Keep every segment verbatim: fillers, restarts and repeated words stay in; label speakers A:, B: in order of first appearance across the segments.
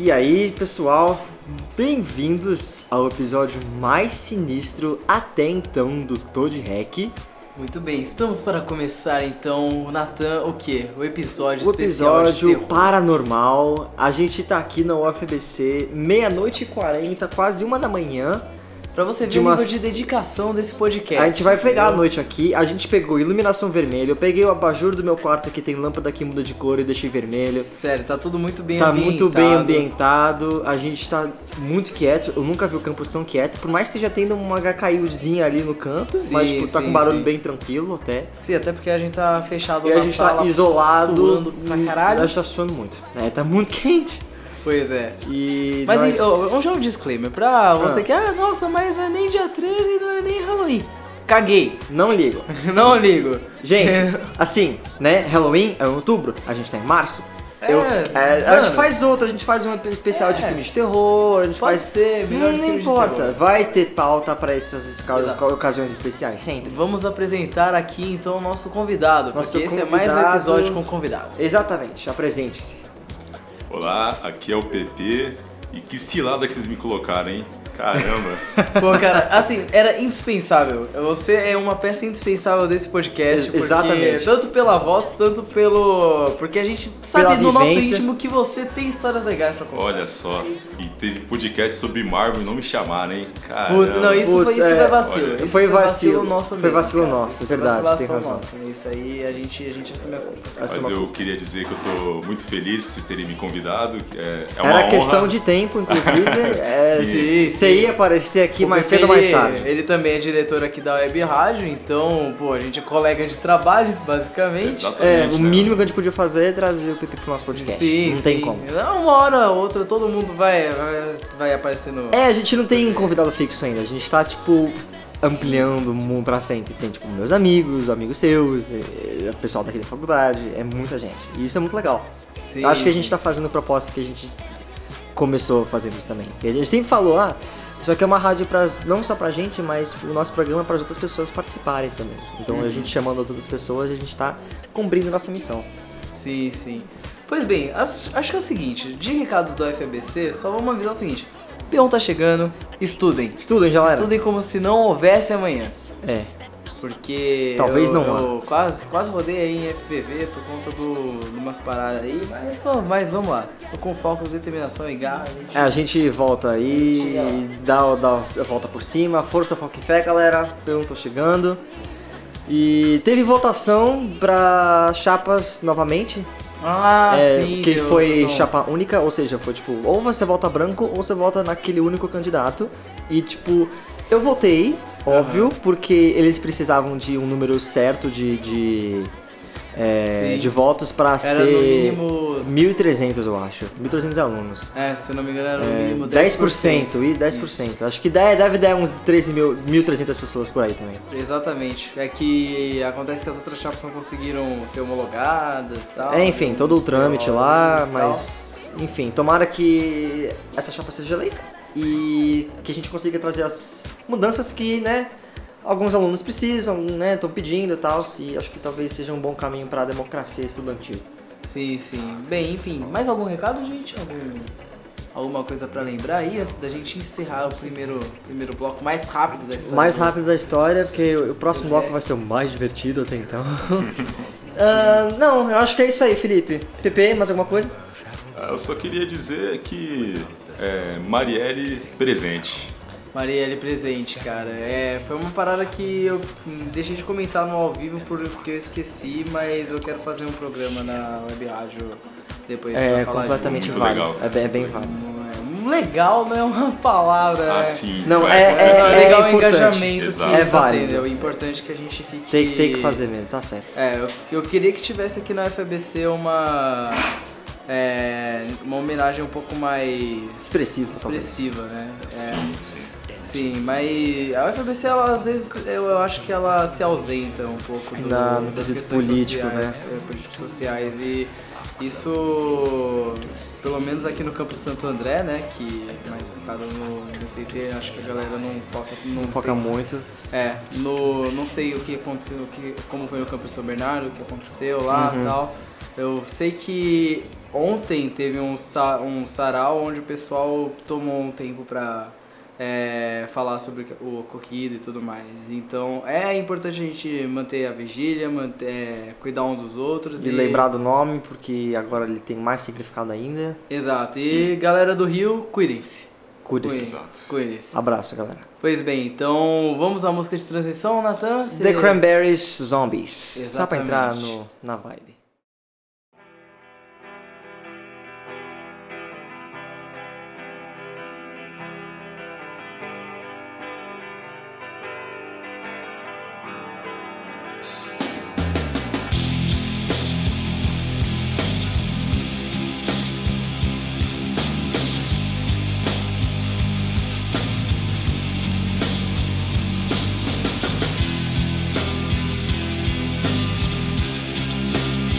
A: E aí, pessoal, bem-vindos ao episódio mais sinistro até então do Toad Hack.
B: Muito bem, estamos para começar então, Nathan, o que? O episódio
A: o
B: especial
A: episódio
B: de terror.
A: paranormal. A gente tá aqui na U F B C, meia-noite e quarenta, quase uma da manhã.
B: Pra você ver
A: de
B: o
A: umas...
B: nível de dedicação desse podcast.
A: A gente vai pegar
B: entendeu?
A: a noite aqui, a gente pegou iluminação vermelha, eu peguei o abajur do meu quarto que tem lâmpada que muda de cor e deixei vermelho.
B: Sério, tá tudo muito bem
A: tá
B: ambientado.
A: Tá muito bem ambientado, a gente tá muito quieto, eu nunca vi o campus tão quieto, por mais que esteja tendo uma H K Uzinha ali no canto,
B: sim,
A: mas tipo, tá
B: sim,
A: com barulho
B: sim.
A: bem tranquilo até.
B: Sim, até porque a gente tá fechado
A: e
B: na
A: a gente
B: sala,
A: tá isolado,
B: suando pra caralho.
A: A gente tá suando muito, é, tá muito quente.
B: Pois é.
A: E
B: mas
A: nós...
B: oh, vamos já um disclaimer pra você
A: ah.
B: que, ah, nossa, mas não é nem dia treze e não é nem Halloween. Caguei.
A: Não ligo.
B: Não ligo.
A: Gente, assim, né, Halloween é em outubro, a gente tá em março.
B: É,
A: Eu, é, a gente faz outra, a gente faz um especial é. de filme de terror, a gente
B: Pode
A: faz...
B: ser, melhor
A: Não
B: filme
A: importa,
B: de terror.
A: vai ter pauta pra essas
B: Exato.
A: ocasiões especiais, sempre.
B: Vamos apresentar aqui então o nosso convidado,
A: nosso
B: porque esse
A: convidado...
B: é mais um episódio com convidado.
A: Exatamente, apresente-se.
C: Olá, aqui é o P P e que cilada que vocês me colocaram, hein? Caramba!
B: Pô, cara, assim, era indispensável. Você é uma peça indispensável desse podcast. Porque,
A: exatamente.
B: Tanto pela voz, tanto pelo... Porque a gente sabe
A: Pela
B: no nosso
A: vivência.
B: íntimo que você tem histórias legais pra contar.
C: Olha só, e teve podcast sobre Marvel e não me chamaram, hein? Caramba!
B: Puta, não, isso,
A: Putz,
B: foi, isso
A: é,
B: foi vacilo.
C: olha,
B: Isso
A: foi vacilo,
B: vacilo nosso
A: foi
B: mesmo,
A: vacilo
B: cara.
A: nosso,
B: Isso foi
A: verdade, tem
B: vacilação
A: razão.
B: nossa. Isso aí a gente, a gente assume a culpa.
C: Mas
A: Essa é uma
C: eu
A: culpa.
C: queria dizer que eu tô muito feliz por vocês terem me convidado. É, é uma
A: Era
C: honra.
A: questão de tempo, inclusive. é,
B: Sim,
A: você
B: sim.
A: ia aparecer aqui
B: O
A: mais
B: Pepe,
A: cedo ou mais
B: ele-
A: tarde.
B: Ele também é diretor aqui da Web Rádio, então, pô, a gente é colega de trabalho, basicamente.
C: Exatamente.
A: É, o
C: né?
A: mínimo que a gente podia fazer é trazer o Pipi pro nosso podcast.
B: Sim,
A: não
B: sim.
A: tem como.
B: Uma hora ou outra todo mundo vai, vai, vai aparecer no...
A: É, a gente não tem convidado fixo ainda. A gente tá, tipo, ampliando o mundo pra sempre. Tem, tipo, meus amigos, amigos seus, é, o pessoal daqui da faculdade. É muita gente. E isso é muito legal.
B: Sim,
A: Eu acho que a
B: sim.
A: gente tá fazendo o propósito que a gente começou fazendo isso também. Porque a gente sempre falou, ah, isso aqui é uma rádio pra, não só pra gente, mas tipo, o nosso programa é para as outras pessoas participarem também. Então a gente chamando as outras pessoas, a gente tá cumprindo nossa missão.
B: Sim, sim. Pois bem, acho, acho que é o seguinte, de recados do F A B C, só vamos avisar o seguinte. Peão tá chegando, estudem.
A: Estudem, galera.
B: Estudem como se não houvesse amanhã.
A: É.
B: Porque
A: Talvez
B: eu,
A: não
B: eu quase, quase rodei aí em F P V por conta do, de umas paradas aí, mas, pô, mas vamos lá. Tô com foco, determinação e garra. A gente...
A: É, a gente volta aí, dá, dá a volta por cima, força, foco e fé, galera. Eu tô chegando. E teve votação pra chapas novamente.
B: Ah,
A: é,
B: sim.
A: que
B: deu
A: foi
B: votação.
A: chapa única, ou seja, foi tipo, ou você vota branco ou você vota naquele único candidato. E tipo, eu votei, óbvio,
B: Uhum.
A: porque eles precisavam de um número certo de, de, é,
B: Sim.
A: de votos pra
B: Era
A: ser
B: no mínimo...
A: mil e trezentos, eu acho. mil e trezentos alunos.
B: É, se eu não me engano era no
A: É,
B: mínimo
A: dez por cento e dez por cento. Acho que deve, deve dar uns treze mil, mil e trezentas pessoas por aí também.
B: Exatamente. É que acontece que as outras chapas não conseguiram ser homologadas e tal.
A: É, enfim, todo o trâmite lá,
B: e tal.
A: mas... Enfim, tomara que essa chapa seja eleita e que a gente consiga trazer as mudanças que, né, alguns alunos precisam, né, estão pedindo e tal, e acho que talvez seja um bom caminho para a democracia estudantil.
B: Sim, sim. Bem, enfim, mais algum recado, gente? Algum, alguma coisa pra lembrar aí antes da gente encerrar o primeiro, primeiro bloco mais rápido da história?
A: Mais
B: do-
A: rápido da história, porque o próximo bloco vai ser o mais divertido até então. Ah, não, eu acho que é isso aí, Felipe. Pepe, mais alguma coisa?
C: Ah, Eu só queria dizer que é, Marielle presente.
B: Marielle presente, cara. É, foi uma parada que eu hum, deixei de comentar no ao vivo porque eu esqueci, mas eu quero fazer um programa na Web Rádio depois
A: É
B: pra falar
A: completamente
C: Muito
A: válido.
C: legal.
A: É bem, é bem válido.
B: disso. Não é- Legal não é uma palavra.
C: Ah,
B: é-
C: sim.
A: Não,
C: é,
A: é-
C: com certeza.
B: Não,
A: é
B: legal o
A: importante.
B: engajamento
C: Exato.
B: que
A: É
B: tá
A: válido.
B: tendo. É importante que a gente fique...
A: Tem, tem que fazer mesmo, tá certo.
B: É, eu, eu queria que tivesse aqui na F A B C uma... É, uma homenagem um pouco mais...
A: Expressiva,
B: Expressiva, né? É,
C: Sim, sim.
B: Sim, mas a U F A B C, ela, às vezes, eu, eu acho que ela se ausenta um pouco do,
A: Na- no
B: das
A: quesito
B: questões
A: político,
B: sociais,
A: né?
B: é, políticos sociais. E isso, pelo menos aqui no Campus Santo André, né, que é mais focado no, no C T, acho que a galera não foca... Não,
A: Não foca
B: tem-
A: muito.
B: É, no, não sei o que aconteceu, o que, como foi no Campus São Bernardo, o que aconteceu lá e
A: Uhum.
B: tal. Eu sei que ontem teve um, sa um sarau onde o pessoal tomou um tempo pra é, falar sobre o ocorrido e tudo mais. Então é importante a gente manter a vigília, manter, é, cuidar um dos outros.
A: E, e lembrar do nome, porque agora ele tem mais significado ainda.
B: Exato.
C: Sim.
B: E galera do Rio, cuidem-se.
A: Cuide-se.
C: Exato.
B: Cuidem-se.
A: Abraço, galera.
B: Pois bem, então vamos à música de transição, Nathan? Você...
A: The Cranberries Zombies.
B: Exatamente.
A: Só pra entrar no, na vibe.
D: Thank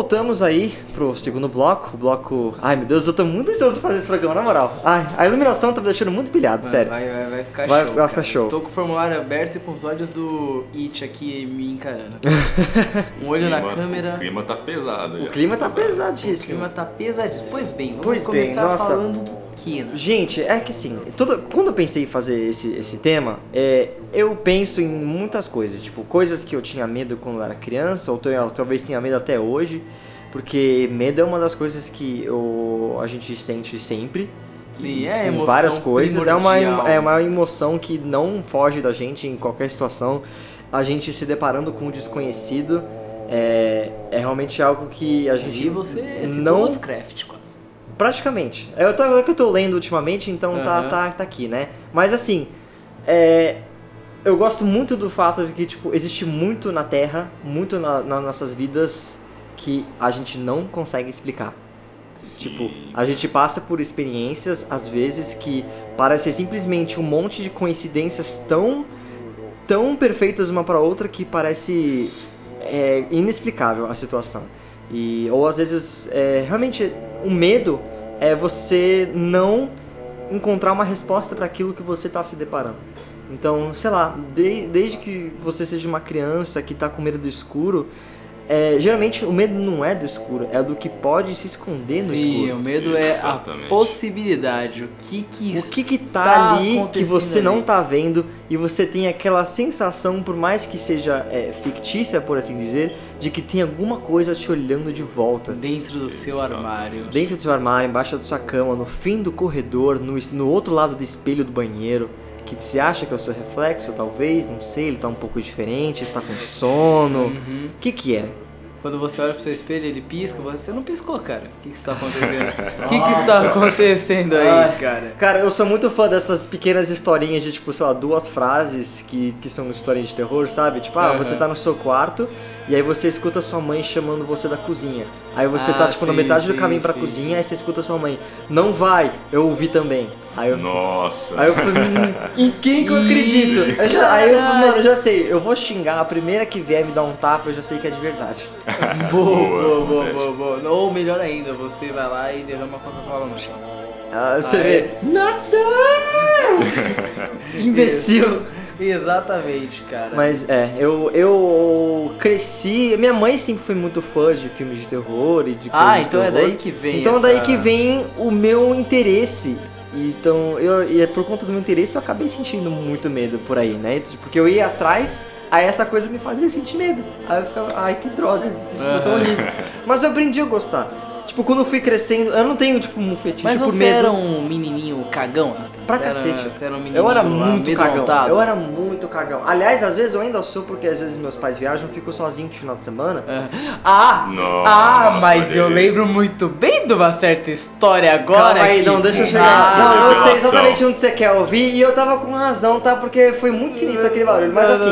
A: voltamos aí pro segundo bloco, o bloco... Ai, meu Deus, eu tô muito ansioso pra fazer esse programa, na moral. Ai, a iluminação tá me deixando muito pilhado,
B: Vai,
A: sério.
B: Vai, vai, vai ficar
A: Vai-
B: show.
A: vai ficar
B: cara.
A: show.
B: Estou com o formulário aberto e com os olhos do It aqui me encarando. Um olho na
C: Clima-
B: câmera.
C: O clima tá pesado.
A: O
C: já.
A: clima tá
B: O
A: pesadíssimo.
B: clima tá pesadíssimo. Pois bem, vamos
A: Pois bem,
B: começar
A: nossa.
B: falando do Kena.
A: Gente, é que assim, todo, quando eu pensei em fazer esse, esse tema, é, eu penso em muitas coisas, tipo, coisas que eu tinha medo quando eu era criança, ou eu, talvez tenha medo até hoje, porque medo é uma das coisas que eu, a gente sente sempre.
B: Sim, é
A: com
B: emoção
A: várias coisas, é uma,
B: primordial.
A: é uma emoção que não foge da gente em qualquer situação. A gente se deparando com o desconhecido é, é realmente algo que a gente
B: E você citou
A: não...
B: Lovecraft quase.
A: Praticamente. Eu tô, é que eu tô lendo ultimamente, então tá,
B: Aham.
A: tá, tá aqui, né? Mas assim, é, eu gosto muito do fato de que, tipo, existe muito na Terra, muito na, nas nossas vidas que a gente não consegue explicar. Tipo, a gente passa por experiências, às vezes, que parecem simplesmente um monte de coincidências tão, tão perfeitas uma pra outra que parece é, inexplicável a situação. E, ou às vezes, é, realmente, o medo é você não encontrar uma resposta para aquilo que você está se deparando. Então, sei lá, de, desde que você seja uma criança que está com medo do escuro, é, geralmente o medo não é do escuro, é do que pode se esconder no
B: Sim,
A: escuro.
B: o medo é a
C: Exatamente.
B: possibilidade. O que que
A: O que que tá,
B: está
A: ali que
B: acontecendo
A: você não
B: ali?
A: tá vendo e você tem aquela sensação, por mais que seja é, fictícia, por assim dizer, de que tem alguma coisa te olhando de volta.
B: dentro do seu
C: Exato.
B: armário.
A: Dentro do seu armário, embaixo da sua cama, no fim do corredor, no, es- no outro lado do espelho do banheiro, que você acha que é o seu reflexo, talvez, não sei, ele tá um pouco diferente, está com sono.
B: Uhum.
A: O que que é?
B: Quando você olha pro seu espelho, ele pisca, você não piscou, cara. O que que está acontecendo? O que que está acontecendo aí,
A: Ai,
B: cara?
A: Cara, eu sou muito fã dessas pequenas historinhas de, tipo, sei lá, duas frases que, que são historinhas de terror, sabe? Tipo, ah,
B: Aham.
A: você tá no seu quarto e aí você escuta sua mãe chamando você da cozinha. Aí você
B: Ah,
A: tá, tipo, na
B: sim,
A: metade do
B: sim,
A: caminho pra
B: sim,
A: cozinha,
B: sim.
A: aí você escuta sua mãe. Não vai, eu ouvi também. Aí eu,
C: Nossa.
A: aí eu falei, hum, em quem que eu acredito? Eu já, aí eu falei, mano, eu já sei, eu vou xingar, a primeira que vier me dar um tapa, eu já sei que é de verdade.
B: Boa, boa,
C: Boa,
B: boa,
C: acontece.
B: boa, boa. Ou melhor ainda, você vai lá e derrama Coca-Cola no chão.
A: Ah, você
B: Aí-
A: vê, Natan! Imbecil.
B: Exatamente, cara.
A: Mas é, eu, eu cresci. Minha mãe sempre foi muito fã de filmes de terror e de coisas
B: Ah,
A: de
B: então é
A: terror.
B: daí que vem
A: Então é
B: essa...
A: daí que vem o meu interesse. Então, eu, e é por conta do meu interesse eu acabei sentindo muito medo por aí, né? Porque eu ia atrás, aí essa coisa me fazia sentir medo. Aí eu ficava, ai que droga, que sensação
B: Aham.
A: horrível. Mas eu aprendi a gostar. Tipo, quando eu fui crescendo, eu não tenho tipo um fetiche
B: Mas
A: por
B: você
A: medo.
B: era um menininho cagão, Nathan?
A: Pra
B: Você
A: cacete.
B: Era, você era um menininho
A: Eu era muito cagão.
B: amedrontado?
A: Eu era muito cagão. Aliás, às vezes eu ainda sou, porque às vezes meus pais viajam, eu fico sozinho no final de semana.
B: Ah,
C: Nossa,
B: ah, mas
C: olha
B: eu
C: aí.
B: lembro muito bem de uma certa história agora.
A: Calma aí,
B: que-
A: não, deixa eu
B: Ah,
A: chegar. não, eu sei
C: revelação.
A: exatamente onde você quer ouvir e eu tava com razão, tá? Porque foi muito sinistro aquele barulho. Mas assim,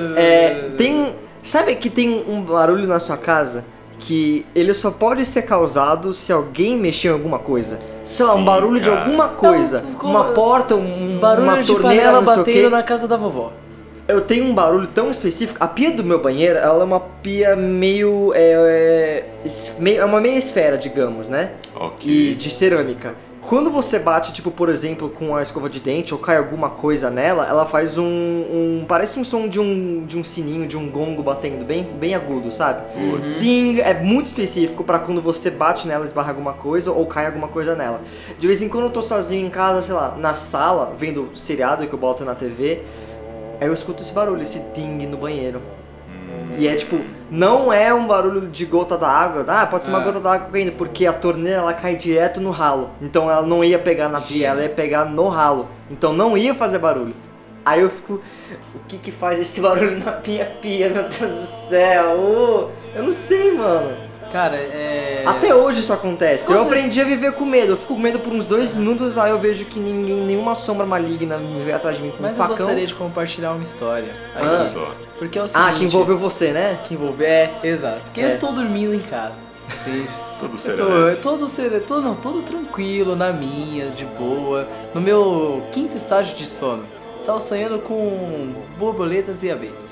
A: é, tem. Sabe que tem um barulho na sua casa que ele só pode ser causado se alguém mexer em alguma coisa? Sei lá, um
C: Sim,
A: barulho de
C: cara.
A: alguma coisa.
B: Então, como-
A: uma porta, um,
B: Barulho
A: uma
B: de
A: torneira,
B: panela
A: não sei o quê.
B: batendo na casa da vovó.
A: Eu tenho um barulho tão específico. A pia do meu banheiro, ela é uma pia meio. É, é, es- meio- é uma meia esfera, digamos, né?
C: Ok.
A: E de cerâmica. Quando você bate, tipo, por exemplo, com a escova de dente ou cai alguma coisa nela, ela faz um. um parece um som de um, de um sininho, de um gongo batendo, bem, bem agudo, sabe? Ding! É muito específico pra quando você bate nela, esbarra alguma coisa ou cai alguma coisa nela. De vez em quando eu tô sozinho em casa, sei lá, na sala, vendo seriado que eu boto na T V. Aí eu escuto esse barulho, esse ting no banheiro. E é tipo, não é um barulho de gota d'água. Ah, pode ser uma
B: Ah.
A: gota d'água caindo, porque a torneira ela cai direto no ralo. Então ela não ia pegar na pia, ela ia pegar no ralo. Então não ia fazer barulho. Aí eu fico, o que que faz esse barulho na minha pia, meu Deus do céu? Ô, eu não sei, mano.
B: Cara, é...
A: Até hoje isso acontece.
B: Com
A: Eu
B: certeza.
A: aprendi a viver com medo. Eu fico com medo por uns dois minutos, aí eu vejo que ninguém, nenhuma sombra maligna me vem atrás de mim com
B: Mas
A: um
B: eu
A: facão.
B: gostaria de compartilhar uma história aqui.
A: Ah.
C: Só.
B: Porque é o seguinte...
A: Ah, que envolveu você, né?
B: Que envolve... É, exato. Porque
A: É.
B: eu estou dormindo em casa, entende?
C: Todo
B: Eu
C: sereno.
B: tô, todo, ser- todo, não, todo tranquilo, na minha, de boa. No meu quinto estágio de sono. Estava sonhando com borboletas e abelhas.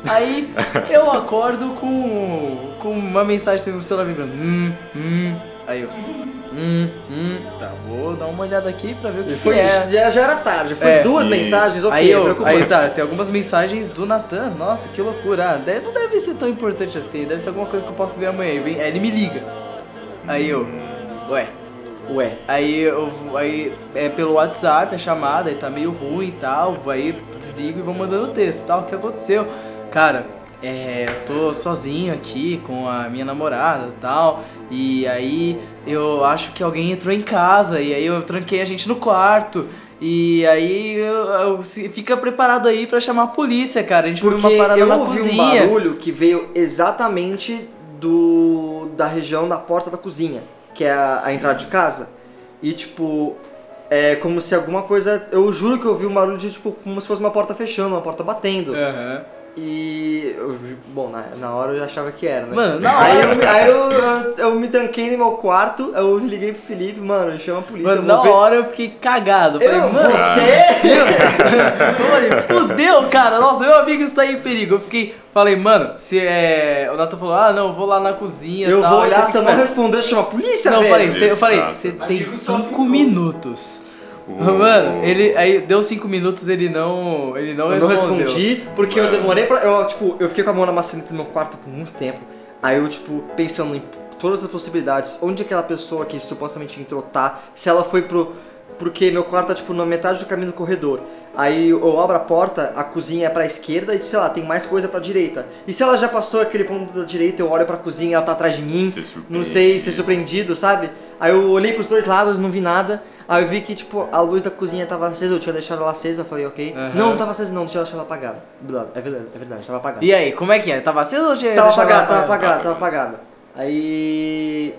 B: Aí eu acordo com, com uma mensagem no celular vibrando. Hum, hum. Aí eu. Hum, hum. Tá, vou dar uma olhada aqui pra ver o que, que
A: foi,
B: é.
A: Já, já era tarde, foi
B: É.
A: duas
C: Sim.
A: mensagens, ok,
B: Aí, eu,
A: preocupante.
B: aí tá, tem algumas mensagens do Natan. Nossa, que loucura. Ah, deve- não deve ser tão importante assim. Deve ser alguma coisa que eu posso ver amanhã. Aí vem- aí ele me liga. Aí eu. Ué.
A: Ué,
B: Aí eu aí é pelo WhatsApp a chamada, aí tá meio ruim e tal, aí desligo e vou mandando texto e tal. O que aconteceu? Cara, é, eu tô sozinho aqui com a minha namorada e tal, e aí eu acho que alguém entrou em casa, e aí eu tranquei a gente no quarto. E aí eu, eu- se- fica preparado aí pra chamar a polícia, cara. A gente
A: porque
B: foi uma parada
A: eu
B: na
A: ouvi
B: cozinha.
A: um barulho que veio exatamente do da região da porta da cozinha, que é a, a entrada de casa. E tipo, é como se alguma coisa... Eu juro que eu ouvi um barulho de tipo, como se fosse uma porta fechando, uma porta batendo.
B: Aham.
A: E... eu- bom, na, na hora eu já achava que era, né?
B: Mano, na
A: Aí,
B: hora-
A: eu, aí eu, eu, eu me tranquei no meu quarto, eu liguei pro Felipe, mano, chama a polícia.
B: Mano,
A: eu
B: na
A: vou ver...
B: hora eu fiquei cagado. Falei,
A: Eu,
B: mano,
A: você?
B: eu falei, fudeu, cara. Nossa, meu amigo está em perigo. Eu fiquei, falei, mano, se é. O Nathan falou, ah, não, eu vou lá na cozinha.
A: Eu
B: tal,
A: vou
B: aí
A: olhar,
B: você
A: se eu
B: fica
A: não
B: esperto.
A: responder, chama a polícia,
B: Não, eu
A: velho.
B: falei, cê- eu falei,
C: Exato.
B: você tem
D: Amigo só
B: cinco
D: ficou.
B: minutos.
C: Uou.
B: Mano, ele aí deu cinco minutos, ele não. Ele não
A: Eu não
B: respondeu.
A: respondi, porque eu
C: Mano.
A: demorei pra... Eu, tipo, eu fiquei com a mão na maçaneta do meu quarto por muito tempo. Aí eu, tipo, pensando em todas as possibilidades, onde aquela pessoa que supostamente entrou tá, se ela foi pro... Porque meu quarto tá, tipo, na metade do caminho do corredor. Aí eu abro a porta, a cozinha é pra esquerda e, sei lá, tem mais coisa pra direita. E se ela já passou aquele ponto da direita, eu olho pra cozinha e ela tá atrás de mim,
C: Ser surpreendido.
A: não sei, ser surpreendido, sabe? Aí eu olhei pros dois lados, não vi nada. Aí eu vi que, tipo, a luz da cozinha tava acesa, eu tinha deixado ela acesa, eu falei, ok.
B: Aham.
A: Não, não tava acesa não, deixa eu deixar ela apagada. É verdade, é verdade, tava apagada.
B: E aí, como é que é? Tava cedo ou tinha
A: Tava
B: deixado
A: apagada, tava
B: ela
A: apagada, tava apagada. Aí...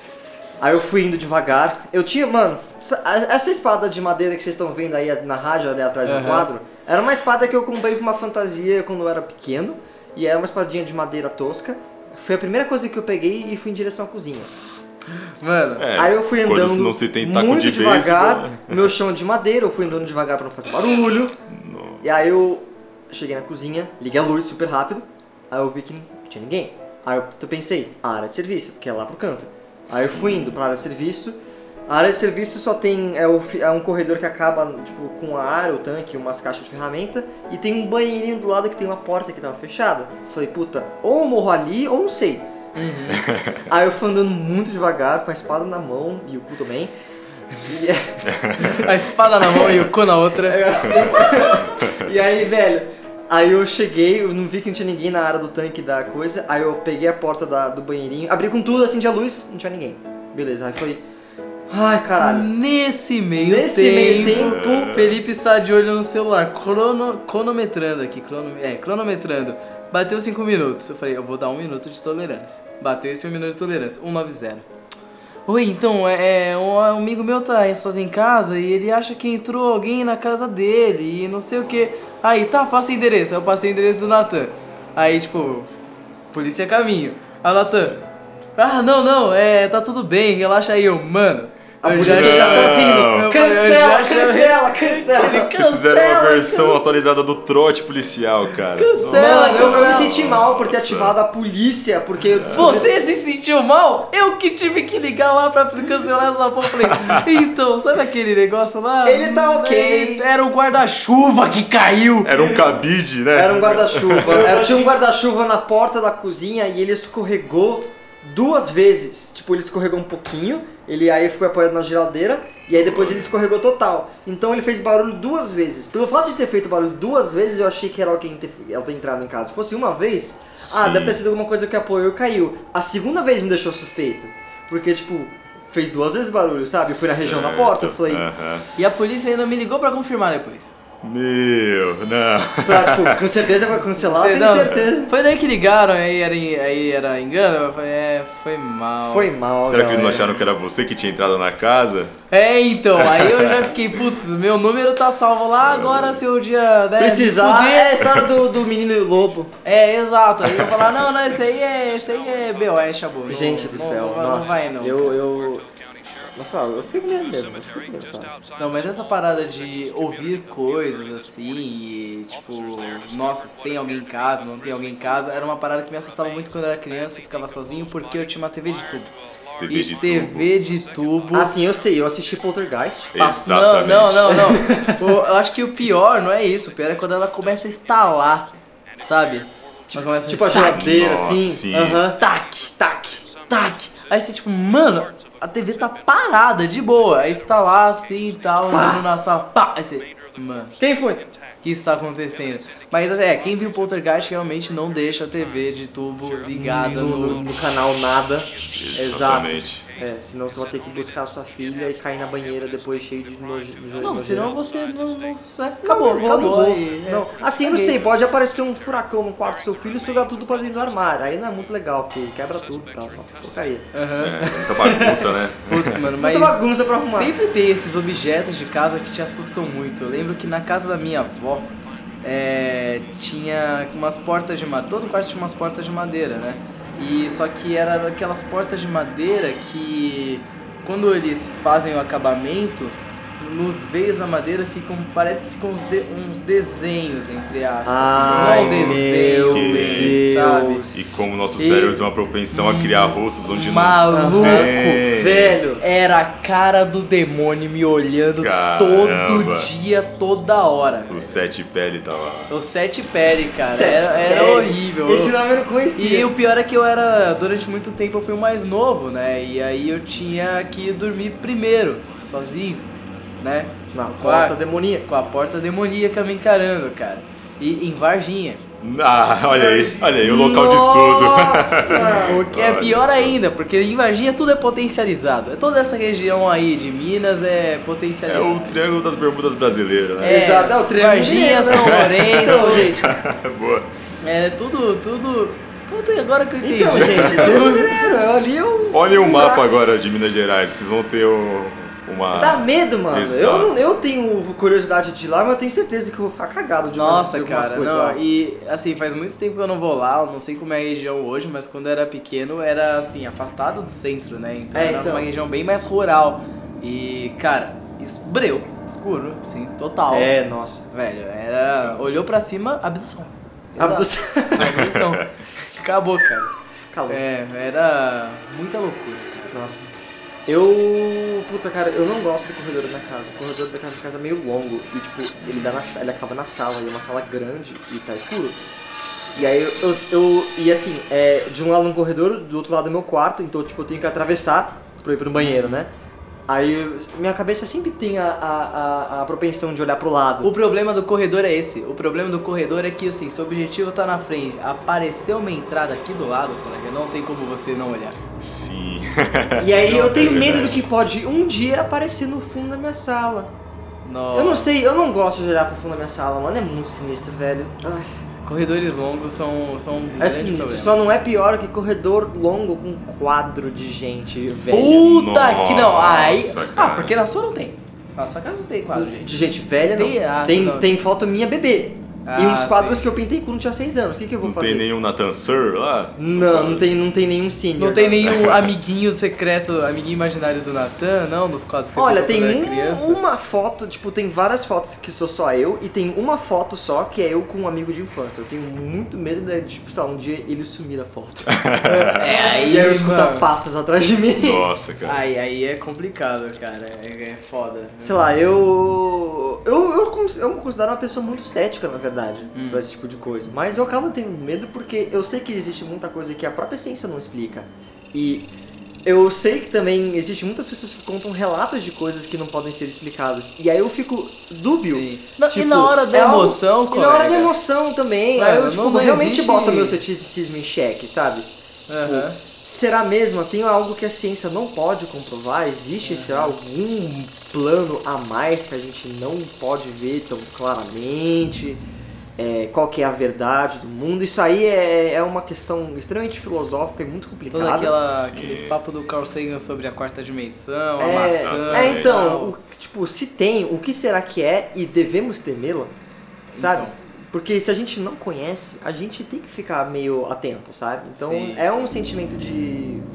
A: Aí eu fui indo devagar. Eu tinha, mano, essa- essa espada de madeira que vocês estão vendo aí na rádio ali atrás do
B: Aham.
A: quadro, era uma espada que eu comprei pra uma fantasia quando eu era pequeno. E era uma espadinha de madeira tosca. Foi a primeira coisa que eu peguei e fui em direção à cozinha.
B: Mano,
C: É,
A: Aí eu fui
C: quando
A: andando
C: não se tem taco
A: muito
C: de
A: devagar,
C: beisebol.
A: meu chão é de madeira, eu fui andando devagar pra não fazer barulho.
C: Não.
A: E aí eu cheguei na cozinha, liguei a luz super rápido, aí eu vi que não tinha ninguém. Aí eu pensei, a área de serviço, que é lá pro canto. Aí eu fui indo pra área de serviço. A área de serviço só tem, é, o, fi- é um corredor que acaba tipo, com a área, o tanque, umas caixas de ferramenta. E tem um banheirinho do lado que tem uma porta que tava fechada. Falei, puta, ou eu morro ali ou não sei. Aí eu fui andando muito devagar, com a espada na mão e o cu também. E,
B: a espada na mão e o cu na outra.
A: é assim. E aí, velho, aí eu cheguei, eu não vi que não tinha ninguém na área do tanque da coisa. Aí eu peguei a porta da- do banheirinho, abri com tudo, acendi a luz, não tinha ninguém. Beleza, aí falei, ai caralho.
B: Nesse meio
A: Nesse
B: tempo,
A: meio tempo-
B: Felipe está de olho no celular, crono, cronometrando aqui, crono, é, cronometrando. Bateu cinco minutos. Eu falei, eu vou dar um minuto de tolerância. Bateu esse um minuto de tolerância, cento e noventa. Oi, então, é, é, um amigo meu tá sozinho em casa e ele acha que entrou alguém na casa dele e não sei o que. Aí, tá, passa o endereço. Aí eu passei o endereço do Natan. Aí, tipo, polícia caminho. Aí o Natan, ah, não, não, é, tá tudo bem, relaxa aí. Eu, mano,
A: A
B: eu
A: polícia
B: já-
A: já tá
B: eu
A: vindo.
B: falei, eu
A: Cancela,
B: já chamei-
A: cancela, cancela.
B: Ele
C: Vocês fizeram uma
B: cancela,
C: versão atualizada do trote policial, cara.
B: Cancela.
A: Mano, eu, eu me
B: Nossa.
A: senti mal por ter
C: Nossa.
A: ativado a polícia, porque eu descobri-
B: Você se sentiu mal? Eu que tive que ligar lá pra cancelar essa porra. Falei, então, sabe aquele negócio lá?
A: Ele tá ok.
B: Ele- Era o guarda-chuva que caiu.
C: Era um cabide, né?
A: Era um guarda-chuva. Era- Tinha um guarda-chuva na porta da cozinha e ele escorregou duas vezes. Tipo, ele escorregou um pouquinho, ele aí ficou apoiado na geladeira e aí depois ele escorregou total. Então ele fez barulho duas vezes. Pelo fato de ter feito barulho duas vezes, eu achei que era alguém ter, ela ter entrado em casa. Se fosse uma vez, ah,
C: Sim.
A: deve ter sido alguma coisa que apoiou e caiu. A segunda vez me deixou suspeito. Porque, tipo, fez duas vezes barulho, sabe? Eu fui na região da
C: Certo.
A: porta, eu falei,
C: Aham.
B: E a polícia ainda me ligou pra confirmar depois.
C: Meu, não.
A: pra, tipo, com certeza vai cancelar,
B: Cê-
A: tenho
B: não,
A: certeza.
B: Foi daí que ligaram, aí era, aí era engano. Eu falei, é, foi mal.
A: Foi mal,
C: Será que eles não
A: galera.
C: acharam que era você que tinha entrado na casa?
B: É, então, aí eu já fiquei, putz, meu número tá salvo lá, agora se o dia, né, me
A: Precisar,
B: fuder-
A: é a história do, do menino e o lobo.
B: É, exato. Aí eu falar, não, não, esse aí é, esse aí é B O, é Xabu. não-
A: Gente do
B: não-
A: céu,
B: não,
A: nossa,
B: Não vai não.
A: eu, eu, Nossa, eu fiquei com medo mesmo, eu fiquei com medo, sabe?
B: Não, mas essa parada de ouvir coisas assim e tipo, nossa, tem alguém em casa, não tem alguém em casa, era uma parada que me assustava muito quando eu era criança e ficava sozinho porque eu tinha uma T V de tubo.
C: T V
B: E
C: de
B: T V
C: tubo.
B: de tubo.
A: Ah, sim, eu sei, eu assisti Poltergeist.
B: Passa- Não,
C: Exatamente.
B: não, não, não. O- eu acho que o pior não é isso, o pior é quando ela começa a instalar, sabe? Ela começa
A: Tipo a
B: tac,
A: geladeira,
C: Nossa,
A: assim.
C: sim.
A: Aham.
B: tac, tac, tac. Aí você tipo, mano, a T V tá parada, de boa. Aí você tá lá assim e tal, andando na sala, pá. Aí você, mano,
A: Quem foi?
B: o que está acontecendo? Mas assim, é, quem viu Poltergeist realmente não deixa a T V de tubo ligada
A: no, no,
B: no...
A: no canal nada.
C: Exatamente.
A: É, senão você vai ter que buscar a sua filha e cair na banheira depois cheio de nojo. nojo
B: Não,
A: nojeira.
B: senão você não... não né?
A: Não,
B: Acabou,
A: não vou,
B: acabou.
A: não vou.
B: aí, é.
A: Não. Assim, eu não
B: Caguei.
A: sei, pode aparecer um furacão no quarto do seu filho e sugar tudo pra dentro do armário. Aí não é muito legal, porque quebra tudo e tal. Uma porcaria.
B: Aham.
C: É, muita bagunça, né?
B: Putz, mano, mas
A: Muita bagunça pra arrumar.
B: sempre tem esses objetos de casa que te assustam muito. Eu lembro que na casa da minha avó é, tinha umas portas de madeira, todo quarto tinha umas portas de madeira, né? E só que era aquelas portas de madeira que quando eles fazem o acabamento, nos veios da madeira ficam, parece que ficam uns, de- uns desenhos, entre aspas. assim, não é
A: Ai,
B: um desenho,
A: meu
B: bem, sabe?
A: Deus.
C: E como o nosso
B: E-
C: cérebro tem uma propensão a criar rostos onde
B: Maluco,
C: não tem.
A: velho.
B: Era a cara do demônio me olhando
C: Caramba.
B: todo dia, toda hora.
C: O sete pele tava...
B: O Sete Pele, cara,
A: Sete
B: era, era
A: Pele.
B: horrível.
A: Esse nome eu não conhecia.
B: E o pior é que eu era, durante muito tempo eu fui o mais novo, né? E aí eu tinha que dormir primeiro, sozinho, né?
A: Na
B: No
A: porta
B: quarto,
A: demoníaca.
B: com a porta demoníaca me encarando, cara. E em Varginha.
C: Ah, olha aí, olha aí, o local de estudo.
A: Nossa!
B: O que é
C: Olha
B: pior
C: só.
B: ainda, porque em Varginha tudo é potencializado. Toda essa região aí de Minas é
C: É
B: potencializado.
C: o Triângulo das Bermudas brasileiro, né?
B: É,
A: Exato, é o Triângulo
B: Varginha,
A: Mineiro,
B: São
A: né?
B: Lourenço,
A: Então, gente.
C: Boa.
B: é tudo, tudo... Puta, agora que eu entendi.
A: Então, gente, Triângulo Mineiro, eu ali eu.
C: Olhem o mapa agora de Minas Gerais, vocês vão ter o- uma...
A: Dá medo, mano.
C: Exato.
A: Eu, não- eu tenho curiosidade de ir lá, mas eu tenho certeza que eu vou ficar cagado de umas-
B: Nossa,
A: algumas
B: cara,
A: coisas
B: não,
A: lá.
B: e assim, faz muito tempo que eu não vou lá, eu não sei como é a região hoje, mas quando eu era pequeno era assim, afastado do centro, né? Então
A: É,
B: era
A: então.
B: uma região bem mais rural. E, cara, esbreu, escuro, assim, total.
A: É, nossa.
B: Velho, era. Olhou pra cima, abdução.
A: Abdução.
B: Abdução. Acabou, cara.
A: Calma.
B: É, era muita loucura, cara.
A: Nossa. Eu. Puta, cara, eu não gosto do corredor da minha casa. O corredor da minha casa é meio longo. E, tipo, ele, dá na, ele acaba na sala. E é uma sala grande e tá escuro. E aí eu. eu, eu- e assim, é, de um lado um corredor, do outro lado é meu quarto. Então, tipo, eu tenho que atravessar pra ir pro banheiro, né? Aí eu- minha cabeça sempre tem a, a, a, a propensão de olhar pro lado.
B: O problema do corredor é esse. O problema do corredor é que, assim, seu objetivo tá na frente. Apareceu uma entrada aqui do lado, colega, não tem como você não olhar.
C: Sim.
A: E aí eu
C: Não,
A: tenho
C: é
A: medo do
C: verdade.
A: que pode um dia aparecer no fundo da minha sala.
B: Nossa.
A: Eu não sei, eu não gosto de olhar pro fundo da minha sala, mano. É muito sinistro, velho. Ai.
B: Corredores longos são, são um
A: É
B: grande
A: sinistro,
B: problema.
A: só não é pior que corredor longo com quadro de gente velha.
B: Puta que não! Aí.
C: Nossa,
B: Ah,
C: cara.
B: porque na sua não tem. Na sua casa não tem quadro, gente.
A: De gente velha, não.
B: Tem, ah,
A: tem,
B: não.
A: tem foto minha bebê.
B: Ah,
A: e uns quadros
B: sim.
A: que eu pintei quando tinha seis anos. O que, que eu vou
C: Não
A: fazer?
C: tem nenhum Nathan Sir lá?
A: Não, não tem, não tem nenhum senior.
B: Não tem nenhum amiguinho secreto, amiguinho imaginário do Natan, não? Nos quadros que você
A: Olha,
B: pintou
A: tem
B: quando era
A: um-
B: criança?
A: uma foto, tipo, tem várias fotos que sou só eu, e tem uma foto só que é eu com um amigo de infância. Eu tenho muito medo de, tipo, sei lá, um dia ele sumir da foto.
B: É, aí,
A: e aí eu escutar
B: mano.
A: passos atrás de mim.
C: Nossa, cara.
B: Aí, aí é complicado, cara. É, é foda.
A: Sei lá, eu, eu. Eu cons- eu me considero uma pessoa muito cética, na verdade,
B: Hum.
A: pra esse tipo de coisa. Mas eu acabo tendo medo porque eu sei que existe muita coisa que a própria ciência não explica. E eu sei que também existe muitas pessoas que contam relatos de coisas que não podem ser explicadas. E aí eu fico dúbio.
B: Sim. Não, e
A: tipo,
B: na hora da
A: é algo-
B: emoção,
A: E na hora da
B: colega?
A: emoção também.
B: Mano,
A: aí eu tipo,
B: não- não
A: realmente
B: existe-
A: boto meu ceticismo em xeque, sabe?
B: Aham.
A: Será mesmo? Tem algo que a ciência não pode comprovar? Existe, será, algum plano a mais que a gente não pode ver tão claramente? É, qual que é a verdade do mundo? Isso aí é, é uma questão extremamente filosófica e muito complicada.
B: Todo aquela,
C: Sim.
B: aquele papo do Carl Sagan sobre a quarta dimensão, a
A: É,
B: maçã.
A: é,
B: e
A: então,
B: tal.
A: o- tipo, se tem, o que será que é e devemos temê-la? Sabe?
B: Então.
A: Porque se a gente não conhece, a gente tem que ficar meio atento, sabe? Então
B: Sim,
A: é
B: sim.
A: um sentimento de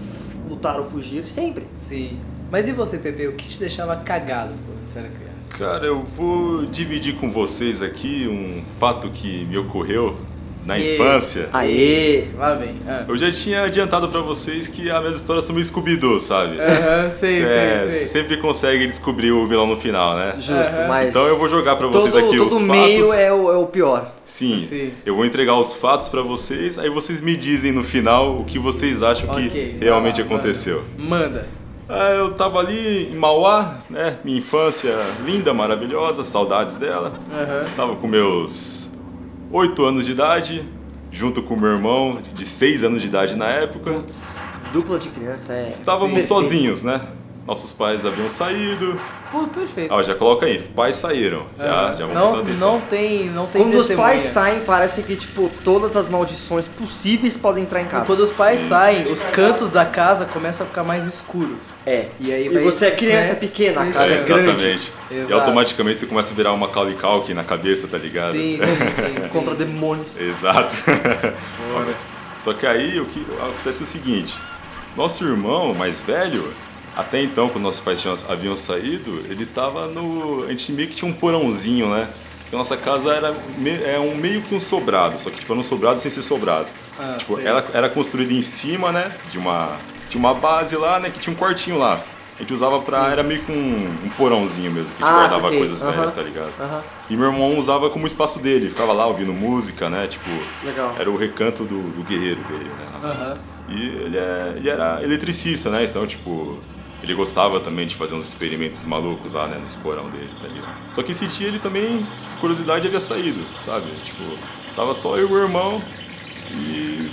A: lutar ou fugir, sempre.
B: Sim. Mas e você, Pepe? O que te deixava cagado quando você era criança?
C: Cara, eu vou dividir com vocês aqui um fato que me ocorreu na
B: E-
C: infância.
A: Aê!
B: Lá vem. Ah.
C: Eu já tinha adiantado pra vocês que as minhas histórias são meio Scooby-Doo, sabe?
B: Aham, sei,
C: É,
B: sei,
C: Você
B: sei.
C: sempre consegue descobrir o vilão no final, né?
A: Justo,
B: Aham.
A: mas...
C: Então eu vou jogar pra vocês
A: todo,
C: aqui
A: todo
C: os
A: meio
C: fatos.
A: é o, é o pior.
C: Sim,
B: Sim.
C: eu vou entregar os fatos pra vocês, aí vocês me dizem no final o que vocês acham
B: Ok,
C: que realmente
B: vai lá,
C: aconteceu.
B: Manda.
C: Ah, eu tava ali em Mauá, né? Minha infância linda, maravilhosa, saudades dela.
B: Aham.
C: Tava com meus oito anos de idade, junto com meu irmão de seis anos de idade na época.
A: Putz, dupla de criança é...
C: Estávamos
A: Sim.
C: sozinhos, né? Nossos pais haviam saído.
B: Pô, perfeito.
C: Ó, já coloca aí, pais saíram. Já,
B: Aham.
C: já vamos
B: não,
C: prestar atenção.
B: não tem, não tem
A: Quando os
B: testemunha.
A: pais saem, parece que, tipo, todas as maldições possíveis podem entrar em casa.
B: Quando os pais
C: Sim.
B: saem, os cantos da casa começam a ficar mais escuros.
A: É.
B: E aí
A: E
B: vai-
A: você é criança
B: né?
A: pequena, a
B: Isso.
A: casa
C: É,
A: é, grande.
C: exatamente. E
B: Exato.
C: automaticamente você começa a virar uma Macaulay Culkin na cabeça, tá ligado?
B: Sim, sim, sim. sim.
A: Contra demônios.
C: Exato.
B: Bora.
C: Só que aí o que acontece é o seguinte: nosso irmão mais velho, até então, quando nossos pais tinham, haviam saído, ele tava no. A gente meio que tinha um porãozinho, né? Porque a nossa casa era me- é um, meio que um sobrado, só que tipo, era um sobrado sem ser sobrado.
B: Ah,
C: tipo,
B: sei.
C: ela era construída em cima, né? De uma, de uma base lá, né? Que tinha um quartinho lá. A gente usava pra. Era meio que um, um porãozinho mesmo, que a gente
A: Ah,
C: guardava
A: saquei.
C: coisas
A: Aham.
C: velhas, tá ligado?
A: Aham.
C: E meu irmão usava como espaço dele, ficava lá ouvindo música, né? Tipo,
A: Legal.
C: era o recanto do, do guerreiro dele, né?
B: Aham.
C: E ele, é, ele era eletricista, né? Então, tipo, ele gostava também de fazer uns experimentos malucos lá, né? Nesse porão dele, tá ligado? Só que esse dia ele também, por curiosidade, havia saído, sabe? Tipo, tava só eu e o irmão e...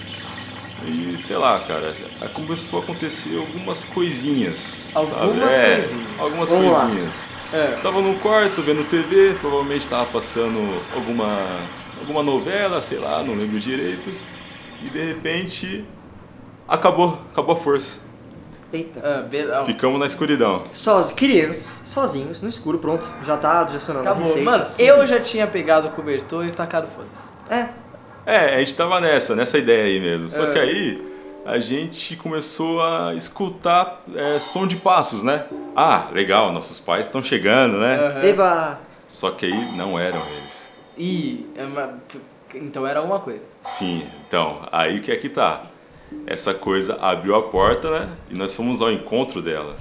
C: E, sei lá, cara, aí começou a acontecer algumas coisinhas,
B: Algumas
C: sabe? É,
B: coisinhas.
C: algumas
A: Vamos lá.
C: coisinhas.
B: É.
C: Estava no quarto vendo T V, provavelmente estava passando alguma, alguma novela, sei lá, não lembro direito. E de repente acabou, acabou a força.
A: Eita.
B: Ah, be- ah,
C: Ficamos na escuridão.
A: Soz... Crianças, sozinhos, no escuro, pronto. Já tá direcionando a
B: Acabou.
A: receita.
B: Mano, eu já tinha pegado o cobertor e tacado foda-se.
A: É.
C: É, a gente tava nessa, nessa ideia aí mesmo. Só
B: É.
C: que aí a gente começou a escutar é, som de passos, né? Ah, legal, nossos pais estão chegando, né?
B: Aham.
A: Eba.
C: Só que aí não eram eles.
B: Ih, é uma- então era alguma coisa.
C: Sim, então, aí que é que tá. Essa coisa abriu a porta, né? E nós fomos ao encontro dela.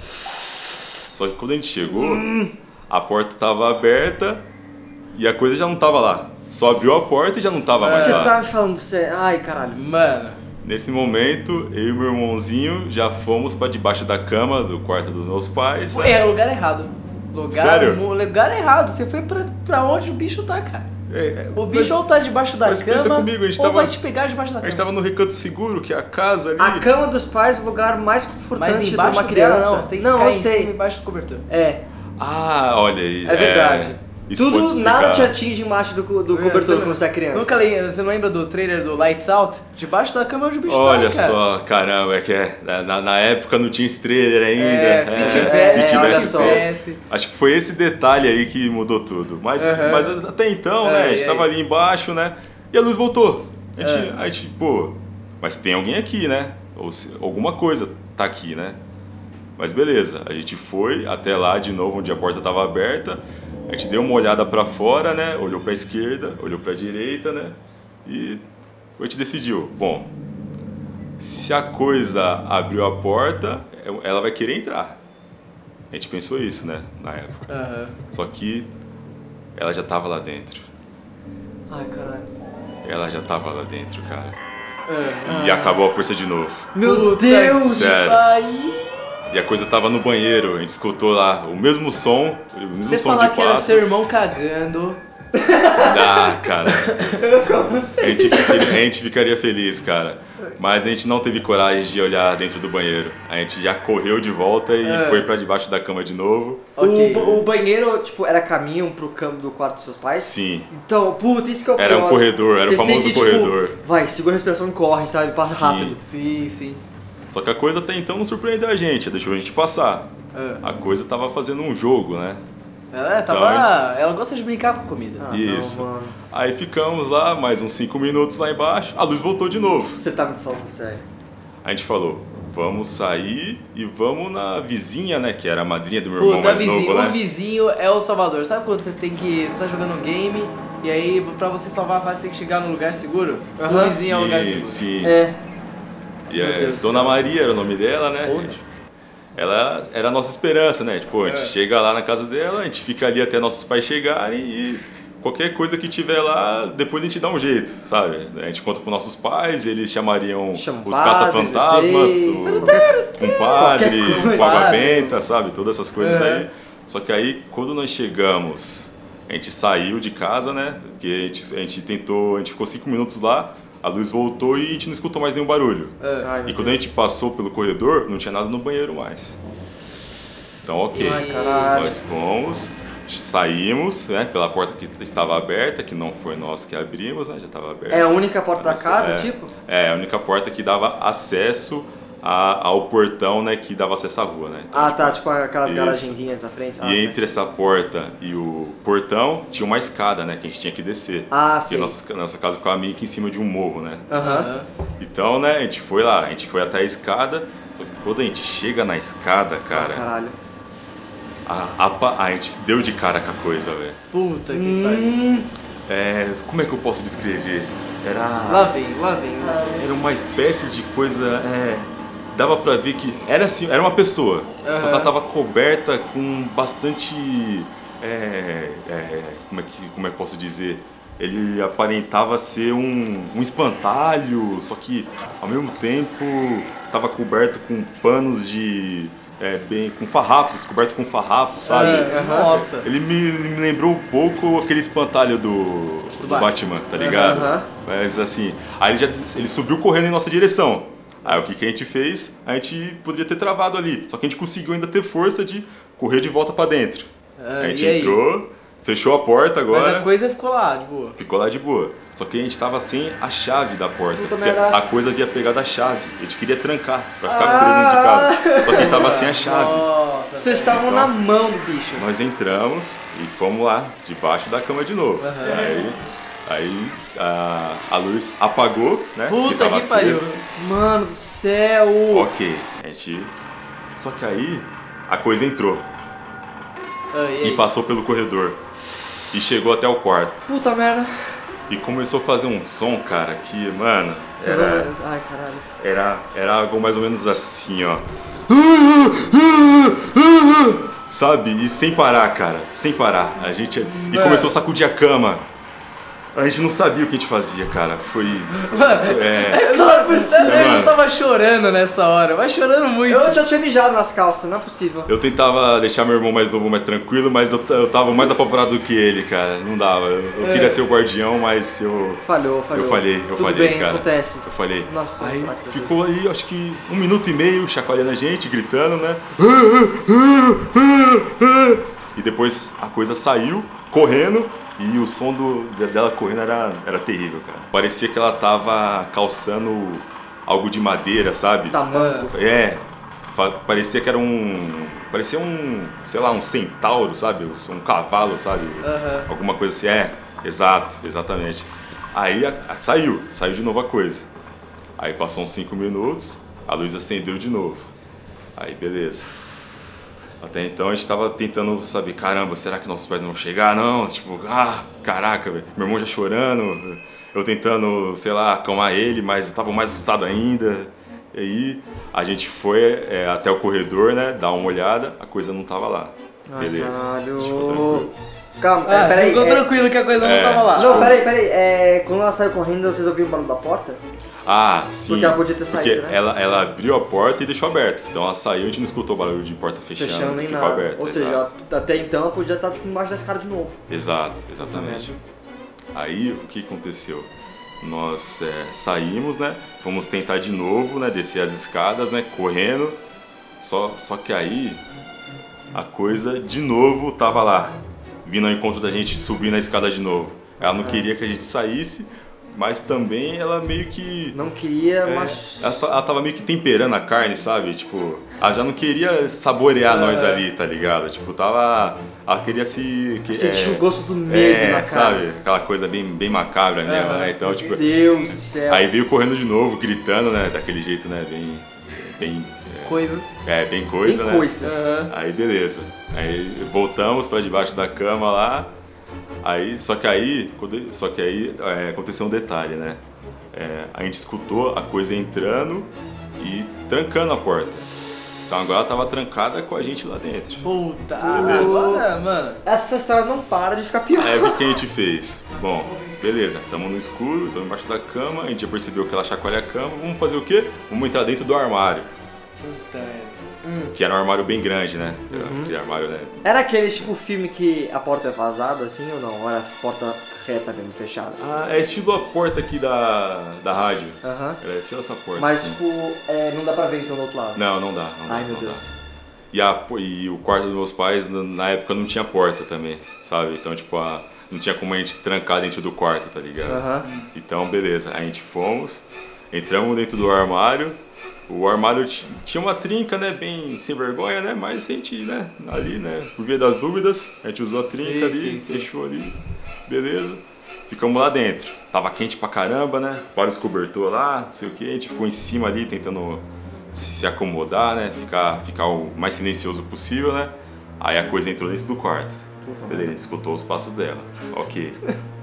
C: Só que quando a gente chegou, a porta tava aberta e a coisa já não tava lá. Só abriu a porta e já não tava mais
A: Você
C: lá.
A: tá me falando sério? Ai, caralho.
B: Mano,
C: Nesse momento, eu e meu irmãozinho já fomos pra debaixo da cama do quarto dos meus pais.
B: é o lugar errado. Lugar,
C: Sério?
B: mu- lugar errado. Você foi pra, pra onde o bicho tá, cara.
C: É, é,
B: O bicho
C: mas
B: ou tá debaixo da
C: mas
B: cama,
C: pensa comigo, a gente
B: ou
C: tava-
B: vai te pegar debaixo da
C: a
B: cama.
C: gente tava no recanto seguro, que é a casa ali.
A: A cama dos pais é o lugar mais
B: Mas
A: confortante de
B: embaixo
A: uma criança.
B: dela não, tem que
A: não,
B: ficar
A: eu
B: em cima
A: sei.
B: embaixo do cobertor.
A: É,
C: Ah, olha aí.
A: é verdade.
C: isso pode
A: Tudo,
C: explicar.
A: nada te atinge embaixo do, co- do
B: Você
A: cobertor
B: não-
A: quando você é criança.
B: Nunca le... Você não lembra do trailer do Lights Out? Debaixo da cama onde o bicho
C: Olha
B: tá, cara.
C: só, caramba, é que é, na, na época não tinha esse trailer ainda.
B: É, se
C: É,
B: tivesse,
A: é,
B: se
A: olha
B: tivesse.
A: só.
B: tivesse.
C: Acho que foi esse detalhe aí que mudou tudo. Mas,
B: Aham.
C: mas até então,
B: É,
C: né, a
B: e
C: gente
B: aí?
C: tava ali embaixo, né? E a luz voltou. A gente,
B: É.
C: a gente, pô, mas tem alguém aqui, né? Ou se, alguma coisa tá aqui, né? Mas beleza, a gente foi até lá de novo, onde a porta tava aberta. A gente deu uma olhada pra fora, né? Olhou pra esquerda, olhou pra direita, né? E a gente decidiu, bom, se a coisa abriu a porta, ela vai querer entrar. A gente pensou isso, né, na época.
B: Aham.
C: Só que ela já tava lá dentro.
A: Ai, caralho.
C: Ela já tava lá dentro, cara.
B: Ah.
C: E acabou a força de novo.
A: Meu
B: Puta
A: Deus!
B: que
C: Sério.
B: pariu.
C: E a coisa tava no banheiro, a gente escutou lá o mesmo som, o mesmo
B: Você
C: som
B: falar
C: de
B: que era
C: passos.
B: seu irmão cagando.
C: Ah, cara. A gente, ficaria, a gente ficaria feliz, cara. Mas a gente não teve coragem de olhar dentro do banheiro. A gente já correu de volta e
B: É.
C: foi pra debaixo da cama de novo.
B: Ok.
A: O, o banheiro, tipo, era caminho pro campo do quarto dos seus pais?
C: Sim.
A: Então, puta, isso que é o
C: Era
A: pior.
C: um corredor, era o
A: Vocês têm
C: famoso
A: que, tipo,
C: corredor.
A: vai, segura a respiração e corre, sabe? Passa
C: Sim.
A: rápido.
B: Sim, sim.
C: Só que a coisa até então não surpreendeu a gente, deixou a gente passar.
B: Ah.
C: A coisa tava fazendo um jogo, né?
B: Ela tava.
C: Então,
B: Ela gosta de brincar com comida.
A: Ah,
C: Isso.
A: não, mano.
C: Aí ficamos lá, mais uns cinco minutos lá embaixo, a luz voltou de novo.
A: Você tá me falando sério.
C: A gente falou, vamos sair e vamos na vizinha, né? Que era a madrinha do meu irmão
B: Puta, a
C: mais
B: vizinho,
C: novo, né?
B: o vizinho é o salvador. Sabe quando você tem que... Você tá jogando um game e aí pra você salvar a fase você tem que chegar num lugar seguro?
A: Aham.
B: O vizinho é um lugar
C: Sim,
B: seguro.
C: sim.
A: É.
C: E
A: Meu
C: é,
A: Deus do
C: Dona
A: céu.
C: Maria era o nome dela, né?
B: Olha.
C: Ela era a nossa esperança, né? Tipo, a gente
B: É.
C: chega lá na casa dela, a gente fica ali até nossos pais chegarem e qualquer coisa que tiver lá, depois a gente dá um jeito, sabe? A gente conta pros nossos pais, eles chamariam
A: Chama um
C: os
A: padre,
C: caça-fantasmas,
A: sei.
C: o- um padre,
A: Qualquer coisa.
C: com água benta, sabe? Todas essas coisas
B: É.
C: aí. Só que aí, quando nós chegamos, a gente saiu de casa, né? Porque a gente, a gente tentou, a gente ficou cinco minutos lá, a luz voltou e a gente não escutou mais nenhum barulho.
B: É.
A: Ai,
C: E
A: meu
C: quando a
A: Deus.
C: gente passou pelo corredor, não tinha nada no banheiro mais. Então, ok.
A: Ai, caralho.
C: Nós fomos, saímos, né, pela porta que estava aberta, que não foi nós que abrimos, né, já estava aberta.
A: É a única porta da casa,
C: é,
A: tipo?
C: É, a única porta que dava acesso a- ao portão, né, que dava acesso à rua, né. Então,
A: Ah, tá, tipo aquelas
C: Isso.
A: garagenzinhas na frente. Ah,
C: e
A: sei.
C: entre essa porta e o portão tinha uma escada, né, que a gente tinha que descer.
A: Ah,
C: Porque
A: sim.
C: nossa, nossa casa ficava meio que em cima de um morro, né.
A: Aham.
C: Então, né, a gente foi lá, a gente foi até a escada, só que quando a gente chega na escada,
A: Ah,
C: cara,
A: caralho.
C: a, a, pa- a gente deu de cara com a coisa, velho.
B: Puta que
A: Hum.
B: pariu.
C: É, como é que eu posso descrever?
B: Lá
C: Era,
B: vem, lá vem.
C: era uma espécie de coisa, é, dava pra ver que era assim, era uma pessoa, só que ela
B: Aham.
C: tava coberta com bastante, é, é, como é que, como é que eu posso dizer? Ele aparentava ser um, um espantalho, só que ao mesmo tempo tava coberto com panos de, é, bem, com farrapos, coberto com farrapos, sabe?
B: Sim,
A: Aham.
B: Nossa.
C: Ele me, me lembrou um pouco aquele espantalho do, do,
B: Batman.
C: Batman, tá ligado?
A: Aham.
C: Mas assim, aí ele, já, ele subiu correndo em nossa direção. Aí o que, que a gente fez? A gente poderia ter travado ali. Só que a gente conseguiu ainda ter força de correr de volta pra dentro.
B: Ah,
C: a gente
B: e aí?
C: entrou, fechou a porta agora,
B: Mas a coisa ficou lá, de boa.
C: ficou lá de boa. Só que a gente tava sem a chave da porta.
A: Puta
C: Porque
A: merda.
C: a coisa havia pegado a chave. A gente queria trancar pra ficar preso dentro de casa. Só que a gente tava sem a chave.
B: Nossa.
A: Vocês estavam
C: Então-
A: na mão do bicho.
C: Nós entramos e fomos lá, debaixo da cama de novo.
B: Aham.
C: Aí, aí a, a luz apagou, né?
B: Puta
C: tava
B: que pariu.
C: acesa.
A: Mano do céu.
C: Ok, a gente. Só que aí a coisa entrou
B: Ah, e
C: e
B: aí?
C: passou pelo corredor e chegou até o quarto.
A: Puta merda.
C: E começou a fazer um som, cara, que, mano,
A: Você
C: era,
A: não- Ai, caralho.
C: era, era algo mais ou menos assim, ó. Sabe? E sem parar, cara. Sem parar. A gente. E
B: Mano.
C: começou a sacudir a cama. A gente não sabia o que a gente fazia, cara. Foi. É,
A: Não é possível.
B: Eu
C: mano.
B: tava chorando nessa hora, mas chorando muito.
A: Eu já tinha mijado nas calças, não é possível.
C: eu tentava deixar meu irmão mais novo mais tranquilo, mas eu, t- eu tava mais apavorado do que ele, cara. Não dava. Eu, eu
B: É.
C: queria ser o guardião, mas eu.
A: Falhou, falhou.
C: Eu falhei, eu
A: Tudo
C: falhei,
A: bem,
C: cara.
A: acontece.
C: Eu falei.
A: Nossa,
C: aí
A: será que eu
C: ficou aí, acho que um minuto e meio chacoalhando a gente, gritando, né? E depois a coisa saiu, correndo, e o som do, de- dela correndo era, era terrível, cara. Parecia que ela tava calçando algo de madeira, sabe?
A: Tamanco.
C: É, fa- parecia que era um. Parecia um, sei lá, um centauro, sabe? Um cavalo, sabe?
B: Aham.
C: Alguma coisa assim. É, exato, exatamente. Aí a- a- saiu, saiu de novo a coisa. Aí passou uns cinco minutos, a luz acendeu de novo. Aí beleza. Até então a gente tava tentando saber, caramba, será que nossos pais não vão chegar? Não, tipo, ah, caraca, velho. Meu irmão já chorando, eu tentando, sei lá, acalmar ele, mas eu tava mais assustado ainda. E aí a gente foi é, até o corredor, né, dar uma olhada, a coisa não tava lá.
A: Ai,
C: Beleza. A gente ficou
A: caralho.
C: tranquilo.
A: Calma,
B: Ah,
A: é, peraí.
B: ficou
A: é-
B: tranquilo que a coisa
C: É.
B: não tava lá.
A: Não, peraí, peraí. É, quando ela saiu correndo, vocês ouviram o barulho da porta?
C: Ah, sim.
A: Porque ela podia ter
C: porque
A: saído, né?
C: ela, ela abriu a porta e deixou aberta. Então ela saiu e a gente não escutou o barulho de porta fechando,
A: Fechando nem
C: ficou
A: nada.
C: aberta.
A: Ou seja,
C: exato.
A: ela- até então ela podia estar tipo, embaixo da escada de novo.
C: Exato, exatamente. Aí o que aconteceu? Nós é, saímos, né? Fomos tentar de novo, né? Descer as escadas, né? Correndo. Só, só que aí a coisa de novo tava lá, vindo ao encontro da gente subir na escada de novo. Ela não queria que a gente saísse, mas também ela meio que.
A: Não queria,
C: É,
A: mas.
C: ela, ta- ela tava meio que temperando a carne, sabe? Tipo, ela já não queria saborear nós ali, tá ligado? Tipo, tava. Ela queria se. Que,
A: Sentiu
C: é,
A: o gosto do medo
C: é,
A: na cara.
C: sabe? Aquela coisa bem, bem macabra mesmo, né? Então, tipo.
A: Deus do céu.
C: Aí veio correndo de novo, gritando, né? Daquele jeito, né? Bem. bem...
B: Coisa.
C: É, bem coisa,
A: Bem
C: né?
A: coisa.
B: Aham.
C: Aí beleza. Aí voltamos pra debaixo da cama lá. Aí, só que aí, quando- só que aí é, aconteceu um detalhe, né? É, a gente escutou a coisa entrando e trancando a porta. Então agora ela tava trancada com a gente lá dentro.
B: Puta,
C: Beleza.
B: agora, mano.
A: Essa história não para de ficar pior.
C: Aí o que a gente fez? Bom, beleza, estamos no escuro, estamos embaixo da cama, a gente já percebeu que ela chacoalha a cama, vamos fazer o quê? Vamos entrar dentro do armário,
B: Puta, velho.
C: que era um armário bem grande, né? Aquele armário, né?
A: Era aquele tipo filme que a porta é vazada assim ou não? Ou era porta reta mesmo, fechada?
C: Ah, é estilo a porta aqui da, da rádio.
A: Aham.
C: É estilo essa porta.
A: Mas
C: assim.
A: tipo, é, não dá pra ver então do outro lado.
C: Não, não dá. Não dá,
A: Ai meu
C: não
A: Deus.
C: dá. E, a, e o quarto dos meus pais, na- na época, não tinha porta também, sabe? Então, tipo, a, não tinha como a gente trancar dentro do quarto, tá ligado?
A: Aham.
C: Então, beleza. A gente fomos, entramos dentro do armário. O armário t- tinha uma trinca, né? Bem sem vergonha, né? Mas a gente, né? Ali, né? Por via das dúvidas, a gente usou a trinca
B: Sim,
C: ali,
B: sim, sim.
C: fechou ali. Beleza. Ficamos lá dentro. Tava quente pra caramba, né? Vários cobertor lá, não sei o que. A gente ficou em cima ali, tentando se acomodar, né? Ficar, ficar o mais silencioso possível, né? Aí a coisa entrou dentro do quarto. Beleza, a gente escutou os passos dela. Ok.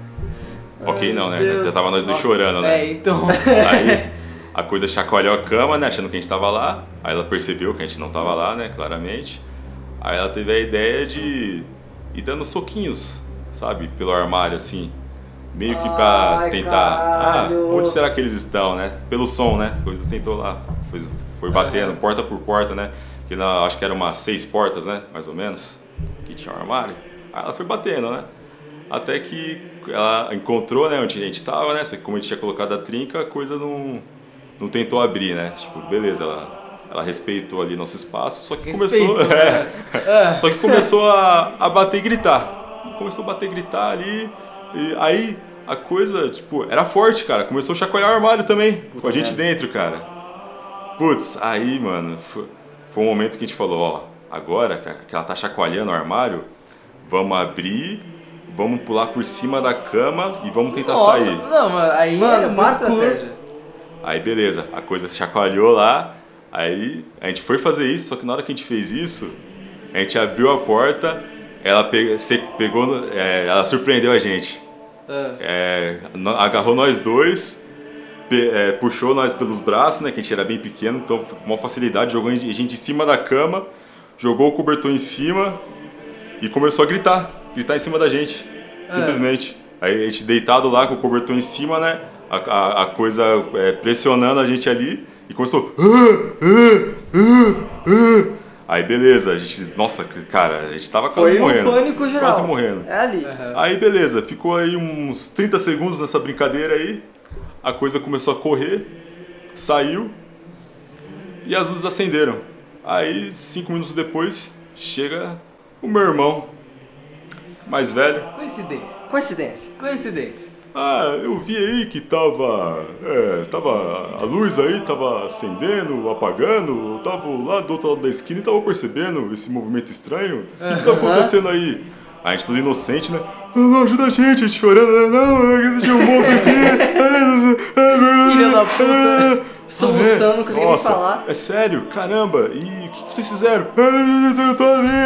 C: Ok não, né?
A: Deus.
C: Já tava nós dois chorando, né?
B: É, então.
C: Aí a coisa chacoalhou a cama, né? Achando que a gente tava lá. Aí ela percebeu que a gente não tava lá, né? Claramente. Aí ela teve a ideia de ir dando soquinhos, sabe? Pelo armário, assim. Meio que pra
A: Ai,
C: tentar...
A: caralho.
C: Ah, onde será que eles estão, né? Pelo som, né? A coisa tentou lá. Foi, foi batendo,
B: Aham.
C: porta por porta, né? Que na, acho que eram umas seis portas, né? Mais ou menos. Que tinha um armário. Aí ela foi batendo, né? Até que ela encontrou, né, onde a gente tava, né? Como a gente tinha colocado a trinca, a coisa não, não tentou abrir, né? Tipo, beleza, ela, ela respeitou ali nosso espaço, só que
B: Respeito,
C: começou.
B: né?
C: É, só que começou a, a bater e gritar. Começou a bater e gritar ali. E aí a coisa, tipo, era forte, cara. Começou a chacoalhar o armário também. Com a gente
A: merda.
C: dentro, cara. Putz, aí, mano, foi, foi um momento que a gente falou, ó, agora que a- que ela tá chacoalhando o armário, vamos abrir, vamos pular por cima da cama e vamos tentar
B: Nossa,
C: sair.
B: não, mano, aí
A: Mano,
B: é muita
A: Marco.
B: estratégia.
C: Aí beleza, a coisa chacoalhou lá, aí a gente foi fazer isso, só que na hora que a gente fez isso, a gente abriu a porta, ela pe- se- pegou, é, ela surpreendeu a gente.
B: Ah.
C: É, no- agarrou nós dois, pe- é, puxou nós pelos braços, né, que a gente era bem pequeno, então com uma facilidade, jogou a gente a gente em cima da cama, jogou o cobertor em cima e começou a gritar, gritar em cima da gente, simplesmente. Aí a gente deitado lá com o cobertor em cima, né, a, a, a coisa é, pressionando a gente ali e começou... "Ah, ah, ah, ah." Aí beleza, a gente, nossa, cara, a gente tava quase
A: Foi um
C: morrendo.
A: pânico geral.
C: Quase morrendo.
A: É ali.
C: Aí beleza, ficou aí uns trinta segundos nessa brincadeira aí, a coisa começou a correr, saiu e as luzes acenderam. Aí cinco minutos depois chega o meu irmão, mais velho.
B: Coincidência.
A: Coincidência.
B: Coincidência.
C: Ah, eu vi aí que tava, é, tava a luz aí tava acendendo, apagando, eu tava lá do outro lado da esquina e tava percebendo esse movimento estranho. O que tá acontecendo aí? A gente tudo inocente, né? Ah, não, ajuda a gente, a gente chorando, né? Não, tinha um monstro aqui.
B: Filha da puta.
A: Solução, não consegui nem
C: Nossa,
A: falar.
C: é sério? Caramba, e o que vocês fizeram? Ah, eu tô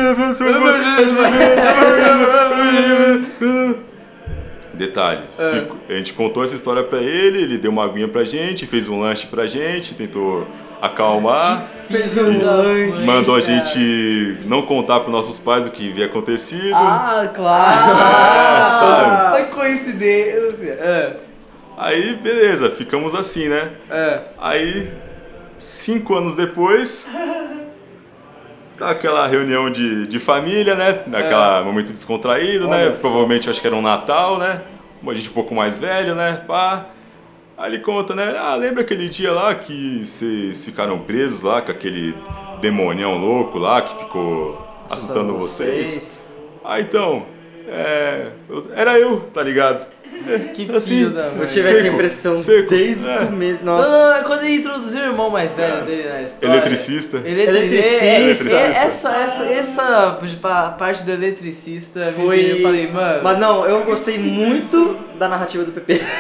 C: ali. Detalhe, fico- a gente contou essa história pra ele, ele deu uma aguinha pra gente, fez um lanche pra gente, tentou acalmar,
A: Fez um lanche.
C: mandou a gente não contar pros nossos pais o que havia acontecido.
B: Ah, claro.
C: É, sabe?
B: Foi coincidência. É.
C: Aí, beleza, ficamos assim, né?
B: É.
C: Aí, cinco anos depois, tá aquela reunião de, de família, né? Naquele momento descontraído,
A: Olha
C: né?
A: só.
C: Provavelmente acho que era um Natal, né? A gente um pouco mais velho, né? Pá. Aí ele conta, né? Ah, lembra aquele dia lá que vocês ficaram presos lá com aquele demonião louco lá que ficou assustando vocês? Ah, então, é, eu- era eu, tá ligado?
B: Que
C: Assim,
B: filho da mãe.
A: Eu tive essa
C: Seco,
A: impressão
C: seco,
A: desde
C: é.
A: o começo.
B: Não,
A: Nossa.
B: não, não, quando ele introduziu o irmão mais velho dele na história.
C: Eletricista.
B: Eletri-
A: Eletricista.
B: é, é,
C: Eletricista.
B: essa, essa, essa pa- parte do eletricista,
A: Foi.
B: eu falei, mano.
A: Mas não, eu gostei muito da narrativa do P P.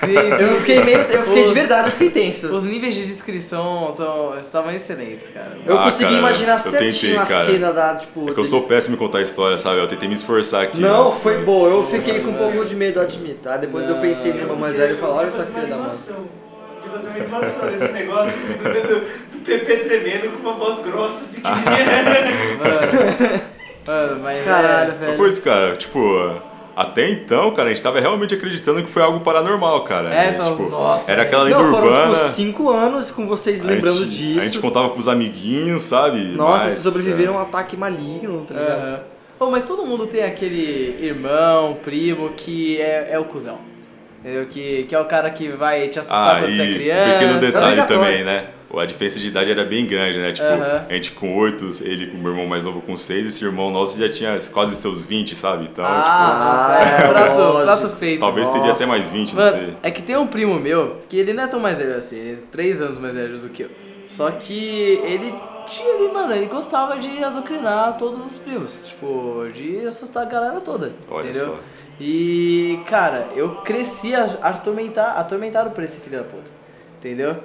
B: sim.
A: Eu fiquei meio. Eu fiquei
B: Os-
A: de verdade, eu fiquei tenso.
B: Os níveis de descrição tão, estavam excelentes, cara.
A: Eu
C: Ah,
A: consegui
C: cara,
A: imaginar
C: eu
A: certinho
C: tentei,
A: a
C: cara.
A: cena da, tipo.
C: É que eu sou péssimo em contar história, sabe? Eu tentei me esforçar aqui.
A: Não,
C: mas-
A: foi boa. Eu fiquei com um pouco de medo, admito. Aí depois eu
B: Não,
A: pensei no
B: eu
A: irmão mais
D: queria-
A: velho e falei, olha
D: eu
A: essa
D: queria
A: filha da
D: fazer
A: mãe.
D: uma animação. Eu queria fazer uma animação desse negócio, assim, do, do, do P P tremendo com uma voz grossa, pequenininha.
B: Mano, mano, mas
A: Caralho,
B: é...
C: Não
A: velho.
C: foi isso, cara. Tipo, até então, cara, a gente tava realmente acreditando que foi algo paranormal, cara.
B: É,
C: E,
B: só-
C: tipo,
B: nossa,
C: era aquela lenda
A: Não, foram
C: urbana.
A: tipo cinco anos com vocês
C: a
A: lembrando
C: gente-
A: disso.
C: A gente contava com os amiguinhos, sabe?
A: Nossa,
C: Mas,
A: vocês sobreviveram a um
C: é.
A: ataque maligno, tá ligado?
B: Aham. Pô, mas todo mundo tem aquele irmão, primo que é, é o cuzão. Entendeu? Que, que é o cara que vai te assustar
C: Ah,
B: quando
C: e
B: você é
C: um
B: criança.
C: pequeno detalhe
A: obrigatório.
C: também, né? A diferença de idade era bem grande, né? Tipo,
B: Aham.
C: a gente com oito, ele com o meu irmão mais novo com seis, esse irmão nosso já tinha quase seus vinte, sabe? Então,
B: Ah, nossa,
A: Ah,
B: é, prato,
A: lógico.
B: prato feito.
C: tipo, talvez teria
A: nossa.
C: até mais vinte, não sei.
B: Mano, é que tem um primo meu, que ele não é tão mais velho assim, ele é três anos mais velho do que eu. Só que ele tinha ali, mano, ele gostava de azucrinar todos os primos. Tipo, de assustar a galera toda.
C: Olha
B: entendeu?
C: só.
B: E, cara, eu cresci a- atormentar, atormentado por esse filho da puta. Entendeu?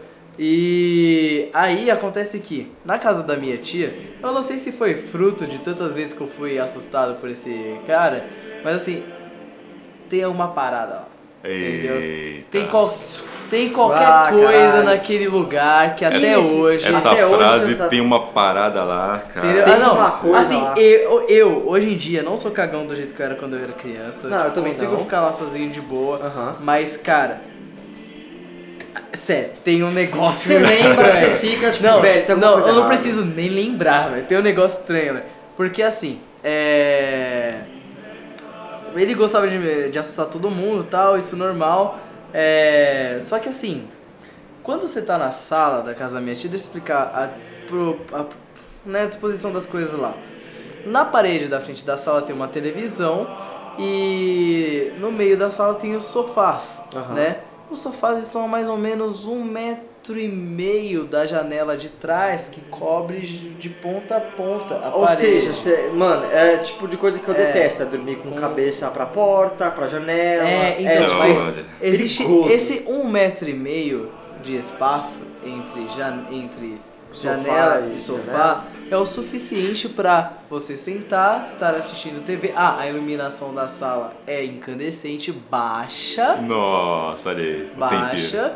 B: E aí acontece que, na casa da minha tia, eu não sei se foi fruto de tantas vezes que eu fui assustado por esse cara, mas assim, tem uma parada lá. Entendeu?
C: Eita.
B: Tem, qual, tem qualquer
A: Ah,
B: coisa
A: caralho.
B: naquele lugar que até
C: Essa-
B: hoje.
C: Essa
A: Até hoje
C: frase
A: essa-
C: tem uma parada lá, cara.
B: Entendeu?
A: Tem
B: Ah, não.
A: uma coisa
B: assim,
A: lá.
B: eu, eu, hoje em dia, não sou cagão do jeito que eu era quando eu era criança.
A: Não, eu
B: Tipo,
A: também
B: consigo
A: não.
B: ficar lá sozinho de boa.
A: Aham.
B: Mas, cara. Sério, tem um negócio.
A: Você lembra,
B: estranho.
A: você fica, tipo,
B: Não,
A: velho, tem alguma
B: não,
A: coisa
B: eu não
A: errada.
B: preciso nem lembrar, velho. Tem um negócio estranho, né? Porque assim, é. Ele gostava de, de assustar todo mundo e tal, isso normal. É. Só que assim, quando você tá na sala da casa da minha tia, deixa eu explicar a, pro, a, né, a disposição das coisas lá. Na parede da frente da sala tem uma televisão e no meio da sala tem os sofás,
A: Aham.
B: né? Os sofás estão a mais ou menos um metro e meio da janela de trás que cobre de de ponta a ponta a
A: Ou
B: parede.
A: seja, cê- mano, é tipo de coisa que eu
B: É.
A: detesto, é dormir com cabeça pra porta, pra janela.
B: É, então,
C: Não,
B: mas
C: olha.
B: existe
A: perigoso.
B: esse um metro e meio de espaço entre, jan entre
A: Sofá
B: janela
A: e
B: e sofá
A: janela.
B: é o suficiente pra você sentar, estar assistindo T V. Ah, a iluminação da sala é incandescente, baixa,
C: Nossa, olha aí. O tempero.
B: baixa,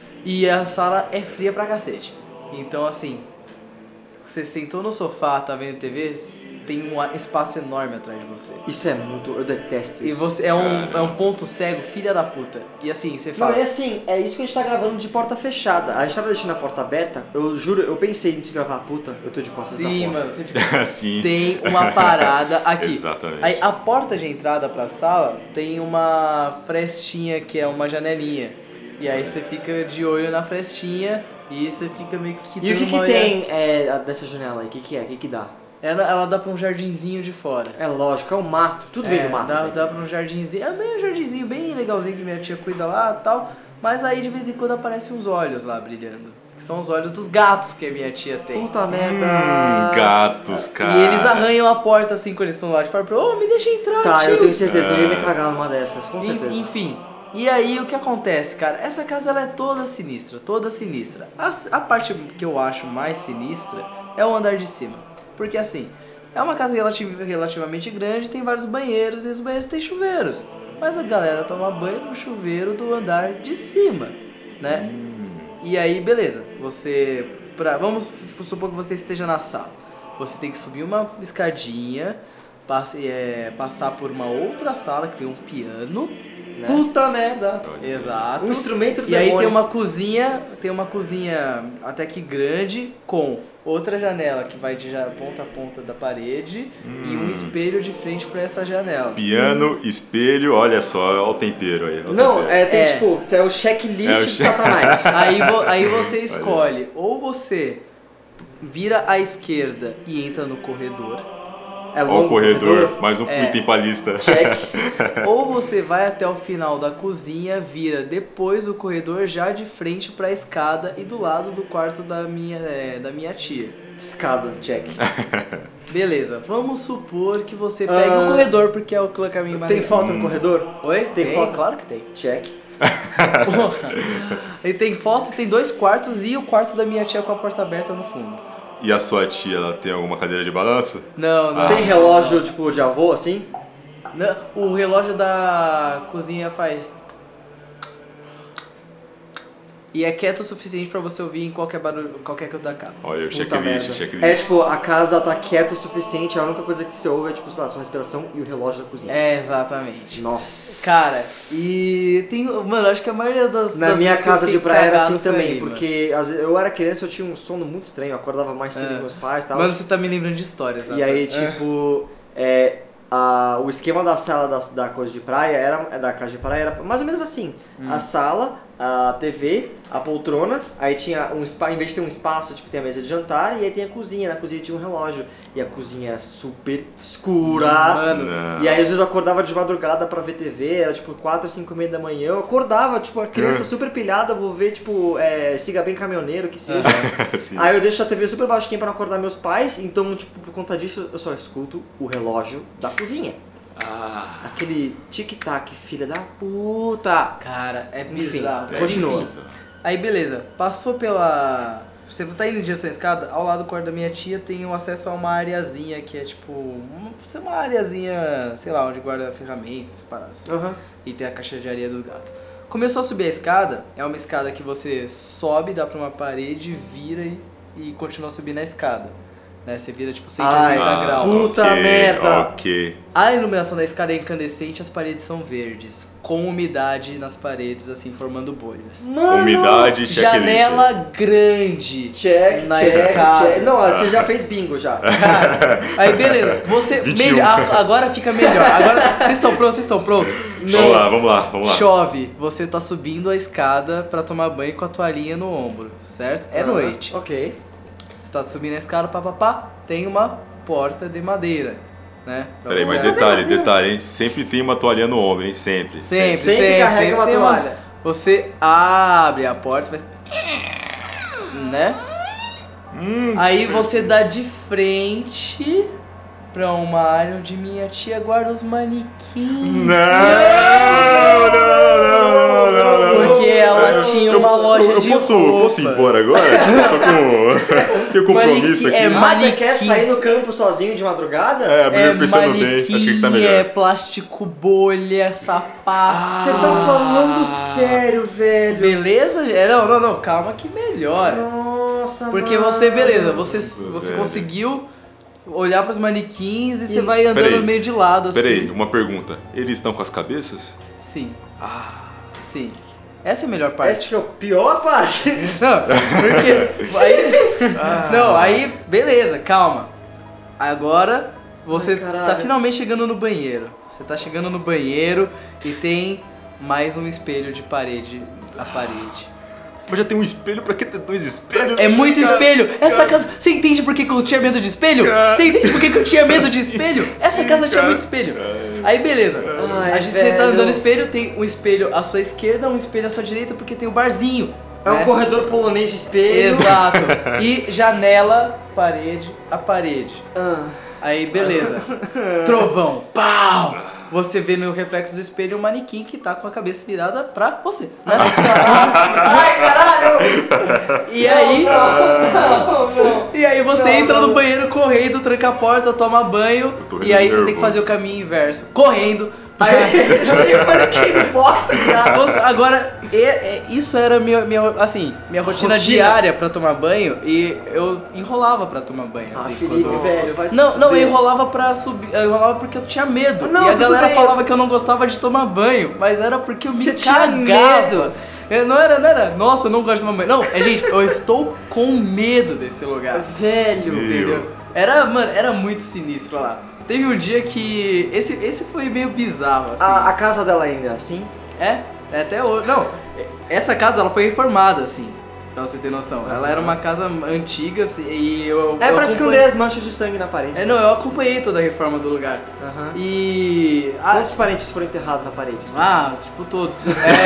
B: e a sala é fria pra cacete. Então, assim, você sentou no sofá, tá vendo T V, tem um espaço enorme atrás de você.
A: Isso é muito. Eu detesto
B: E
A: isso.
B: você é um,
C: Caramba.
B: é um ponto cego, filha da puta. E assim, você
A: Não,
B: fala.
A: e assim, é isso que a gente tá gravando de porta fechada. A gente tava deixando a porta aberta, eu juro, eu pensei em te gravar, puta, eu tô de costas da
B: Sim,
A: porta.
B: mano, você fica.
C: Assim.
B: Tem uma parada aqui.
C: Exatamente.
B: Aí a porta de entrada pra sala tem uma frestinha que é uma janelinha. E aí você fica de olho na frestinha e você fica meio que.
A: E o
B: dando
A: que
B: uma
A: que
B: olhada.
A: tem é, a- dessa janela aí? O que que é? O que que dá?
B: Ela, ela dá pra um jardinzinho de fora.
A: É lógico, é o mato, tudo vem
B: É,
A: do mato.
B: Dá,
A: velho.
B: dá pra um jardinzinho. É bem um jardinzinho bem legalzinho que minha tia cuida lá e tal. Mas aí de vez em quando aparecem uns olhos lá brilhando. Que são os olhos dos gatos que a minha tia tem.
A: Puta merda.
C: Hum, gatos, cara.
B: E eles arranham a porta assim quando eles estão lá de fora pra, ô, me deixa entrar,
A: Tá,
B: tio.
A: eu tenho certeza, eu ia me
C: É.
A: cagar numa dessas, com
B: En-
A: certeza.
B: Enfim. E aí o que acontece, cara? Essa casa ela é toda sinistra, toda sinistra. A, a parte que eu acho mais sinistra é o andar de cima. Porque assim, é uma casa relativ- relativamente grande, tem vários banheiros e os banheiros têm chuveiros. Mas a galera toma banho no chuveiro do andar de cima, né? E aí, beleza, você... Pra, vamos f- supor que você esteja na sala. Você tem que subir uma escadinha, passe, é, passar por uma outra sala que tem um piano, né?
A: Puta merda.
B: Exato.
A: Um instrumento do
B: E aí tem
A: demônio.
B: uma cozinha, tem uma cozinha até que grande com outra janela que vai de ja- ponta a ponta da parede e um espelho de frente pra essa janela.
C: Piano, espelho, olha só, olha o tempero aí. olha o
A: Não,
C: tempero.
A: é, tem
B: É.
A: tipo, isso é o checklist
C: É o
A: de
C: che-
A: Satanás.
B: Aí, vo- aí você escolhe, ou você vira à esquerda e entra no corredor,
A: É
C: Ó
A: longo
C: o corredor, mais um
B: É.
C: item pra lista.
A: Check.
B: ou você vai até o final da cozinha, vira depois o corredor já de frente pra escada e do lado do quarto da minha, é, da minha tia.
A: Escada, check.
B: Beleza, vamos supor que você pegue
A: Ah,
B: o corredor porque é o caminho mais
A: Tem
B: legal.
A: foto no corredor?
B: Oi?
A: Tem foto?
B: Claro que tem.
A: Check.
B: Porra. E tem foto, tem dois quartos e o quarto da minha tia com a porta aberta no fundo.
C: E a sua tia, ela tem alguma cadeira de balanço?
B: Não, não.
A: Tem relógio, tipo, de avô, assim?
B: Não, o relógio da cozinha faz... E é quieto o suficiente pra você ouvir em qualquer barulho, qualquer canto da casa.
C: Olha, o
A: Puta
C: checklist,
A: merda.
C: checklist.
A: É tipo, a casa tá quieta o suficiente, a única coisa que você ouve é tipo, sei lá, sua respiração e o relógio da cozinha.
B: É, exatamente.
A: Nossa.
B: Cara, e tem... Mano, acho que a maioria das...
A: Na
B: das
A: minha
B: vezes que eu
A: casa de
B: fiquei
A: praia era
B: cagado
A: assim
B: foi
A: também,
B: aí, mano.
A: porque às vezes, eu era criança, eu tinha um sono muito estranho, eu acordava mais cedo
B: É.
A: que meus pais e tal.
B: Mano, você tá me lembrando de histórias,
A: E aí, tipo, é, a, o esquema da sala da, da coisa de praia, era, da casa de praia, era mais ou menos assim.
B: Hum.
A: A sala, a T V, a poltrona, aí tinha um espaço, em vez de ter um espaço, tipo, tem a mesa de jantar, e aí tem a cozinha, na cozinha tinha um relógio. E a cozinha era super escura.
B: Mano,
C: Não.
A: E aí às vezes eu acordava de madrugada pra ver T V, era tipo quatro, cinco e meia da manhã, eu acordava, tipo, a criança super pilhada, vou ver, tipo, é, Siga Bem Caminhoneiro, que seja.
C: Assim.
A: Aí eu deixo a T V super baixinha pra não acordar meus pais, então, tipo, por conta disso, eu só escuto o relógio da cozinha.
B: Ah,
A: Aquele tic-tac, filha da puta.
B: cara, é
A: Enfim,
B: bizarro. Mas
A: continua.
B: enfim. Aí, beleza. Passou pela... Você tá indo em direção à escada, ao lado do quarto da minha tia tem o acesso a uma areazinha que é tipo... Uma, uma areazinha, sei lá, onde guarda ferramentas, paradas assim.
A: Aham.
B: E tem a caixa de areia dos gatos. Começou a subir a escada, é uma escada que você sobe, dá pra uma parede, vira e, e continua subindo a escada. Né? Você vira tipo cento e oitenta
A: Ai,
B: graus.
A: puta
C: ok,
A: merda.
C: Ok.
B: A iluminação da escada é incandescente, as paredes são verdes, com umidade nas paredes, assim, formando bolhas.
A: Mano!
C: Umidade, checklist.
B: Janela grande
A: Check,
B: na
A: check,
B: escada.
A: check. Não, você já fez bingo já.
B: Cara, aí beleza, você...
C: vinte e um.
B: melhor- a- agora fica melhor. Agora, vocês estão prontos? Vocês estão prontos?
C: Vamos lá, vamos lá, vamos lá.
B: Chove, você tá subindo a escada pra tomar banho com a toalhinha no ombro, certo? É
A: Ah,
B: noite.
A: Ok.
B: Você tá subindo a escada, papapá, tem uma porta de madeira, né? Pra
C: Peraí,
B: você-
C: mas detalhe, detalhe, hein? Sempre tem uma toalhinha no ombro, hein? Sempre.
B: Sempre,
A: Sempre
B: sempre,
A: carrega
B: sempre
A: uma
B: tem
A: toalha.
B: Você abre a porta, faz... né?
C: Hum,
B: Aí você dá de frente pra uma área onde minha tia guarda os manequins.
C: Não, não, não, não, não.
B: Porque ela tinha
C: Eu-
B: uma
C: eu-
B: loja
C: eu
B: de
C: posso,
B: roupa.
C: posso ir embora agora? Tipo, eu tô com... Tenho compromisso
B: Manequim-
C: aqui.
B: é,
A: Mas você
B: Manequim.
A: quer sair no campo sozinho de madrugada?
C: É, a mulher
B: É
C: pensando bem,
B: manequim,
C: acho que tá
B: é
C: melhor.
B: plástico bolha, sapato.
A: Você tá falando sério, velho.
B: Beleza? É, Não, não, não, calma que melhora.
A: Nossa,
B: Porque
A: mano.
B: você, beleza, você, você
C: velho.
B: conseguiu olhar pros manequins e você
A: E-
B: vai andando
C: Peraí,
B: meio de lado, assim.
C: Peraí, uma pergunta. Eles estão com as cabeças?
B: Sim. Ah, sim. Essa é a melhor parte.
A: Essa que é a pior parte.
B: Não, porque... Aí, não, aí, beleza, calma. Agora, você
A: Ai, caralho.
B: tá finalmente chegando no banheiro. Você tá chegando no banheiro e tem mais um espelho de parede, a parede.
C: Mas já tem um espelho, pra que ter dois espelhos?
B: É muito
C: Cara,
B: espelho! Essa
C: cara.
B: casa. Você entende por que que eu tinha medo de espelho?
C: Cara.
B: Você entende por que que eu tinha medo de espelho? Essa
C: Sim,
B: casa tinha
C: cara.
B: muito espelho. Aí beleza.
A: Ai,
B: a gente, você tá
A: velho.
B: andando no espelho, tem um espelho à sua esquerda, um espelho à sua direita, porque tem o barzinho.
A: É um
B: né?
A: corredor polonês de espelho.
B: Exato. E janela, parede, a parede.
A: Ah.
B: Aí beleza. Trovão. Pau! Você vê no reflexo do espelho um manequim que tá com a cabeça virada pra você. Né?
A: Ai, caralho!
B: E aí.
A: Não, não.
B: E aí você
A: Não,
B: entra
A: não.
B: no banheiro correndo, tranca a porta, toma banho.
C: tô
B: E aí você tem que
C: nervoso.
B: fazer o caminho inverso. Correndo.
A: Aí, olha que bosta, cara.
B: Nossa, agora, é- é- isso era minha, minha, assim, minha rotina,
A: Rotina.
B: diária pra tomar banho e eu enrolava pra tomar banho.
A: Ah,
B: Assim,
A: Felipe,
B: quando-
A: velho, vai se
B: Não, não,
A: fuder.
B: eu enrolava pra subir. Eu enrolava porque eu tinha medo.
A: Não,
B: e a
A: tudo
B: galera
A: bem,
B: falava
A: eu-
B: que eu não gostava de tomar banho, mas era porque eu me
A: Você tinha
B: cagava.
A: medo.
B: Eu não era, não era, nossa, eu não gosto de tomar banho. Não, é gente, eu estou com medo desse lugar.
A: Velho.
C: Meu.
B: Entendeu? Era, mano, era muito sinistro lá. Teve um dia que. Esse, esse foi meio bizarro, assim.
A: A, a casa dela ainda é assim?
B: É, é até hoje. Não, essa casa ela foi reformada, assim, pra você ter noção. Ela era uma casa antiga, assim, e eu.
A: É
B: eu
A: pra esconder
B: acompanhei-
A: as manchas de sangue na parede.
B: É, não, eu acompanhei toda a reforma do lugar.
A: Aham.
B: E. Ah,
A: Quantos parentes foram enterrados na parede? assim?
B: ah, tipo todos.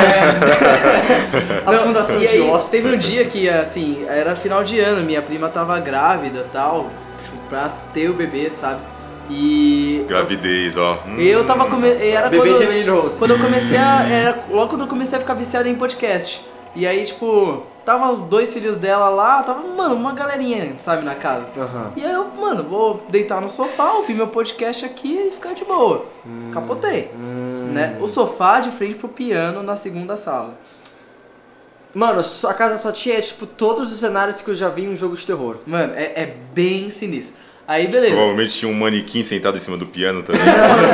B: É.
A: A
B: Não,
A: fundação
B: e
A: de
B: aí,
A: ossos.
B: teve um dia que, assim, era final de ano, minha prima tava grávida e tal, tipo, pra ter o bebê, sabe? E...
C: Gravidez, ó. Hum.
B: Eu tava come... era
A: Bebê
B: quando,
A: de Emily Rose.
B: quando eu comecei a... Era logo quando eu comecei a ficar viciado em podcast. E aí, tipo, tava os dois filhos dela lá, tava, mano, uma galerinha, sabe, na casa.
A: Aham.
B: E aí eu, mano, vou deitar no sofá, ouvir meu podcast aqui e ficar de boa.
A: Hum.
B: Capotei.
A: Hum.
B: Né? O sofá de frente pro piano na segunda sala.
A: Mano, só- a casa da sua tia é tipo todos os cenários que eu já vi em um jogo de terror.
B: Mano, é, é bem sinistro. Aí, beleza.
C: Provavelmente tinha um manequim sentado em cima do piano também.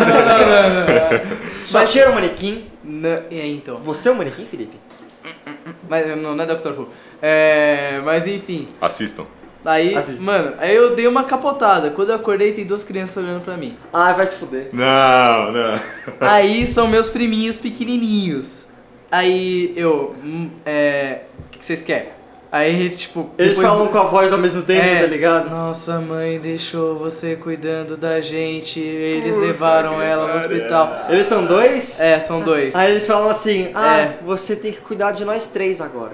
A: Sua tia era um manequim.
B: Na- é, então.
A: Você é um manequim, Felipe?
B: Mas não, não é Doctor Who. É, mas enfim.
C: Assistam.
B: Aí,
A: Assista.
B: mano, aí eu dei uma capotada. Quando eu acordei, tem duas crianças olhando pra mim.
A: Ai, vai se fuder.
C: Não, não.
B: Aí são meus priminhos pequenininhos. Aí eu, hum, é, o que que vocês querem? Aí, tipo,
A: Eles
B: depois-
A: falam com a voz ao mesmo tempo,
B: É,
A: tá ligado?
B: Nossa, mãe deixou você cuidando da gente, eles levaram ela no hospital.
A: Eles são dois?
B: É, são dois.
A: Aí eles falam assim, ah,
B: É.
A: você tem que cuidar de nós três agora.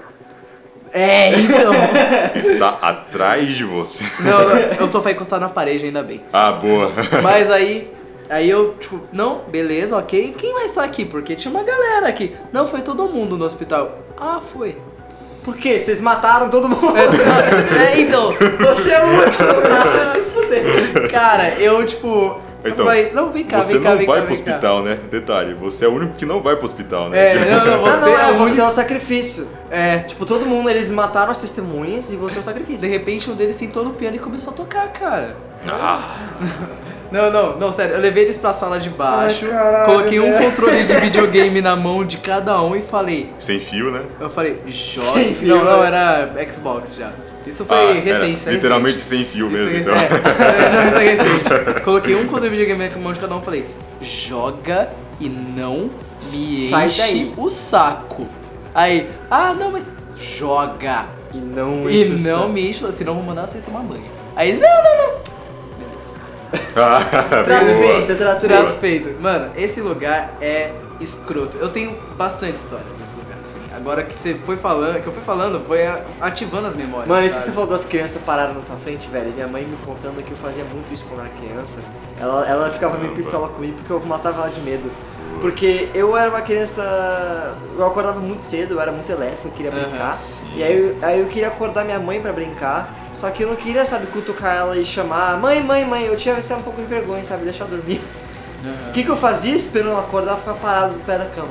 B: É, então.
C: Está atrás de você.
B: Não, não, eu só fui encostar na parede, ainda bem.
C: Ah, boa.
B: Mas aí, aí eu, tipo, não, beleza, ok. Quem vai estar aqui? Porque tinha uma galera aqui. Não, foi todo mundo no hospital. Ah, foi.
A: Por quê? Vocês mataram todo mundo.
B: É, então,
A: Você é o último, vai se fuder.
B: cara, eu, tipo,
C: Então,
B: falei, não, vem cá,
C: Você
B: vem cá,
C: não
B: vem
C: vai
B: cá,
C: pro
B: vem cá.
C: hospital, né? Detalhe, você é o único que não vai pro hospital, né?
B: É, não, não,
A: Ah,
B: você
A: não,
B: é
A: é,
B: o
A: você
B: único.
A: é o sacrifício.
B: É,
A: Tipo, todo mundo, eles mataram as testemunhas e você é o
B: de
A: sacrifício.
B: repente um deles sentou no piano e começou a tocar, cara.
C: Ah,
B: Não, não, não, sério, eu levei eles pra sala de baixo,
A: Ai, caralho,
B: coloquei um
A: velho.
B: controle de videogame na mão de cada um e falei,
C: sem fio, né?
B: eu falei, joga.
A: Sem fio,
B: Não, não,
A: né?
B: era Xbox já. Isso foi
C: Ah, era
B: recente, isso é
C: literalmente
B: recente.
C: sem fio
B: Isso
C: mesmo,
B: é,
C: então.
B: é, não, isso é recente. Coloquei um controle de videogame na mão de cada um e falei, joga e não me
A: Sai
B: enche
A: daí.
B: o saco. Aí, ah, não, mas joga.
A: E não
B: E
A: enche o
B: não
A: saco.
B: me enche, senão eu vou mandar vocês tomar banho. Aí eles, não, não, não. Beleza.
A: Trato
C: Boa.
A: feito, trato
B: Trato
A: feito.
B: feito. Mano, esse lugar é escroto. Eu tenho bastante história nesse lugar, assim. Agora que você foi falando, que eu fui falando, foi a- ativando as memórias.
A: Mano, isso que
B: sabe?
A: você falou das crianças pararam na tua frente, velho. Minha mãe me contando que eu fazia muito isso quando era criança. Ela, ela ficava meio pistola comigo porque eu matava ela de medo. Porque eu era uma criança. Eu acordava muito cedo, eu era muito elétrico, eu queria
B: Aham,
A: brincar.
C: sim.
A: E aí, eu- aí eu queria acordar minha mãe pra brincar. Só que eu não queria, sabe, cutucar ela e chamar: mãe, mãe, mãe. Eu tinha um pouco de vergonha, sabe, deixar ela dormir. O que, que eu fazia esperando ela acordar? Eu ficava parado no pé da cama.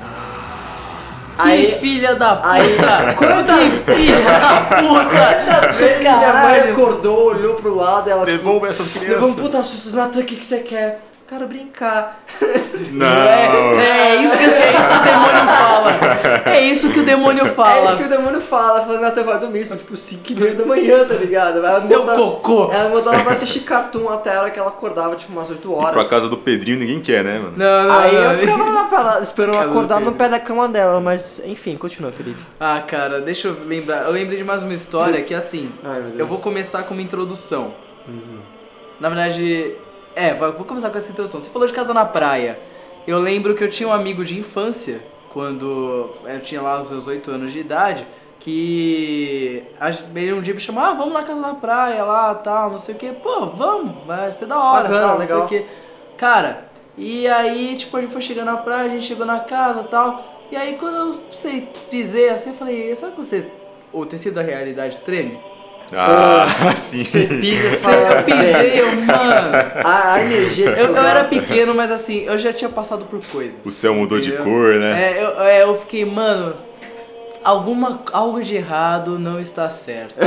B: Que
A: Aí-
B: filha da puta!
A: aí-
B: que filha da puta!
A: Às vezes minha mãe
B: Caralho.
A: acordou, olhou pro lado e ela tipo,
C: Devolva essas
A: levou um
C: crianças.
A: puta susto, Natan, o que, que você quer? Quero brincar.
C: Não.
B: É, é isso que é isso que o demônio fala. É isso que o demônio fala.
A: É isso que o demônio fala, falando, Natan, vai dormir, são tipo cinco e meia da manhã, tá ligado? Ela me
B: Seu
A: botava-
B: cocô.
A: Ela me botava pra assistir cartoon até a hora que ela acordava, tipo umas oito horas.
C: Pra casa do Pedrinho ninguém quer, né, mano?
B: Não, não,
A: Aí
B: não.
A: eu ficava lá pra ela, esperando ela
B: Casa do
A: acordar no
B: Pedro.
A: pé da cama dela, mas enfim, continua, Felipe.
B: Ah, cara, deixa eu lembrar. Eu lembrei de mais uma história que assim.
A: Ai, meu Deus. Uhum.
B: Eu vou começar com uma introdução. Na verdade, é, vou vou começar com essa introdução. Você falou de casa na praia. Eu lembro que eu tinha um amigo de infância, quando eu tinha lá os meus oito anos de idade, que a gente- ele um dia me chamou, ah, vamos na casa na praia lá, tal, não sei o que. Pô, vamos, vai ser da hora,
A: Bacana,
B: tal, não
A: legal.
B: sei o que. Cara, e aí, tipo, a gente foi chegando na praia, a gente chegou na casa e tal. E aí, quando eu sei, pisei assim, eu falei, sabe quando você, o tecido da realidade treme?
C: Ah, sim.
A: Você pisa e
B: Eu
A: fala,
B: pisei, eu, mano.
A: A, a energia desse
B: Eu, eu
A: lugar-
B: era pequeno, mas assim, eu já tinha passado por coisas.
C: O céu mudou de
B: entendeu?
C: cor, né?
B: É, eu, é, eu fiquei, mano, alguma, algo de errado não está certo.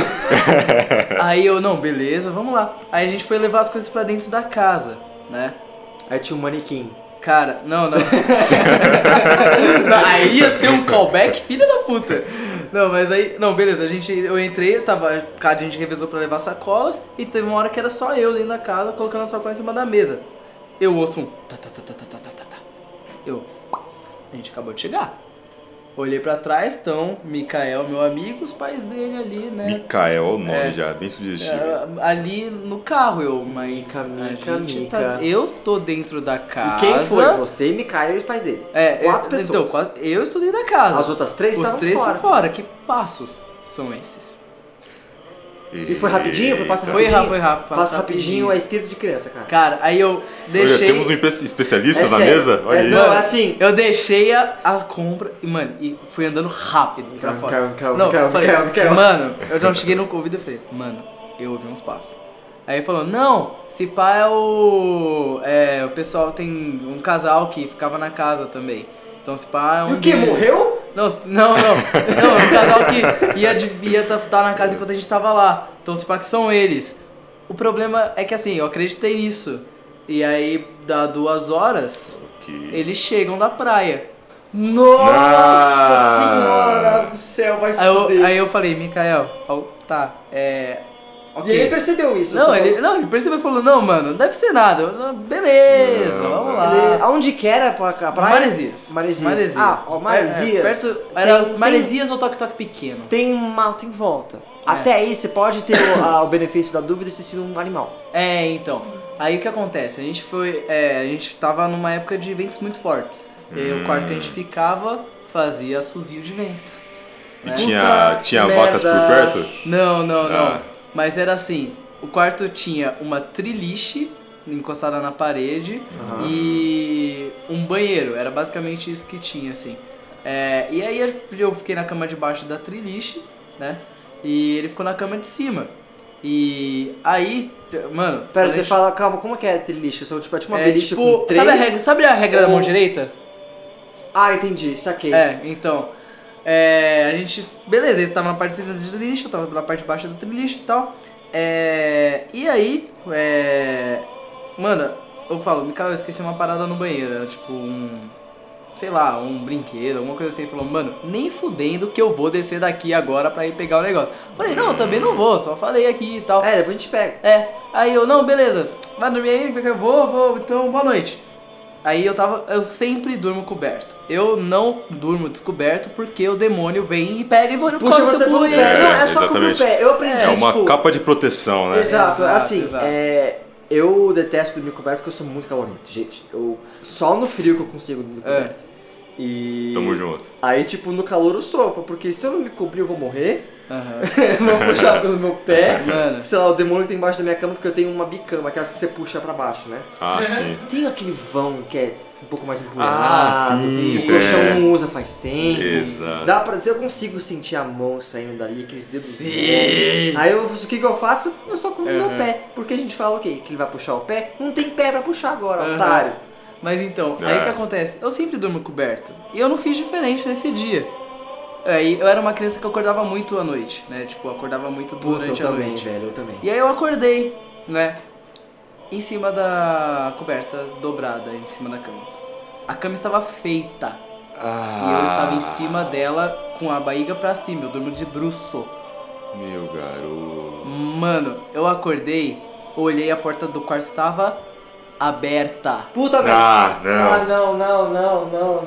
B: Aí eu, não, beleza, vamos lá. Aí a gente foi levar as coisas pra dentro da casa, né?
A: Aí tinha um manequim.
B: Cara, não, não. Não, aí ia ser um callback, filha da puta. Não, mas aí, não, beleza, a gente, eu entrei, eu tava, a gente revezou pra levar sacolas e teve uma hora que era só eu dentro da casa colocando a sacola em cima da mesa. Eu ouço um tá, tá, tá, tá, tá, tá, tá, tá. Eu, a gente acabou de chegar. Olhei pra trás, estão Mikael, meu amigo, os pais dele ali, né?
C: Micael, olha o nome
B: É.
C: já, bem sugestivo.
B: É, ali no carro, eu, mas
A: Mica,
B: a
A: Mica,
B: gente
A: Mica.
B: tá, eu tô dentro da casa.
A: E quem foi? Você, Mikael e os pais dele.
B: É,
A: Quatro
B: eu,
A: pessoas.
B: Então, quatro, eu estou dentro da casa.
A: As outras três
B: Os
A: estavam
B: três
A: fora.
B: estão fora. Que passos são esses?
A: E foi rapidinho? Foi passa
B: Foi
A: rapidinho?
B: rápido, foi rápido.
A: Passa rapidinho, é espírito de criança, cara.
B: Cara, aí eu
C: Olha,
B: deixei...
C: temos um espe- especialista
A: É
C: na
A: sério.
C: mesa? Olha
A: É,
C: aí.
A: não, é assim.
B: Eu deixei a, a compra e, mano, e fui andando rápido pra
A: Calma,
B: fora.
A: calma, calma,
B: não,
A: calma,
B: eu falei,
A: calma, calma.
B: Mano, eu já cheguei no convite e falei, mano, eu ouvi uns passos. Aí ele falou, não, se pá é o... É, o pessoal tem um casal que ficava na casa também. Então se pá é um...
A: E o que? Morreu?
B: Não, não, não. Não, um casal que ia, de, ia tá, tá na casa enquanto a gente tava lá. Então se pá que são eles. O problema é que assim, eu acreditei nisso. E aí, dá duas horas,
C: Ok.
B: eles chegam da praia.
A: Nossa
C: Ah.
A: senhora do céu, vai se
B: Aí eu,
A: fuder.
B: aí eu falei, Mikael, ó, tá, é...
A: E
B: ok.
A: ele percebeu isso?
B: Não,
A: você
B: ele,
A: falou-
B: não, ele percebeu e falou, não, mano, deve ser nada. Eu, "Ah, beleza,
C: Não,
B: vamos
C: não.
B: lá.
A: Ele- Aonde que era pra- a praia?
B: Maresias.
A: Maresias.
B: Maresias.
A: Ah, ó, Maresias.
B: É, é, perto, era
A: Tem-
B: Maresias ou Toque Toque pequeno.
A: Tem mato em volta.
B: É.
A: Até aí você pode ter o, a- o benefício da dúvida de ter sido um animal.
B: É, então. Aí o que acontece? A gente foi. É, a gente tava numa época de ventos muito fortes. E aí o quarto que a gente ficava fazia assovio de vento.
C: E
B: né?
C: tinha,
A: Puta
C: tinha
A: merda.
C: vacas por perto?
B: Não, não, não.
C: Ah.
B: Mas era assim: o quarto tinha uma triliche encostada na parede
A: Aham.
B: e um banheiro. Era basicamente isso que tinha, assim. É, e aí eu fiquei na cama de baixo da triliche, né? E ele ficou na cama de cima. E aí, mano.
A: Pera,
B: quando a
A: você
B: gente-
A: fala, calma, como é que é triliche? São tipo, é tipo uma
B: é,
A: beliche
B: tipo,
A: com três...
B: sabe a regra, sabe a regra da mão
A: ou-
B: direita?
A: Ah, entendi, saquei.
B: É, então. É, a gente. Beleza, ele tava na parte de cima da triliche, eu tava na parte de baixo da triliche e tal. É, e aí, é, mano, eu falo, Mikael, eu esqueci uma parada no banheiro. Era tipo um. Sei lá, um brinquedo, alguma coisa assim. Ele falou, mano, nem fudendo que eu vou descer daqui agora pra ir pegar o negócio. Falei, não, eu também não vou, só falei aqui e tal.
A: É, depois a gente pega.
B: É, aí eu, não, beleza, vai dormir aí, eu vou, vou, então boa noite. Aí eu tava, eu sempre durmo coberto. Eu não durmo descoberto porque o demônio vem e pega e vou
A: Puxa
B: come
A: você
B: seu
A: pelo
B: pulo e
A: pé.
B: é isso.
A: Não, é
C: É,
A: só cobrir o
C: exatamente.
A: pé. Eu aprendi,
C: É uma
A: tipo...
C: capa de proteção, né?
A: Exato,
B: Exato,
A: assim,
B: exato.
A: é... Eu detesto dormir coberto porque eu sou muito calorento, gente. Eu... Só no frio que eu consigo dormir
B: É.
A: coberto. E...
C: Tamo junto.
A: Aí, tipo, no calor eu sofro, porque se eu não me cobrir eu vou morrer.
B: Aham.
A: Vão puxar pelo meu pé.
B: Mano.
A: Sei lá, o demônio que tem embaixo da minha cama, porque eu tenho uma bicama, aquelas que você puxa pra baixo, né?
C: Ah, sim.
A: Tem aquele vão que é um pouco mais empoeirado.
C: Ah, sim,
A: O colchão
C: é.
A: não usa faz tempo.
C: Exato.
A: Dá pra dizer, eu consigo sentir a mão saindo dali, aqueles dedos.
B: Sim.
A: Aí eu, o que, que eu faço? Eu só com o meu
B: Uhum.
A: pé. Porque a gente fala o quê? Que ele vai puxar o pé? Não tem pé pra puxar agora,
B: Uhum.
A: otário.
B: Mas então, aí o
C: É.
B: que acontece? Eu sempre durmo coberto. E eu não fiz diferente nesse dia. Aí eu era uma criança que acordava muito à noite, né? Tipo, eu acordava muito
A: Puta, eu
B: durante a
A: também,
B: noite.
A: velho, eu também.
B: E aí eu acordei, né? Em cima da coberta dobrada, em cima da cama. A cama estava feita.
C: Ah,
B: E eu estava em cima dela com a barriga pra cima. Eu durmo de bruço.
C: Meu garoto.
B: Mano, eu acordei, olhei, a porta do quarto estava aberta.
A: Puta merda.
C: Ah,
A: Ah,
C: não.
A: não, não, não, não, não.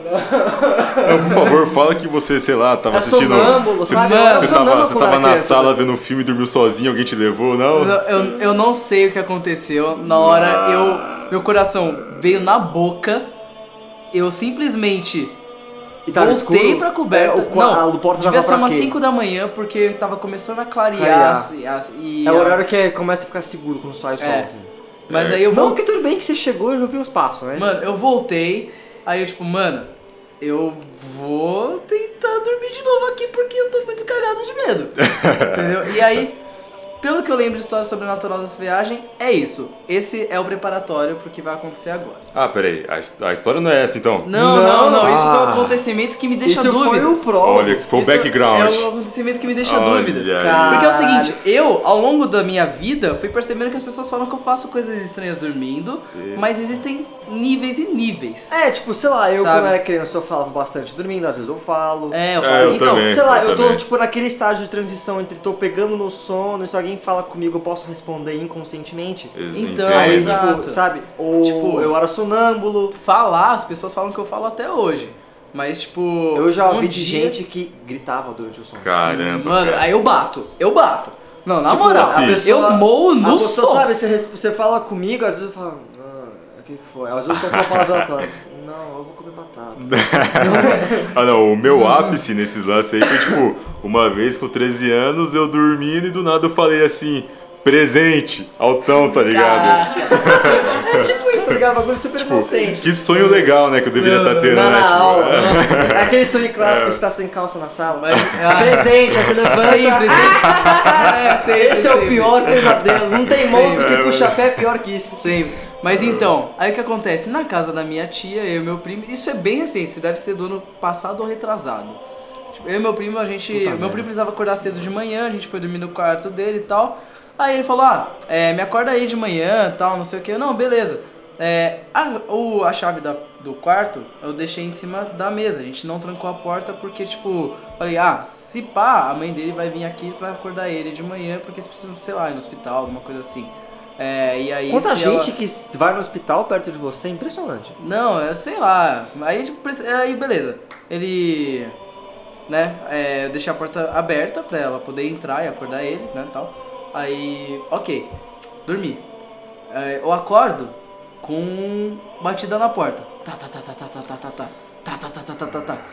C: Não, por favor, fala que você, sei lá, tava
A: É
C: assistindo.
A: sonâmbulo, sabe?
B: Mano,
A: Eu era
C: Você
A: sonâmbulo
C: tava, você
A: quando
C: tava
A: era
C: na
A: criança,
C: sala
A: né?
C: vendo um filme e dormiu sozinho, alguém te levou, não?
B: Eu, eu, eu não sei o que aconteceu. Na hora, eu, meu coração veio na boca. Eu simplesmente
A: E tava
B: voltei
A: escuro?
B: pra coberta.
A: É, o, qua-
B: não,
A: a porta
B: devia
A: tava
B: ser
A: pra
B: umas
A: quê?
B: cinco da manhã, porque tava começando a clarear.
A: Clarear.
B: assim, as- e
A: É o
B: a-
A: horário que começa a ficar seguro quando sai o sol.
B: É.
A: assim.
B: Mas
C: É.
B: aí eu
A: Não,
B: voltei.
A: que tudo bem que você chegou e já ouviu os passos, né?
B: Mano, eu voltei. Aí eu, tipo, mano, eu vou tentar dormir de novo aqui porque eu tô muito cagado de medo. Entendeu? E aí, pelo que eu lembro de história sobrenatural dessa viagem, é isso. Esse é o preparatório pro que vai acontecer agora.
C: Ah, peraí, a, his- a história não é essa então?
B: Não,
A: Não,
B: não, não. Isso foi um
C: ah.
B: acontecimento que me deixa
A: Isso foi
B: dúvidas.
A: o pro.
C: Olha, foi o
B: Isso
C: background.
B: É um acontecimento que me deixa
C: Olha
B: dúvidas.
C: aí.
B: Porque é o seguinte, eu, ao longo da minha vida, fui percebendo que as pessoas falam que eu faço coisas estranhas dormindo, mas existem níveis e níveis.
A: É, tipo, sei lá, eu
B: Sabe?
A: quando era criança eu falava bastante dormindo, às vezes eu falo.
B: É, eu
C: É,
B: falo,
C: eu
B: então,
C: também.
A: Sei lá,
C: eu
A: eu tô
C: também.
A: tipo naquele estágio de transição entre tô pegando no sono e se alguém fala comigo eu posso responder inconscientemente.
C: Ex-
B: Então,
C: entendo.
A: Aí,
B: exato.
A: tipo, sabe? Ou
B: Tipo-
A: eu era sonâmbulo.
B: falar, as pessoas falam que eu falo até hoje. Mas, tipo.
A: Eu já ouvi
B: um
A: de
B: dia-
A: gente que gritava durante o sono.
C: Caramba.
B: Mano,
C: cara.
B: aí eu bato. Eu bato. Não, na
A: Tipo,
B: moral,
C: assim,
A: a pessoa-
B: eu moo
A: a
B: no
A: pessoa,
B: som.
A: sabe, você, res- você fala comigo, às vezes eu falo, ah, o que que foi? Às vezes eu solto uma palavra aleatória. não, eu vou comer batata.
C: Ah não, o meu ápice nesses lances aí foi tipo, uma vez com treze anos eu dormindo e do nada eu falei assim, presente, altão, tá ligado?
A: É tipo isso, tá ligado? Bagulho super inocente.
C: Que sonho legal, né, que eu deveria estar tendo,
A: Na,
C: né?
A: na
C: Tipo,
A: aula,
C: é.
A: nossa. É aquele sonho clássico, você tá sem calça na sala.
B: Mas- ah.
A: Presente, aí você levanta.
B: Sempre, sempre. É, sempre,
A: Esse é o
B: sempre.
A: pior pesadelo. Não tem monstro
C: Sempre.
A: que puxa pé pior que isso.
B: Sempre. Mas então, aí o que acontece? Na casa da minha tia, eu e meu primo, isso é bem recente, isso deve ser do ano passado ou retrasado. Tipo, eu e meu primo, a gente.
A: Puta
B: meu
A: merda.
B: primo precisava acordar cedo de manhã, a gente foi dormir no quarto dele e tal. Aí ele falou, ah, é, me acorda aí de manhã tal, não sei o que. Não, beleza. É, a, o, a chave da, do quarto eu deixei em cima da mesa, a gente não trancou a porta porque, tipo, falei, ah, se pá, a mãe dele vai vir aqui pra acordar ele de manhã porque eles precisam, sei lá, ir no hospital, alguma coisa assim. É, e aí
A: Quanta
B: se
A: gente
B: ela...
A: que vai no hospital perto de você, é impressionante.
B: Não, é, sei lá. Aí, tipo, preci- aí beleza. Ele. Né? É, eu deixei a porta aberta pra ela poder entrar e acordar ele, né? Tal. Aí. Ok. Dormi. É, eu acordo com batida na porta. Tá, tá, tá, tá, tá, tá, tá, tá, tá. Tá, tá, tá, tá, tá, tá, tá.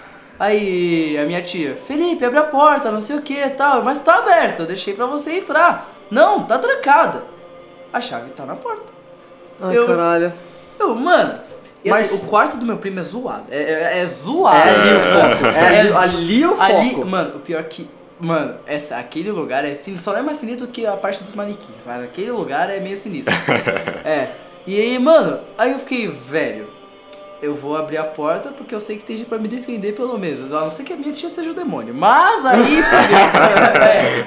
B: Aí a minha tia, Felipe, abre a porta, não sei o que tal. Mas tá aberta, eu deixei pra você entrar. Não, tá trancada. A chave tá na porta.
A: Ai,
B: Eu-
A: caralho.
B: Eu, mano, e
A: Mas-
B: assim, o quarto do meu primo é zoado. É, é, é zoado.
A: É ali o foco. É ali,
B: zo-
A: ali o
B: ali-
A: foco.
B: mano, o pior que. Mano, essa, aquele lugar é sinistro. Só não é mais sinistro que a parte dos manequins. Mas aquele lugar é meio sinistro. É. E aí, mano, aí eu fiquei, velho, eu vou abrir a porta porque eu sei que tem gente pra me defender pelo menos. A não ser que a minha tia seja o demônio. Mas aí, fudeu. É.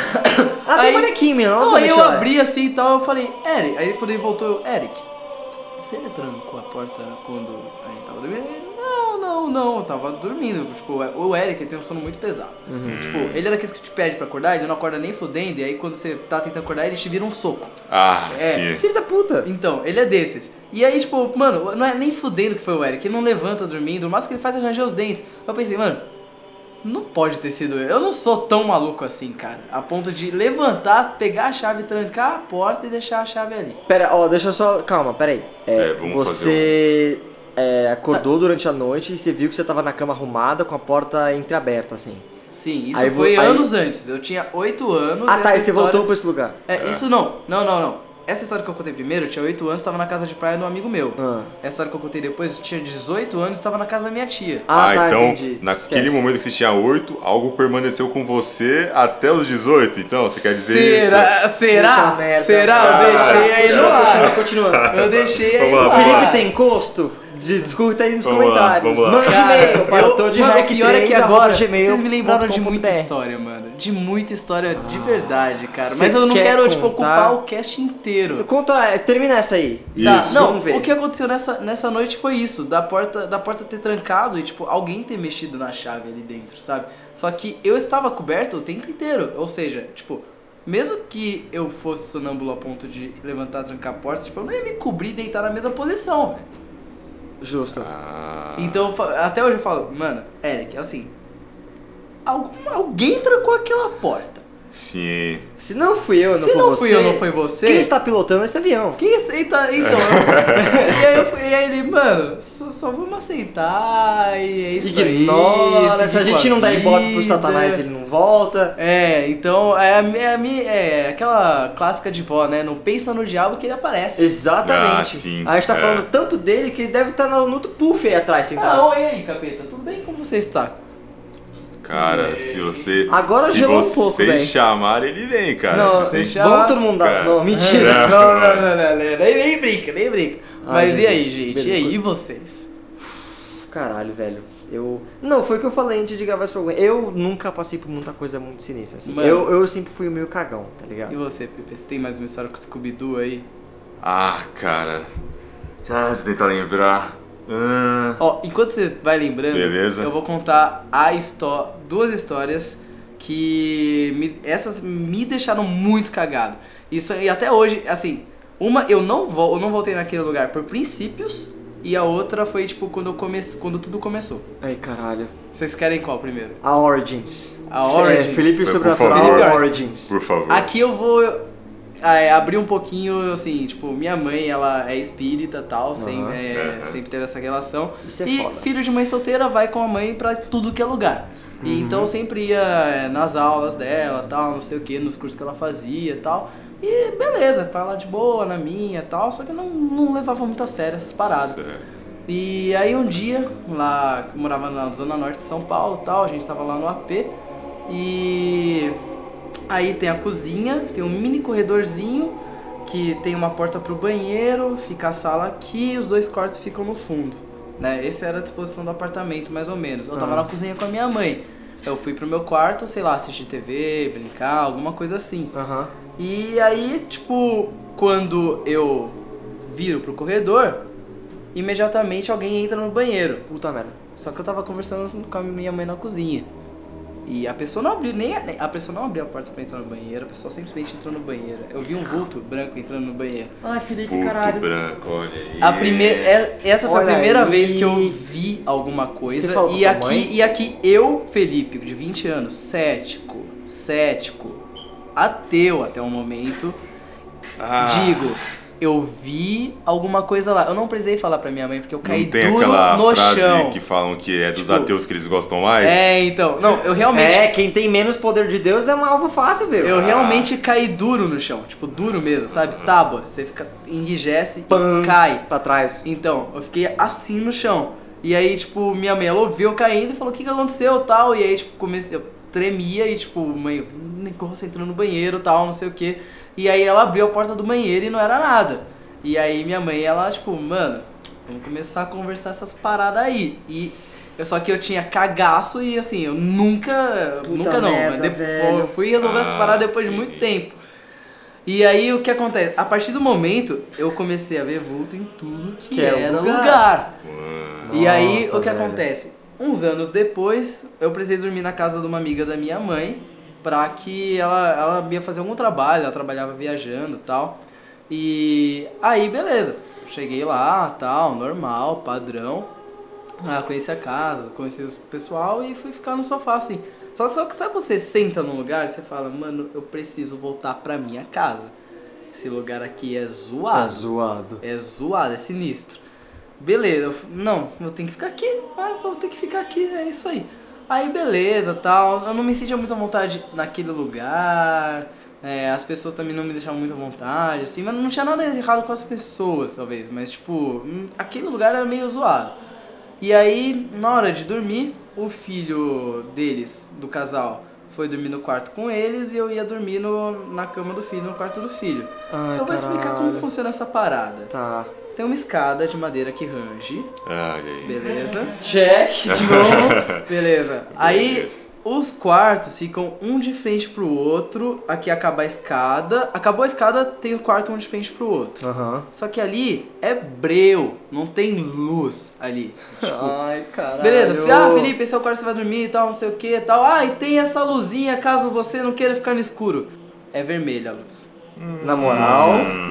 A: Ah, tem
B: Aí-
A: manequim, meu.
B: Não, aí eu
A: obviamente, é.
B: abri assim e tal, eu falei, Eric. Aí quando ele voltou, eu, Eric, você trancou a porta quando a gente tava dormindo? Ele, não, não, não, eu tava dormindo. Tipo, o Eric ele tem um sono muito pesado. Tipo, ele é daqueles que te pede pra acordar, ele não acorda nem fudendo, e aí quando você tá tentando acordar, ele te vira um soco.
C: Ah,
B: É.
C: sim.
A: Filho da puta.
B: Então, ele é desses. E aí, tipo, mano, não é nem fudendo que foi o Eric, ele não levanta dormindo, o máximo que ele faz é ranger os dentes. Eu pensei, mano, não pode ter sido eu. Eu não sou tão maluco assim, cara. A ponto de levantar, pegar a chave, trancar a porta e deixar a chave ali.
A: Pera, ó, deixa eu só. Calma, pera aí. É,
C: É, vamos
A: você é, acordou durante a noite e você viu que você tava na cama arrumada com a porta entreaberta, assim.
B: Sim, isso
A: Aí vo-
B: foi
A: aí-
B: anos antes. Eu tinha oito anos.
A: Ah, tá,
B: essa
A: e você
B: história-
A: voltou pra esse lugar.
B: É, isso não. Não, não, não. Essa história que eu contei primeiro, eu tinha oito anos, tava na casa de praia de um amigo meu.
A: Ah.
B: Essa história que eu contei depois, eu tinha dezoito anos, tava na casa da minha tia.
A: Ah, tá,
C: então,
A: entendi.
C: naquele
A: Esquece.
C: momento que você tinha oito, algo permaneceu com você até os dezoito, então? Você quer dizer isso?
B: Será? Será?
A: Puta merda.
B: Será? Eu
C: Ah,
B: deixei aí no
A: Continua,
B: ar.
A: continua, continua.
B: Eu deixei aí
C: Vamos
B: no
C: lá,
A: O
B: ar.
C: vamos
A: Felipe tem encosto? Discuta aí nos
C: Vamos lá,
A: comentários.
C: vamos lá.
A: Mande
B: Cara,
A: e-mail para
B: eu-
A: todo de
B: mano, o
A: rec
B: pior é que
A: três
B: agora
A: arroba gmail
B: vocês me lembraram de
A: ponto com
B: muita
A: ponto b r.
B: história, mano. De muita história de verdade, cara.
A: Cê
B: Mas eu não
A: quer
B: quero, tipo,
A: contar?
B: ocupar o cast inteiro.
A: Conta, é, termina essa aí.
B: Tá,
C: Isso.
B: não,
A: Vamos ver.
B: o que aconteceu nessa, nessa noite foi isso, da porta, da porta ter trancado e, tipo, alguém ter mexido na chave ali dentro, sabe? Só que eu estava coberto o tempo inteiro, ou seja, tipo, mesmo que eu fosse sonâmbulo a ponto de levantar, trancar a porta, tipo, eu não ia me cobrir e deitar na mesma posição, velho.
A: Justo.
C: Ah,
B: Então, eu fa- até hoje eu falo, mano, Eric, assim, algum, alguém trancou aquela porta.
C: sim.
A: Se não fui eu, não
B: Se
A: foi
B: não
A: você.
B: fui eu, não foi você.
A: Quem está pilotando esse avião?
B: Quem aceita, então. e, aí eu, fui- e aí ele, mano, só, só vamos aceitar e é isso
A: Ignora.
B: aí.
A: Se a
B: seguir
A: gente
B: com
A: não dá ibope pro
B: vida.
A: satanás, ele não volta.
B: É, então é, a mi- é, a mi- é aquela clássica de vó, né? Não pensa no diabo que ele aparece.
A: Exatamente.
C: Ah, sim,
A: a gente tá
C: é.
A: falando tanto dele que ele deve estar no, no puff aí atrás,
B: Ah,
A: sentado.
B: oi aí, capeta, tudo bem? Como você está?
C: Cara, se você.
A: Agora
C: se
A: gelou um
C: vocês
A: pouco, velho.
C: chamarem, ele vem, cara.
A: Não,
C: Se vocês-
B: deixa-
A: vamos todo mundo dar.
C: Cara.
A: Não, mentira.
B: Não, não, não, não, não, nem, nem brinca, nem brinca.
A: Ai,
B: Mas e aí,
A: Jesus,
B: gente? E aí, e vocês?
A: Caralho, velho. Eu. Não, foi o que eu falei antes de gravar esse programa. Eu nunca passei por muita coisa muito sinistra, assim.
B: Mano.
A: Eu, eu sempre fui o meio cagão, tá
B: E
A: ligado?
B: você, Pepe? Você tem mais uma história com o Scooby-Doo aí?
C: Ah, cara. Já se tentar lembrar. Ah,
B: Ó, enquanto você vai lembrando,
C: Beleza.
B: eu vou contar a histó duas histórias que me- essas me deixaram muito cagado. Isso e até hoje, assim, uma eu não vou, eu não voltei naquele lugar por princípios e a outra foi tipo quando eu comece, quando tudo começou.
A: Ai, caralho.
B: Vocês querem qual primeiro?
A: A Origins.
B: A Origins.
A: É, Felipe
C: Por
A: Sobrenatural
C: favor.
A: Origins.
C: por favor.
B: Aqui eu vou é, abrir um pouquinho, assim, tipo, minha mãe, ela é espírita e tal, sem,
A: Aham.
B: é,
C: Uhum.
B: sempre teve essa relação.
A: Isso é
B: e
A: foda.
B: filho de mãe solteira vai com a mãe pra tudo que é lugar. E
A: Uhum.
B: então eu sempre ia é, nas aulas dela, tal, não sei o que, nos cursos que ela fazia e tal. E beleza, pra lá de boa, na minha e tal, só que eu não, não levava muito a sério essas paradas.
C: Certo.
B: E aí um dia, lá, eu morava na zona norte de São Paulo e tal, a gente tava lá no A P, e aí tem a cozinha, tem um mini corredorzinho, que tem uma porta pro banheiro, fica a sala aqui e os dois quartos ficam no fundo, né? Essa era a disposição do apartamento, mais ou menos. Eu tava
A: Ah.
B: na cozinha com a minha mãe, eu fui pro meu quarto, sei lá, assistir T V, brincar, alguma coisa assim.
A: Aham.
B: E aí, tipo, quando eu viro pro corredor, imediatamente alguém entra no banheiro.
A: Puta merda.
B: Só que eu tava conversando com a minha mãe na cozinha. E a pessoa não abriu, nem a, nem- a pessoa não abriu a porta pra entrar no banheiro, a pessoa simplesmente entrou no banheiro. Eu vi um vulto branco entrando no banheiro.
A: Ai, Felipe,
C: Puto
A: caralho.
C: branco, olha aí.
B: A primeira, é- essa foi
A: Olha
B: a primeira
A: aí.
B: vez que eu vi alguma
A: Você
B: coisa.
A: falou com
B: E
A: sua
B: aqui,
A: mãe?
B: e aqui eu, Felipe, de vinte anos, cético, cético, ateu até o momento,
C: Ah,
B: digo, eu vi alguma coisa lá. Eu não precisei falar pra minha mãe porque eu caí
C: não tem
B: duro
C: aquela
B: no
C: frase
B: chão.
C: que falam que é dos
B: Tipo,
C: ateus que eles gostam mais?
B: É, então, não, eu realmente
A: É, quem tem menos poder de Deus é um alvo fácil, viu?
B: Eu realmente caí duro no chão, tipo, duro mesmo, sabe? Tábua, você fica, enrijece
A: Pam.
B: e cai.
A: Pra trás.
B: Então, eu fiquei assim no chão. E aí, tipo, minha mãe, ela ouviu eu caindo e falou, o que que aconteceu, tal? E aí, tipo, comecei, eu tremia e, tipo, mãe, negócio entrando no banheiro, tal, não sei o que. E aí ela abriu a porta do banheiro e não era nada. E aí minha mãe, ela, tipo, mano, vamos começar a conversar essas paradas aí. E eu, só que eu tinha cagaço e, assim, eu nunca,
A: Puta
B: nunca não,
A: merda,
B: mas depois,
A: velho.
B: eu fui resolver essas
C: Ah,
B: paradas depois de muito
C: entendi.
B: tempo. E aí o que acontece? A partir do momento, eu comecei a ver vulto em tudo que,
A: Que é
B: era
A: lugar.
B: lugar.
C: Mano.
B: E aí
A: Nossa,
B: o que
A: velho.
B: acontece? Uns anos depois, eu precisei dormir na casa de uma amiga da minha mãe, pra que ela, ela ia fazer algum trabalho, ela trabalhava viajando e tal. E aí, beleza. Cheguei lá, tal, normal, padrão. Ah, conheci a casa, conheci o pessoal e fui ficar no sofá, assim. Só que sabe quando você senta num lugar e você fala, mano, eu preciso voltar pra minha casa. Esse lugar aqui é zoado.
A: É zoado.
B: É zoado, é sinistro. Beleza, eu, f- não, eu tenho que ficar aqui, ah, vou ter que ficar aqui, é isso aí. Aí beleza, tal, eu não me sentia muito à vontade naquele lugar, é, as pessoas também não me deixavam muito à vontade, assim, mas não tinha nada de errado com as pessoas, talvez, mas tipo, hum, aquele lugar era meio zoado. E aí, na hora de dormir, o filho deles, do casal, foi dormir no quarto com eles e eu ia dormir no, na cama do filho, no quarto do filho.
A: Ai,
B: eu vou explicar como
A: caralho.
B: funciona essa parada.
A: Tá.
B: Tem uma escada de madeira que range,
C: Olha aí.
B: beleza?
A: Check, de novo.
B: Beleza. Aí
C: Beleza.
B: os quartos ficam um de frente pro outro, aqui acaba a escada. Acabou a escada, tem o quarto um de frente pro outro.
A: Aham.
B: Só que ali é breu, não tem luz ali.
A: Ai, caralho.
B: Beleza, fi- ah, Felipe, esse é o quarto que você vai dormir e tal, não sei o que e tal. Ah, e tem essa luzinha caso você não queira ficar no escuro. É vermelha a luz.
A: Na moral.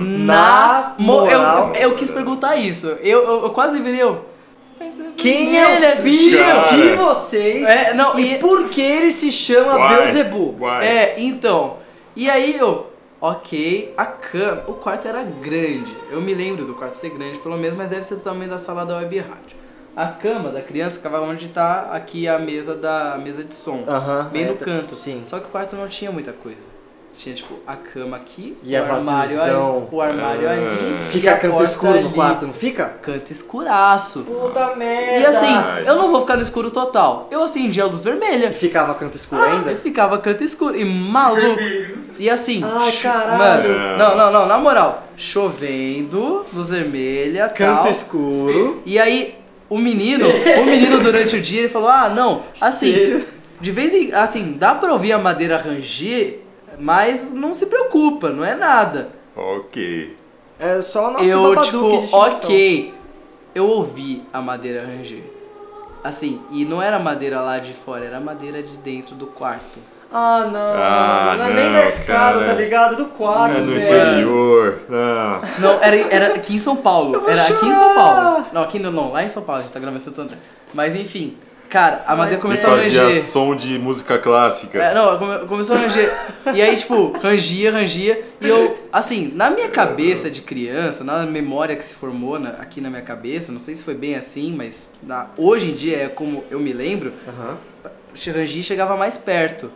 B: Na mo-
A: moral.
B: eu, eu quis perguntar isso. Eu, eu, eu quase virei eu. Mas é
A: Quem é
B: vermelha,
A: o filho
C: cara.
A: de vocês?
B: É, não,
A: e,
B: e-
A: por que ele se chama
C: Why?
A: Beelzebub?
C: Why?
B: É, então. E aí eu, ok, a cama, o quarto era grande. Eu me lembro do quarto ser grande, pelo menos, mas deve ser do tamanho da sala da web rádio. A cama da criança ficava onde tá aqui a mesa da a mesa de som,
A: Aham,
B: bem
A: é,
B: no
A: tá-
B: canto.
A: sim.
B: Só que o quarto não tinha muita coisa. Tinha tipo a cama aqui,
A: E
B: o
A: é
B: armário
A: vaziozão.
B: ali, o armário
C: Ah.
B: ali,
A: Fica
B: e a
A: canto
B: porta
A: escuro no
B: ali.
A: quarto, não fica?
B: Canto escuraço.
A: Puta merda.
B: E assim,
C: Nice.
B: eu não vou ficar no escuro total. Eu acendia a luz vermelha.
A: E ficava canto escuro
B: Eu
A: ainda?
B: ficava canto escuro e maluco. E assim,
A: Ai,
B: ch-
A: caralho.
B: mano, não, não, não, na moral, chovendo, luz vermelha,
A: Canto
B: tal.
A: escuro.
B: E aí o menino, o menino durante o dia ele falou: "Ah, não, assim,
A: Sério?
B: de vez em assim, dá pra ouvir a madeira ranger, mas não se preocupa, não é nada".
C: Ok.
A: É só o nosso
B: Eu
A: Babadook
B: tipo,
A: de estimação.
B: OK. Eu ouvi a madeira ranger. Assim, e não era madeira lá de fora, era madeira de dentro do quarto.
A: Ah, não.
C: Ah,
A: não é nem
C: não,
A: da escada,
C: cara.
A: tá ligado? Do quarto,
C: É no
A: velho.
C: interior. Não.
B: Não, era, era aqui em São Paulo.
A: Eu vou
B: Era aqui em
A: chorar.
B: São Paulo. Não, aqui não, não, lá em São Paulo, a gente tá gravando em Santo André. Mas enfim. Cara, a madeira
C: Ele
B: começou a
C: fazia
B: ranger.
C: som de música clássica.
B: É, não, come- começou a ranger. E aí, tipo, rangia, rangia. E eu, assim, na minha cabeça de criança, na memória que se formou na- aqui na minha cabeça, não sei se foi bem assim, mas na- hoje em dia é como eu me lembro,
A: Aham.
B: rangia e chegava mais perto.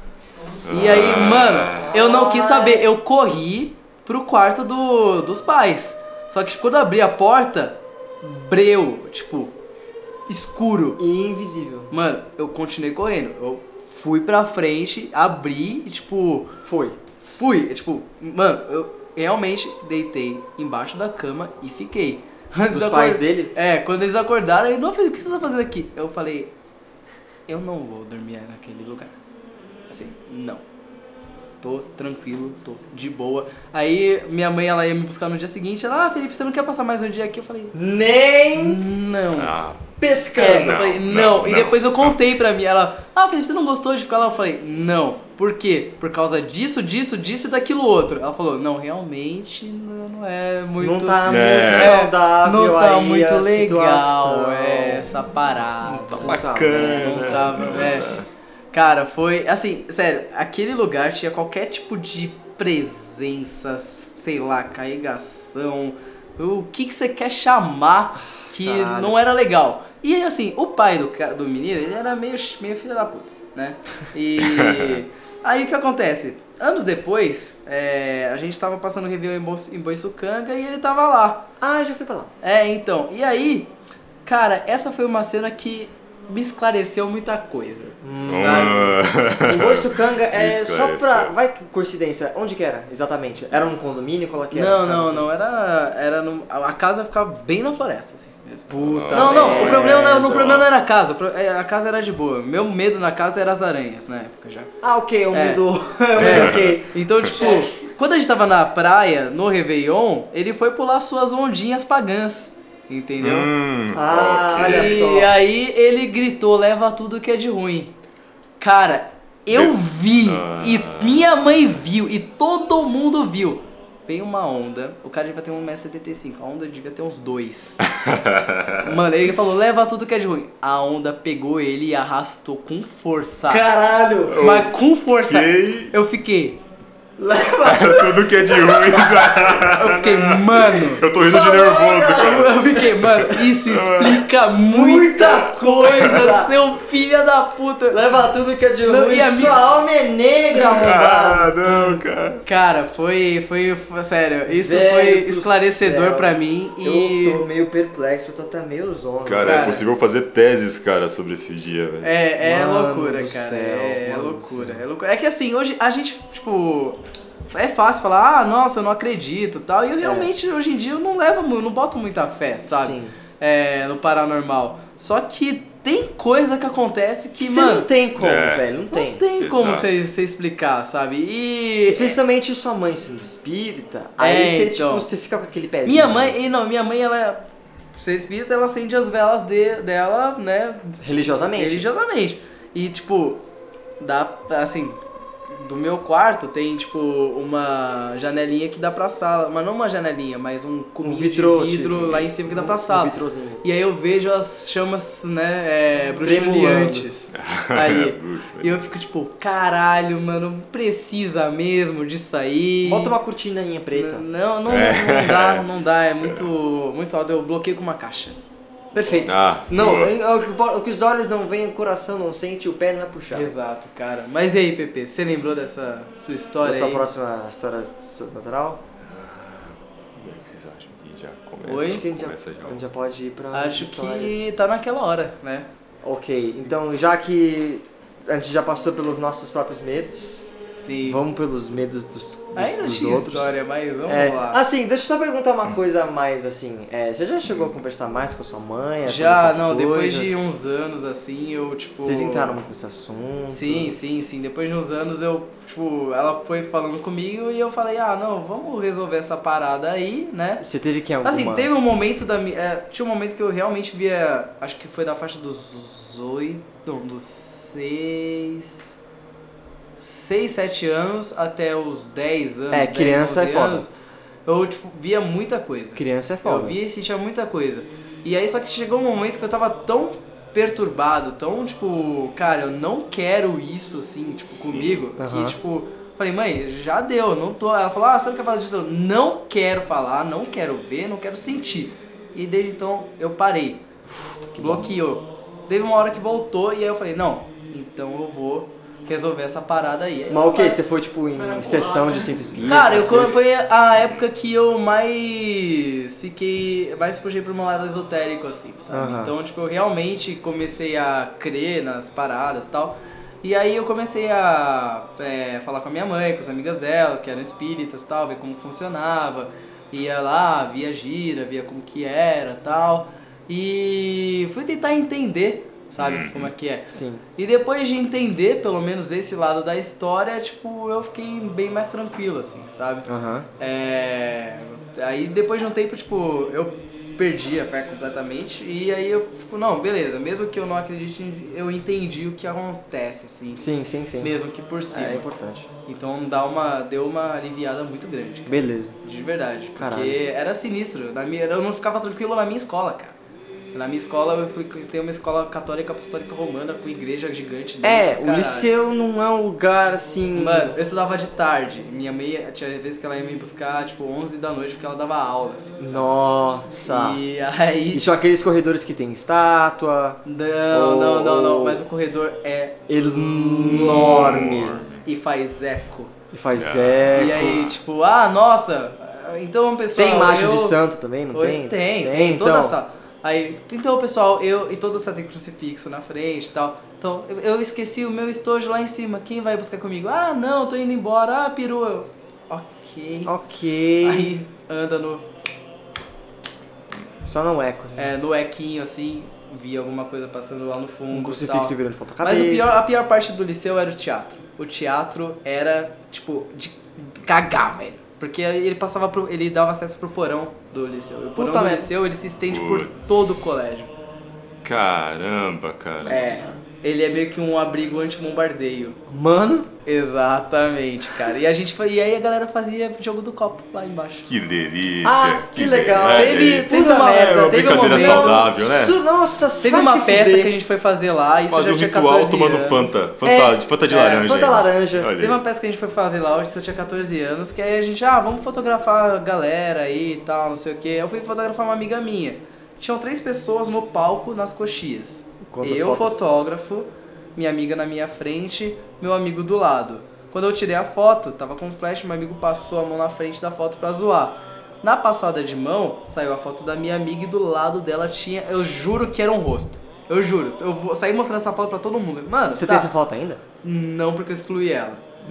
B: E aí, mano, eu não quis saber. Eu corri pro quarto do, dos pais. Só que tipo, quando eu abri a porta, breu, tipo, escuro.
A: E invisível.
B: Mano, eu continuei correndo. Eu fui pra frente, abri e, tipo,
A: Foi.
B: fui. É, tipo, mano, eu realmente deitei embaixo da cama e fiquei. Quando
A: Dos
B: eles
A: pais
B: acor-
A: dele?
B: É, quando eles acordaram, ele, não, filho, o que você tá fazendo aqui? Eu falei, eu não vou dormir naquele lugar. Assim, não. Tô tranquilo, tô de boa. Aí minha mãe, ela ia me buscar no dia seguinte. Ela, ah, Felipe, você não quer passar mais um dia aqui? Eu falei,
A: Nem
B: não.
C: Ah,
A: pescando.
B: É, eu
C: Não,
B: falei, não.
C: não,
B: E
C: não.
B: depois eu contei pra mim. Ela, ah, Felipe, você não gostou de ficar lá? Eu falei, não. Por quê? Por causa disso, disso, disso e daquilo outro. Ela falou, não, realmente não, não é muito...
A: Não tá
C: É.
A: muito saudável
B: Não tá
A: aí
B: muito
A: a
B: legal
A: situação.
B: é, essa parada.
C: tá
A: Não tá
C: bacana.
B: Não tava, é. Cara, foi assim, sério, aquele lugar tinha qualquer tipo de presença, sei lá, carregação, o que que você quer chamar que
A: Caralho.
B: não era legal. E assim, o pai do, ca- do menino, ele era meio, meio filho da puta, né? E aí o que acontece? Anos depois, é, a gente tava passando review em, Bo em Boiçucanga e ele tava lá.
A: Ah, já fui pra lá.
B: É, então, e aí, cara, essa foi uma cena que me esclareceu muita coisa, sabe?
A: O Boiçucanga é
C: Isso,
A: só
C: cara,
A: pra...
C: isso.
A: Vai, coincidência, onde que era exatamente? Era num condomínio? Qual é que era?
B: Não,
A: a casa
B: não,
A: dele?
B: não, era, era no, a casa ficava bem na floresta, assim, mesmo.
A: Puta
B: Não, não, o
A: merda.
B: problema não, no
C: só.
B: problema não era a casa, o pro- é, a casa era de boa. Meu medo na casa era as aranhas, na época já.
A: Ah, ok, eu
B: É.
A: mudo.
B: É.
A: ok.
B: Então, tipo, quando a gente tava na praia, no Réveillon, ele foi pular suas ondinhas pagãs, entendeu?
C: Hum,
A: Ah,
C: ok.
A: olha
B: E
A: só.
B: aí ele gritou, leva tudo que é de ruim. Cara, eu vi,
C: Ah.
B: e minha mãe viu, e todo mundo viu. Veio uma onda, o cara devia ter um um metro e setenta e cinco, a onda devia ter uns dois. Mano, ele falou, leva tudo que é de ruim. A onda pegou ele e arrastou com força.
A: Caralho!
B: Mas com força.
C: Fiquei-
B: Eu fiquei,
C: Tudo que é de ruim.
B: eu fiquei, mano...
C: Eu tô rindo de nervoso, cara.
B: Eu, eu fiquei, mano, isso explica muita
A: Muita
B: coisa,
A: coisa.
B: seu filho da puta.
A: Leva tudo que é de
B: Não,
A: ruim.
B: e a minha-
A: Sua alma é negra, arrombado.
C: Ah, não, cara.
B: Cara, foi, foi, foi- sério, isso
A: Velho
B: foi
A: do
B: esclarecedor
A: céu.
B: pra mim e...
A: Eu tô meio perplexo, eu tô até meio zona.
C: Cara,
B: Cara.
C: é possível fazer teses, cara, sobre esse dia, velho.
B: É, é
A: Mano
B: loucura,
A: do
B: cara,
A: céu,
B: é,
A: mano do
B: loucura,
A: céu.
B: é loucura. É que assim, hoje a gente, tipo... É fácil falar, ah, nossa, eu não acredito e tal. E eu realmente, hoje em dia, eu não levo, mu- não boto muita fé, sabe?
A: Sim.
B: É, no paranormal. Só que tem coisa que acontece que,
A: Você
B: mano...
A: não tem como,
C: É.
A: velho, não tem.
B: Não tem como
C: Exato.
B: você você explicar, sabe? E...
A: Especialmente sua mãe sendo espírita, aí
B: É,
A: você,
B: então.
A: tipo, você fica com aquele pezinho.
B: Minha mãe, e não, minha mãe, ela... Ser espírita, ela acende as velas de, dela, né?
A: Religiosamente.
B: Religiosamente. E, tipo, dá, assim... Do meu quarto tem, tipo, uma janelinha que dá pra sala. Mas não uma janelinha, mas um cubinho
A: Um vitrô,
B: de vidro
A: tipo,
B: lá em cima que dá pra
A: Um
B: sala.
A: vitrozinho.
B: E aí eu vejo as chamas, né, é, bruxuleantes aí.
C: Bruxo,
B: E eu fico tipo, caralho, mano, precisa mesmo disso aí.
A: Bota uma cortinainha preta.
B: Não, não,
C: É.
B: não dá, não dá, é muito, muito alto. Eu bloqueio com uma caixa.
A: Perfeito.
C: Ah,
A: não,
C: boa.
A: é o que, o que os olhos não veem, o coração não sente, o pé não é puxar.
B: Exato, cara. Mas e aí, Pepe, você lembrou dessa sua história
A: Qual é a sua
B: aí?
A: próxima história sobrenatural?
C: E aí, o que vocês acham que já começa?
B: Oi?
A: Acho que a gente já,
C: Começa já.
A: a gente já pode ir pra
B: Acho
A: histórias.
B: que tá naquela hora, né?
A: Ok, então já que a gente já passou pelos nossos próprios medos,
B: Sim.
A: vamos pelos medos dos, dos,
B: Ainda
A: dos
B: tinha
A: outros.
B: história, mas vamos
A: É,
B: lá.
A: assim, deixa eu só perguntar uma coisa a mais, assim, é, você já chegou a conversar mais com a sua mãe? sobre
B: Já,
A: essas
B: não, depois
A: coisas?
B: de uns anos assim, eu tipo...
A: Vocês entraram muito nesse assunto?
B: Sim, sim, sim. Depois de uns anos eu, tipo, ela foi falando comigo e eu falei, ah, não, vamos resolver essa parada aí, né?
A: Você teve que alguma...
B: Assim, teve um momento da minha. É, tinha um momento que eu realmente via. Acho que foi da faixa dos oito. Não, dos seis. seis, sete anos até os dez anos.
A: É,
B: dez,
A: criança
B: onze
A: é foda.
B: anos, eu, tipo, via muita coisa.
A: Criança é foda.
B: Eu via e sentia muita coisa. E aí, só que chegou um momento que eu tava tão perturbado, tão, tipo, cara, eu não quero isso, assim, tipo, Sim. comigo,
A: Uhum.
B: que, tipo, falei, mãe, já deu, não tô... Ela falou, ah, você não quer falar disso? Eu não quero falar, não quero ver, não quero sentir. E desde então, eu parei. Uf, bloqueou. Teve uma hora que voltou e aí eu falei, não, então eu vou resolver essa parada aí. aí
A: Mas o
B: okay,
A: que? Você foi, tipo, em sessão de centro espírita?
B: Cara, eu, foi a época que eu mais fiquei, mais puxei pro meu lado esotérico, assim, sabe? Uhum. Então, tipo, eu realmente comecei a crer nas paradas e tal. E aí eu comecei a é, falar com a minha mãe, com as amigas dela, que eram espíritas e tal, ver como funcionava. Ia lá, via gira, via como que era e tal. E fui tentar entender, sabe, uhum. como é que é.
A: Sim.
B: E depois de entender, pelo menos, esse lado da história, tipo, eu fiquei bem mais tranquilo, assim, sabe?
A: Uhum.
B: É... Aí depois de um tempo, tipo, eu perdi a fé completamente. E aí eu, tipo, não, beleza, mesmo que eu não acredite, eu entendi o que acontece, assim.
A: Sim, sim, sim.
B: Mesmo que por cima.
A: É, é importante.
B: Então dá uma, deu uma aliviada muito grande. Cara.
A: Beleza.
B: De verdade. Porque
A: Caralho.
B: era sinistro. Na minha, eu não ficava tranquilo na minha escola, cara. Na minha escola, eu fui, tem uma escola católica apostólica romana com igreja gigante dentro.
A: É, o
B: caralho.
A: liceu não é um lugar assim...
B: Mano, eu estudava de tarde. Minha mãe, tinha vezes que ela ia me buscar, tipo, onze da noite, porque ela dava aula, assim, sabe?
A: Nossa!
B: E aí...
A: E são aqueles corredores que tem estátua?
B: Não,
A: ou...
B: não, não, não. Mas o corredor é...
A: enorme.
B: E faz eco.
A: E faz eco.
B: E aí, tipo, ah, nossa... Então, pessoal,
A: tem imagem
B: eu...
A: de santo também, não
B: Oi,
A: tem?
B: Tem, tem,
A: tem
B: toda
A: então.
B: essa... Aí, então, pessoal, eu... E toda essa tem crucifixo na frente e tal. Então, eu, eu esqueci o meu estojo lá em cima. Quem vai buscar comigo? Ah, não, tô indo embora. Ah, perua. Eu, ok.
A: Ok.
B: Aí, anda no...
A: Só no eco. Né?
B: É, no equinho, assim, vi alguma coisa passando lá no fundo.
A: Um crucifixo virando de ponta cabeça.
B: Mas o pior, a pior parte do liceu era o teatro. O teatro era, tipo, de cagar, velho. Porque ele passava pro, ele dava acesso pro porão do liceu. E o porão
A: Puta
B: do
A: merda.
B: liceu, ele se estende
C: Puts.
B: por todo o colégio.
C: Caramba, cara.
B: É. Ele é meio que um abrigo anti-bombardeio.
A: Mano.
B: Exatamente, cara. E a gente foi, e aí a galera fazia jogo do copo lá embaixo.
C: Que delícia.
A: Ah, que legal.
C: delícia.
B: Teve,
C: É,
B: teve
A: puta
B: uma
A: merda,
B: época, teve um
C: brincadeira
B: momento.
C: saudável, né?
A: Isso, nossa,
B: Teve
A: vai
B: uma
A: se
B: peça
A: fuder.
B: que a gente foi fazer lá, isso
C: Fazer
B: eu
C: um
B: já tinha
C: ritual
B: catorze
C: tomando
B: anos.
C: Fanta. Fanta,
A: É,
C: de Fanta de
B: é,
C: laranja.
A: Fanta
C: aí.
A: laranja.
C: Olha aí.
B: Teve uma peça que a gente foi fazer lá, hoje eu tinha catorze anos, que aí a gente, ah, vamos fotografar a galera aí e tal, não sei o que. Eu fui fotografar uma amiga minha. Tinham três pessoas no palco nas coxias.
A: Quantas
B: eu,
A: fotos?
B: fotógrafo, minha amiga na minha frente, meu amigo do lado. Quando eu tirei a foto, tava com flash, meu amigo passou a mão na frente da foto pra zoar. Na passada de mão, saiu a foto da minha amiga e do lado dela tinha, eu juro que era um rosto. Eu juro, eu vou sair mostrando essa foto pra todo mundo. Mano,
A: Você
B: tá.
A: tem essa foto ainda?
B: Não, porque eu excluí ela.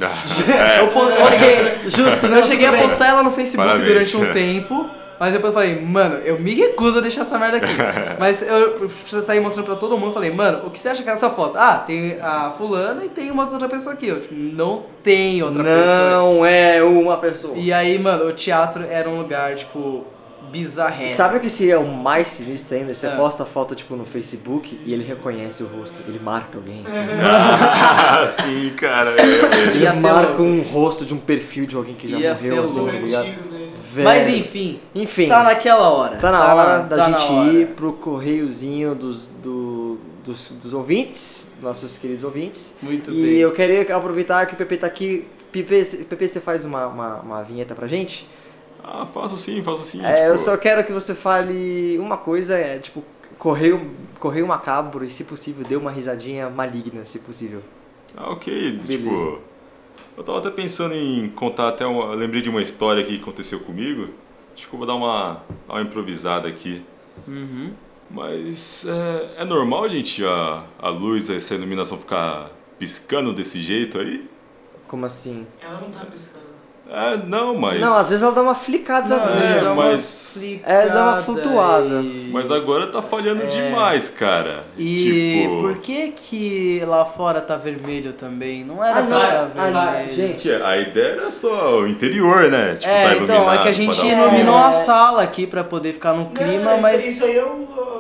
C: É.
B: Eu, po- eu cheguei, justo, eu cheguei a
A: tudo bem.
B: postar ela no Facebook
C: Parabéns.
B: durante um tempo, mas depois eu falei, mano, eu me recuso a deixar essa merda aqui. Mas eu saí mostrando pra todo mundo, falei, mano, o que você acha que é essa foto? Ah, tem a fulana e tem uma outra pessoa aqui. Eu, tipo, não tem outra pessoa.
A: Não é uma pessoa.
B: E aí, mano, o teatro era um lugar, tipo, bizarrésimo.
A: Sabe o que seria o mais sinistro ainda? Você
B: Ah.
A: posta a foto, tipo, no Facebook e ele reconhece o rosto. Ele marca alguém, assim.
C: Ah, sim, cara. É,
A: Ele
B: Ia ser
A: marca
B: louco.
A: um rosto de um perfil de alguém que já
B: Ia
A: morreu,
B: ser
A: assim,
B: louco.
A: tá ligado?
D: Antigo, né?
A: Velho.
B: Mas enfim,
A: Enfim,
B: tá naquela hora.
A: tá na hora da
B: tá na
A: gente
B: hora.
A: ir pro correiozinho dos, do, dos, dos ouvintes, nossos queridos ouvintes.
B: Muito
A: e
B: bem.
A: eu queria aproveitar que o Pepe tá aqui. Pepe, Pepe, você faz uma, uma, uma vinheta pra gente?
C: Ah, faço sim, faço sim.
A: É,
C: tipo,
A: eu só quero que você fale uma coisa, é tipo, correio, correio macabro e, se possível, dê uma risadinha maligna, se possível.
C: Ah, ok.
A: Beleza.
C: Tipo, eu tava até pensando em contar até uma... Eu lembrei de uma história que aconteceu comigo. Acho que eu vou dar uma, dar uma improvisada aqui.
B: Uhum.
C: Mas é, é normal, gente, a, a luz, essa iluminação ficar piscando desse jeito aí?
A: Como assim?
D: Ela não tá piscando.
C: É, não, mas...
A: Não, às vezes ela dá uma flicada.
C: É,
B: dá uma
C: mas-
B: flicada
A: É, dá uma flutuada.
B: e-
C: Mas agora tá falhando
B: É.
C: demais, cara.
B: E
C: tipo...
B: por que que lá fora tá vermelho também? Não era
A: Ah,
B: pra
A: não,
B: tá
A: ah,
B: vermelho.
A: gente.
C: A ideia era só o interior, né? Tipo,
B: é,
C: tá
B: então, é que a
C: iluminado,
B: gente
C: pra dar um-
B: iluminou
A: É.
B: a sala aqui pra poder ficar no clima,
D: Não, isso,
B: mas...
D: isso aí é o,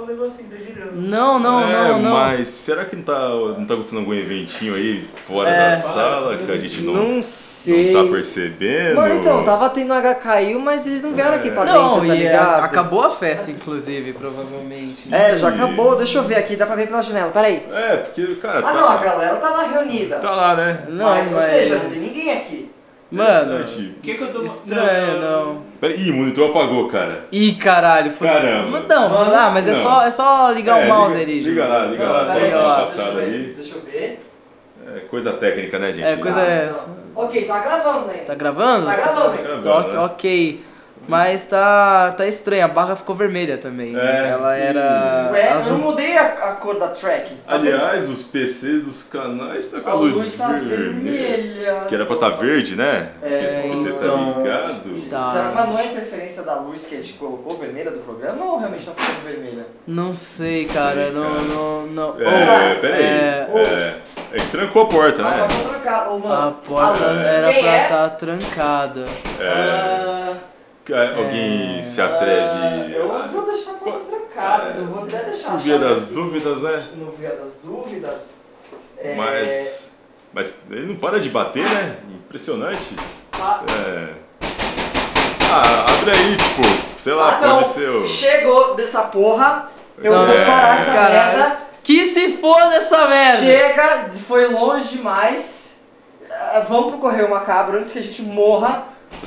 D: o negocinho, tá girando.
B: Não, não,
C: é,
B: não, não.
C: Mas será que não tá, não tá acontecendo algum eventinho aí fora
B: É.
C: da sala que a gente não,
A: Não
C: não
A: sei.
C: tá percebendo?
A: Mano, então, tava tendo H K U, mas eles não vieram aqui pra
B: Não,
A: dentro, tá
B: e
A: ligado?
B: a- acabou a festa, inclusive, provavelmente.
A: É, já acabou. Deixa eu ver aqui, dá pra ver pela janela. Pera aí.
C: É, porque, cara,
A: Ah,
C: tá,
A: não, a galera tá lá reunida.
C: tá lá, né?
B: Não,
A: mas,
B: mas...
A: Ou seja, não tem ninguém aqui.
B: Mano,
C: Interessante.
D: O que que eu tô...
B: estranho, não.
C: Pera, ih, o monitor apagou, cara.
B: Ih, caralho, foi...
C: Caramba.
B: Não,
A: Mano,
B: ah, mas é
C: não.
B: só, é só ligar
C: É,
B: o mouse
C: liga,
B: aí,
C: liga
B: gente.
C: lá, liga lá,
A: Não,
C: só
A: pera
C: dá
A: aí,
C: uma
A: ó,
C: passada
A: deixa eu ver,
C: aí.
A: Deixa eu ver.
C: É coisa técnica, né, gente?
B: É, coisa
A: Ah,
B: é
A: não.
B: essa.
A: Ok, tá gravando, né?
B: Tá gravando?
A: Tá gravando.
C: Tá
A: né?
C: gravando,
B: Ok,
C: né?
B: ok. Mas tá, tá estranho, a barra ficou vermelha também.
C: É,
B: Ela era
A: Ué, eu não
B: azul.
A: mudei a, a cor da track. Tá vendo?
C: Aliás, os P Cs dos canais tá com
A: a
C: a luz,
A: luz tá
C: vermelha.
A: vermelha.
C: Que era pra tá verde, né?
B: É,
C: Porque você
B: então.
C: tá ligado?
B: Tá.
A: Será, mas não é interferência da luz que a gente colocou vermelha do programa ou realmente tá ficando vermelha?
B: Não sei, cara, não, não, não.
C: É,
B: Oh,
C: peraí.
B: é,
C: É, é que trancou a porta,
A: Ah,
C: né?
A: tá bom trancado. Ô, mano.
B: a porta
A: Alan,
B: era
A: quem
B: pra
A: é?
B: estar trancada.
C: É,
A: Ah,
C: alguém se
A: ah,
C: atreve
A: eu
C: a...
A: vou deixar a porta trancada. Eu vou até deixar.
C: No
A: a
C: via
A: chave
C: das
A: assim.
C: dúvidas, né?
A: No via das dúvidas. É,
C: Mas... Mas ele não para de bater, né? Impressionante.
A: tá.
C: É... Ah, abre aí, tipo, sei lá,
A: Ah, não.
C: pode ser o...
A: Chegou dessa porra. Eu
B: Não,
A: vou
C: é,
A: parar essa
B: caralho.
A: merda.
B: Que se foda essa merda!
A: Chega, foi longe demais. Ah, vamos pro Correio Macabro antes que a gente morra.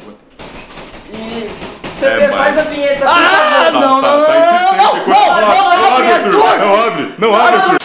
A: E.
C: É,
A: Pepe,
C: mas-
A: faz a vinheta. por
B: Ah,
A: favor.
B: não, não, não,
C: tá
B: não,
C: insistente,
B: não,
C: é
B: não,
C: coisa-
B: não, não,
C: não
B: abre,
C: abre,
B: Arthur!
C: Arthur, não abre, não abre, Arthur.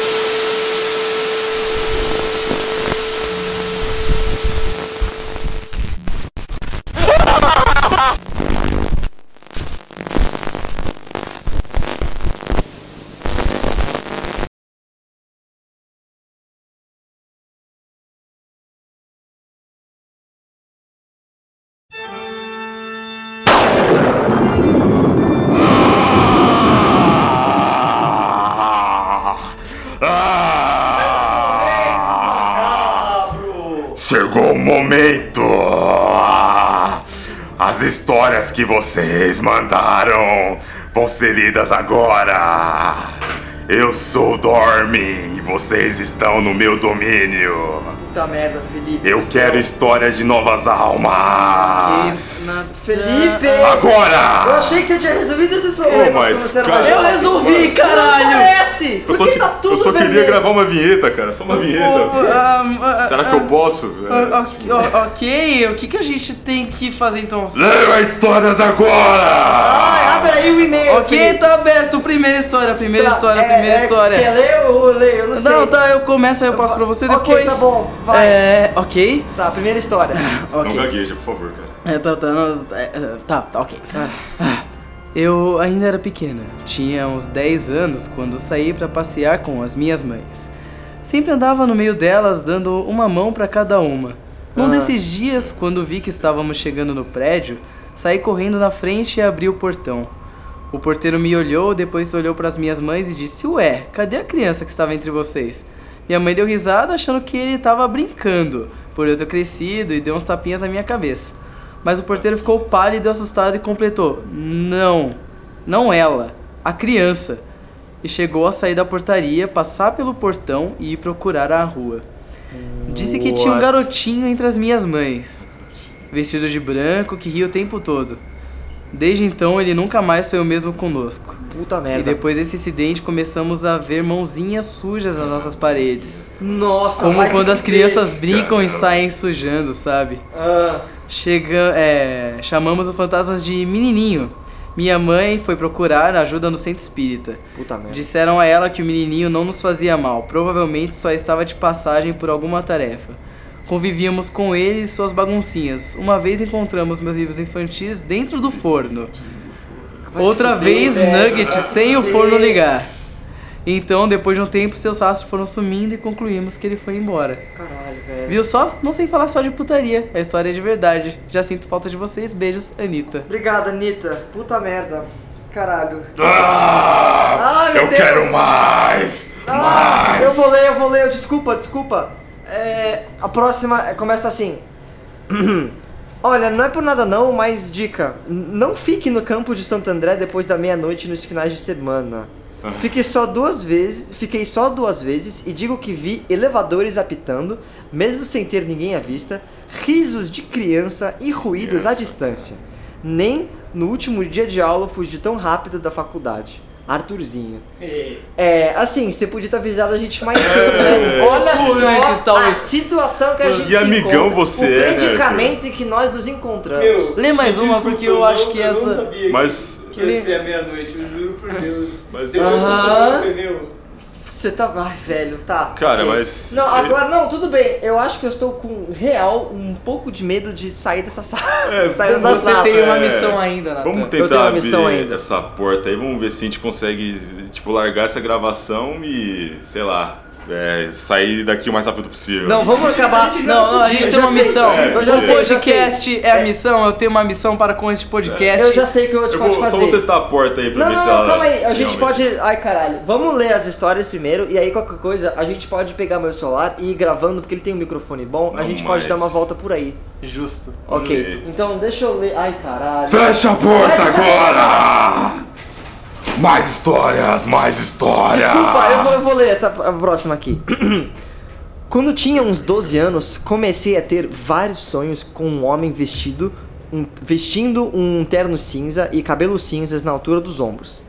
A: Macabro.
C: Chegou o momento! As histórias que vocês mandaram vão ser lidas agora! Eu sou o Dorme e vocês estão no meu domínio!
A: Puta merda, Felipe.
C: Eu
A: do céu.
C: quero histórias de novas almas!
B: Na-
A: Felipe!
B: Ah,
A: Eu
C: Agora!
A: achei que você tinha resolvido esses problemas
C: Ô, mas,
A: quando você era
C: cara-
A: mais
B: Eu
A: jovem.
B: resolvi,
A: Não
B: caralho!
A: parece!
C: Eu
A: Por
C: só,
A: que
C: que-
A: tá tudo
C: eu só queria
A: vermelho?
C: gravar uma vinheta, cara, só uma vinheta.
B: Ah, ah,
C: Será que
B: ah,
C: eu posso?
B: ah, ah, Ok, o que, que a gente tem que fazer então?
C: Leia as histórias agora!
A: Ah, abre aí o e-mail.
B: Ok,
A: Felipe.
B: tá aberto. Primeira história, primeira
A: Tá,
B: história,
A: é,
B: primeira
A: é,
B: história.
A: Quer ler ou ler? Eu não sei.
B: Não, tá, eu começo, aí eu passo pra você
A: Ok,
B: depois.
A: tá bom, vai.
B: É, ok.
A: Tá, primeira história.
C: Não
B: Ok.
C: gagueja, por favor, cara.
B: É, tá, tá, não, é, é, tá, tá, ok. Ah, Eu ainda era pequena, tinha uns dez anos quando saí pra passear com as minhas mães. Sempre andava no meio delas dando uma mão pra cada uma. Num
A: Ah.
B: desses dias, quando vi que estávamos chegando no prédio, saí correndo na frente e abri o portão. O porteiro me olhou, depois olhou para as minhas mães e disse: Ué, cadê a criança que estava entre vocês? Minha mãe deu risada achando que ele estava brincando, por eu ter crescido, e deu uns tapinhas na minha cabeça. Mas o porteiro ficou pálido e assustado e completou: Não, não ela, a criança. E chegou a sair da portaria, passar pelo portão e ir procurar a rua. Disse que tinha um
C: What?
B: garotinho entre as minhas mães, vestido de branco, que ria o tempo todo. Desde então ele nunca mais foi o mesmo conosco.
A: Puta merda.
B: E depois desse incidente começamos a ver mãozinhas sujas nas nossas paredes.
A: Nossa,
B: Como
A: vai se
B: quando as
A: fuder.
B: crianças brincam e
C: Caramba.
B: saem sujando, sabe?
A: Ah,
B: Chega, é, chamamos o fantasma de menininho. Minha mãe foi procurar ajuda no centro espírita.
A: puta merda.
B: Disseram a ela que o menininho não nos fazia mal, provavelmente só estava de passagem por alguma tarefa. Convivíamos com ele e suas baguncinhas. Uma vez encontramos meus livros infantis dentro do forno.
A: Vai se
B: Outra
A: fuder,
B: vez,
A: velho.
B: nuggets
A: Vai se
B: sem o
A: fuder.
B: forno ligar. Então, depois de um tempo, seus rastros foram sumindo e concluímos que ele foi embora.
A: Caralho, velho.
B: Viu só? Não sei falar só de putaria. A história é de verdade. Já sinto falta de vocês. Beijos, Anitta.
A: Obrigado, Anitta. Puta merda. Caralho.
C: Ah,
A: Ai, meu
C: eu
A: Deus.
C: quero mais!
A: Ah,
C: mais!
A: eu vou ler, eu vou ler. Desculpa, desculpa. É, a próxima começa assim. Olha, não é por nada não, mas dica, n- não fique no campo de Santo André depois da meia-noite nos finais de semana. Fiquei só duas vezes, fiquei só duas vezes e digo que vi elevadores apitando, mesmo sem ter ninguém à vista, risos de criança e ruídos à
C: Criança.
A: distância. Nem no último dia de aula eu fugi tão rápido da faculdade. Arthurzinho. É, assim, você podia ter avisado a gente mais cedo, né? Olha
B: Provavelmente está
A: só a
B: o-
A: situação que a gente
C: E
A: se
C: amigão
A: encontra,
C: você
A: o
C: é, né,
A: predicamento em que nós nos encontramos.
D: Meu,
B: Lê mais
D: me
B: uma,
D: desculpa,
B: porque eu
D: não-
B: acho que
D: eu
B: essa-
D: não sabia
C: Mas-
D: que ia ser a meia-noite, eu juro por Deus.
C: Mas-
D: Depois que eu
A: Aham.
D: soube, eu falei, meu...
A: Você tá... Ai, velho, tá.
C: Cara,
A: ok.
C: mas-
A: Não,
C: ele-
A: agora, não, tudo bem. Eu acho que eu estou com, real, um pouco de medo de sair dessa sala.
C: É,
A: sair dessa
B: Você
A: sala.
B: tem uma
C: É.
B: missão ainda, Nathan.
C: Vamos
A: Eu tenho
C: tentar
A: uma missão
C: abrir
A: ainda.
C: essa porta aí, vamos ver se a gente consegue, tipo, largar essa gravação e, sei lá, é, sair daqui o mais rápido possível.
A: Não, vamos acabar...
B: Não, não, a gente
A: Eu
B: tem
A: já
B: uma
A: sei.
B: missão.
C: É,
A: eu já
B: o
A: sei, eu já
B: podcast
A: sei.
B: é a
A: É.
B: missão, eu tenho uma missão para com este podcast.
A: Eu já sei o que a gente
C: Eu
A: pode
C: vou, só
A: fazer.
C: vou testar a porta aí pra
A: Não,
C: ver
A: não,
C: se
A: não,
C: ela...
A: calma aí. A gente
C: realmente-
A: pode. Ai, caralho. Vamos ler as histórias primeiro. E aí, qualquer coisa, a gente pode pegar meu celular e ir gravando, porque ele tem um microfone bom. a
C: Não,
A: gente pode
C: mas-
A: dar uma volta por aí.
B: Justo.
A: Ok.
C: Justo.
A: Então, deixa eu ler. Ai, caralho.
C: Fecha a porta
A: Fecha essa
C: agora! Mais histórias, mais histórias!
A: Desculpa, eu vou, eu vou ler essa a próxima aqui. Quando tinha uns doze anos, comecei a ter vários sonhos com um homem vestido, um- vestindo um terno cinza e cabelos cinzas na altura dos ombros.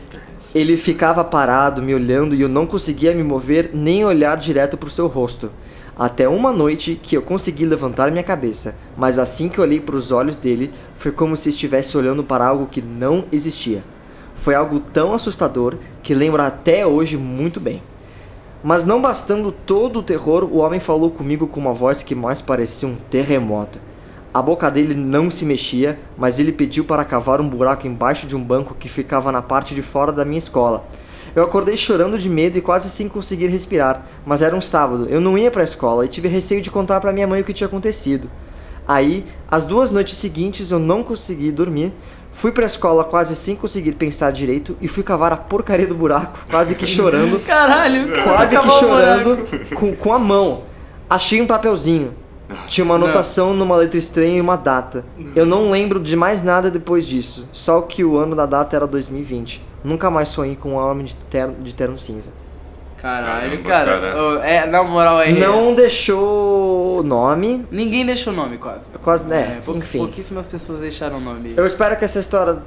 A: Ele ficava parado, me olhando e eu não conseguia me mover nem olhar direto para o seu rosto. Até uma noite que eu consegui levantar minha cabeça, mas assim que olhei para os olhos dele, foi como se estivesse olhando para algo que não existia. Foi algo tão assustador que lembro até hoje muito bem. Mas não bastando todo o terror, o homem falou comigo com uma voz que mais parecia um terremoto. A boca dele não se mexia, mas ele pediu para cavar um buraco embaixo de um banco que ficava na parte de fora da minha escola. Eu acordei chorando de medo e quase sem conseguir respirar, mas era um sábado, eu não ia para a escola e tive receio de contar para minha mãe o que tinha acontecido. Aí, as duas noites seguintes eu não consegui dormir, fui para a escola quase sem conseguir pensar direito e fui cavar a porcaria do buraco, quase que chorando.
B: Caralho, cara,
A: Quase que
B: acabou o
A: chorando
B: buraco.
A: com, com a mão. Achei um papelzinho. Tinha uma anotação numa letra estranha e uma data. Eu não lembro de mais nada depois disso. Só que o ano da data era dois mil e vinte. Nunca mais sonhei com um homem de terno, de terno cinza.
B: Caralho,
C: Caramba,
B: cara.
C: cara.
B: Ô, é, na moral, é
A: Não
B: essa.
A: deixou nome.
B: Ninguém deixou o nome, quase.
A: Quase, né?
B: pou-
A: Enfim.
B: Pouquíssimas pessoas deixaram o nome.
A: Eu espero que essa história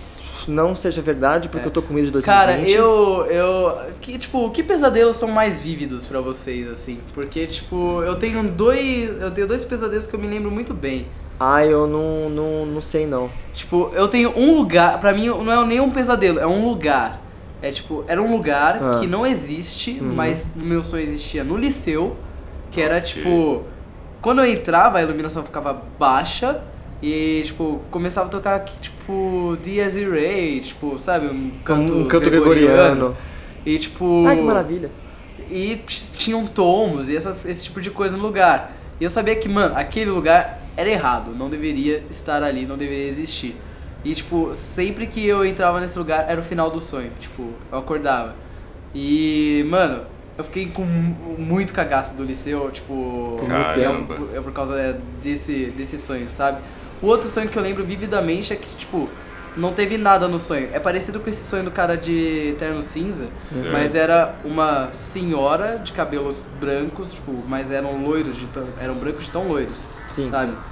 A: não seja verdade, porque
B: É.
A: eu tô com medo de dois mil e
B: Cara,
A: vinte.
B: eu. eu que, tipo, que pesadelos são mais vívidos pra vocês, assim? Porque, tipo, eu tenho dois. Eu tenho dois pesadelos que eu me lembro muito bem.
A: Ah, eu não, não, não sei não.
B: Tipo, eu tenho um lugar. Pra mim, não é nem um pesadelo, é um lugar. É tipo, era um lugar
A: Ah.
B: que não existe,
A: Uhum.
B: mas no meu sonho existia no liceu. Que era tipo. Quando eu entrava, a iluminação ficava baixa. E, tipo, começava a tocar, tipo, Dies Irae, tipo, sabe? Um canto,
A: Um canto gregoriano.
B: E, tipo...
A: Ai, que maravilha.
B: E t- tinham tomos e essas, esse tipo de coisa no lugar. E eu sabia que, mano, aquele lugar era errado. Não deveria estar ali, não deveria existir. E, tipo, sempre que eu entrava nesse lugar, era o final do sonho. Tipo, eu acordava. E, mano, eu fiquei com mu- muito cagaço do liceu, tipo...
C: Caramba.
B: É por causa desse, desse sonho, sabe? O outro sonho que eu lembro vividamente é que, tipo, não teve nada no sonho. É parecido com esse sonho do cara de terno cinza,
C: Certo.
B: mas era uma senhora de cabelos brancos, tipo, mas eram loiros, de tão, eram brancos de tão loiros,
A: Sim,
B: sabe?
A: sim.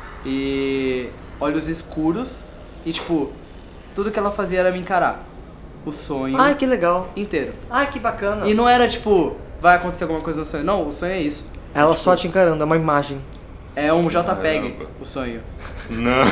B: E olhos escuros e, tipo, tudo que ela fazia era me encarar. O sonho
A: Ai, que legal.
B: inteiro.
A: Ai, que bacana.
B: E não era, tipo, vai acontecer alguma coisa no sonho. Não, o sonho é isso.
A: Ela só te encarando, é uma imagem.
B: É um JPEG,
C: Caramba.
B: o sonho.
C: Não,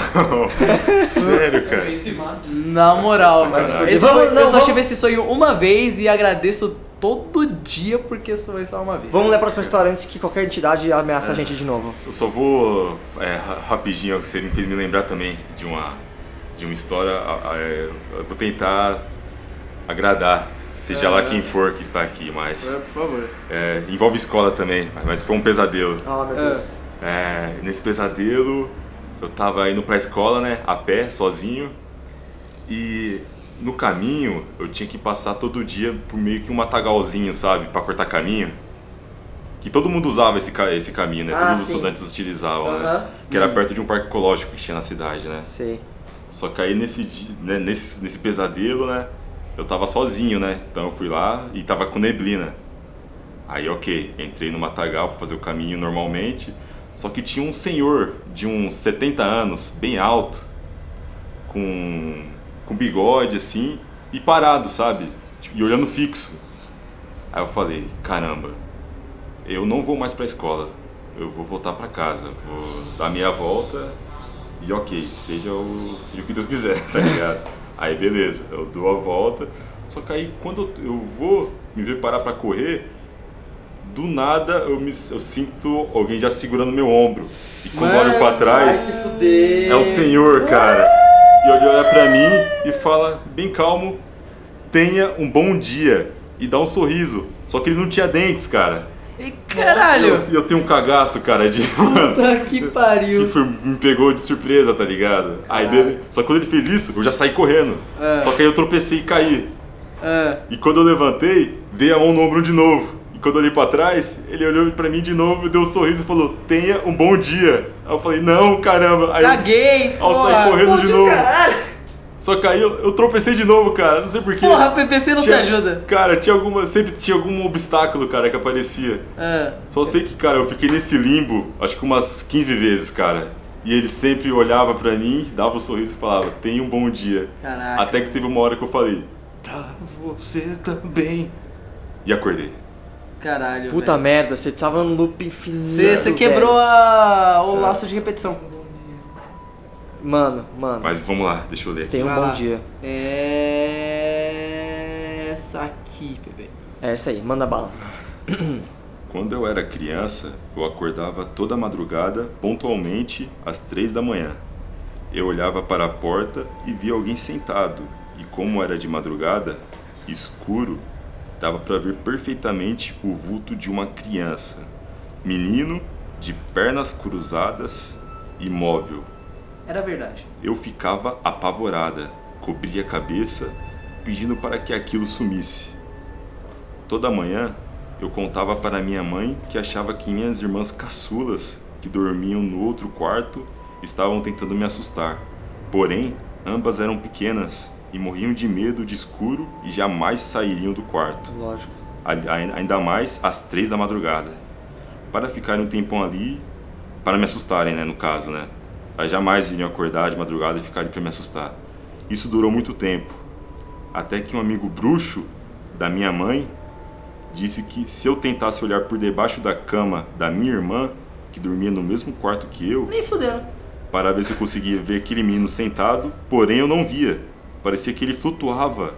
C: sério, cara.
B: Na moral,
C: Mas
B: mas
C: foi-
B: esse
A: Vamos-
B: foi-
A: não,
B: eu só
A: vamos-
B: tive esse sonho uma vez e agradeço todo dia porque foi só uma vez.
A: Vamos ler a próxima história antes que qualquer entidade ameaça a gente de novo.
C: Eu só vou é, ra- rapidinho, que você me fez me lembrar também de uma, de uma história. a- a- é, eu vou tentar agradar, seja lá quem for que está aqui, mas
B: Por favor.
C: é, envolve escola também, mas foi um pesadelo.
A: Ah, meu
B: Ah.
A: Deus.
C: É, nesse pesadelo, eu tava indo pra escola, né, a pé, sozinho, e no caminho eu tinha que passar todo dia por meio que um matagalzinho, sabe, pra cortar caminho. que todo mundo usava esse, ca- esse caminho, né?
A: Ah,
C: Todos os
A: sim.
C: estudantes utilizavam,
A: Aham.
C: né? Que era perto de um parque ecológico que tinha na cidade, né?
A: Sei.
C: Só que aí nesse, di- né, nesse, nesse pesadelo, né? Eu tava sozinho, né? Então eu fui lá e tava com neblina. Aí, ok, entrei no matagal pra fazer o caminho normalmente. Só que tinha um senhor de uns setenta anos, bem alto, com, com bigode assim, e parado, sabe? Tipo, e olhando fixo. Aí eu falei, caramba, eu não vou mais pra escola. Eu vou voltar pra casa. Vou dar minha volta e ok, seja o, seja o que Deus quiser, tá ligado? Aí beleza, eu dou a volta. Só que aí quando eu, eu vou me preparar pra correr, do nada eu, me, eu sinto alguém já segurando meu ombro. E quando eu olho pra
A: Vai
C: trás,
A: se fuder.
C: é o senhor, cara. E ele olha pra mim e fala, bem calmo, tenha um bom dia. E dá um sorriso. Só que ele não tinha dentes, cara.
B: E caralho!
C: E eu tenho um cagaço, cara, de... Mano,
B: Puta que pariu.
C: que foi, me pegou de surpresa, tá ligado? Aí
B: Caralho.
C: dele, só que quando ele fez isso, eu já saí correndo.
B: É.
C: Só que aí eu tropecei e caí.
B: Ah,
C: E quando eu levantei, veio a mão no ombro de novo. E quando eu olhei pra trás, ele olhou pra mim de novo, deu um sorriso e falou, tenha um bom dia. Aí eu falei, não, caramba. Aí
B: caguei,
C: eu, ao
B: porra.
C: sair correndo
A: Bom
C: de
A: dia,
C: novo.
A: caralho.
C: Só que aí eu, eu tropecei de novo, cara. Não sei porquê.
B: Porra, o P P C não
C: Tinha-
B: se ajuda.
C: Cara, tinha alguma, sempre tinha algum obstáculo, cara, que aparecia.
B: Ah,
C: Só sei que, cara, eu fiquei nesse limbo, acho que umas quinze vezes, cara. E ele sempre olhava pra mim, dava um sorriso e falava, tenha um bom dia.
B: caraca.
C: Até que teve uma hora que eu falei, pra você também. E acordei.
B: Caralho,
A: Puta
B: velho.
A: merda, você tava num loop infinito.
B: Você você quebrou a, o
C: Certo.
B: laço de repetição.
A: velho. Mano, mano.
C: Mas vamos lá, deixa eu ler aqui.
A: Tenha um
B: Vai
A: bom
B: lá.
A: dia.
B: É... Essa aqui, bebê.
A: É essa aí, manda bala.
C: Quando eu era criança, eu acordava toda madrugada, pontualmente, às três da manhã. Eu olhava para a porta e via alguém sentado, e como era de madrugada, escuro, dava para ver perfeitamente o vulto de uma criança. Menino, de pernas cruzadas, imóvel.
B: Era verdade.
C: Eu ficava apavorada, cobria a cabeça, pedindo para que aquilo sumisse. Toda manhã, eu contava para minha mãe que achava que minhas irmãs caçulas, que dormiam no outro quarto, estavam tentando me assustar. Porém, ambas eram pequenas e morriam de medo de escuro e jamais sairiam do quarto.
A: Lógico.
C: A- a- Ainda mais às três da madrugada. Para ficarem um tempão ali, para me assustarem, né, no caso, né? Elas jamais iriam acordar de madrugada e ficarem para me assustar. Isso durou muito tempo. Até que um amigo bruxo da minha mãe disse que se eu tentasse olhar por debaixo da cama da minha irmã, que dormia no mesmo quarto que eu,
B: Nem fuderam.
C: para ver se eu conseguia ver aquele menino sentado, porém eu não via. Parecia que ele flutuava.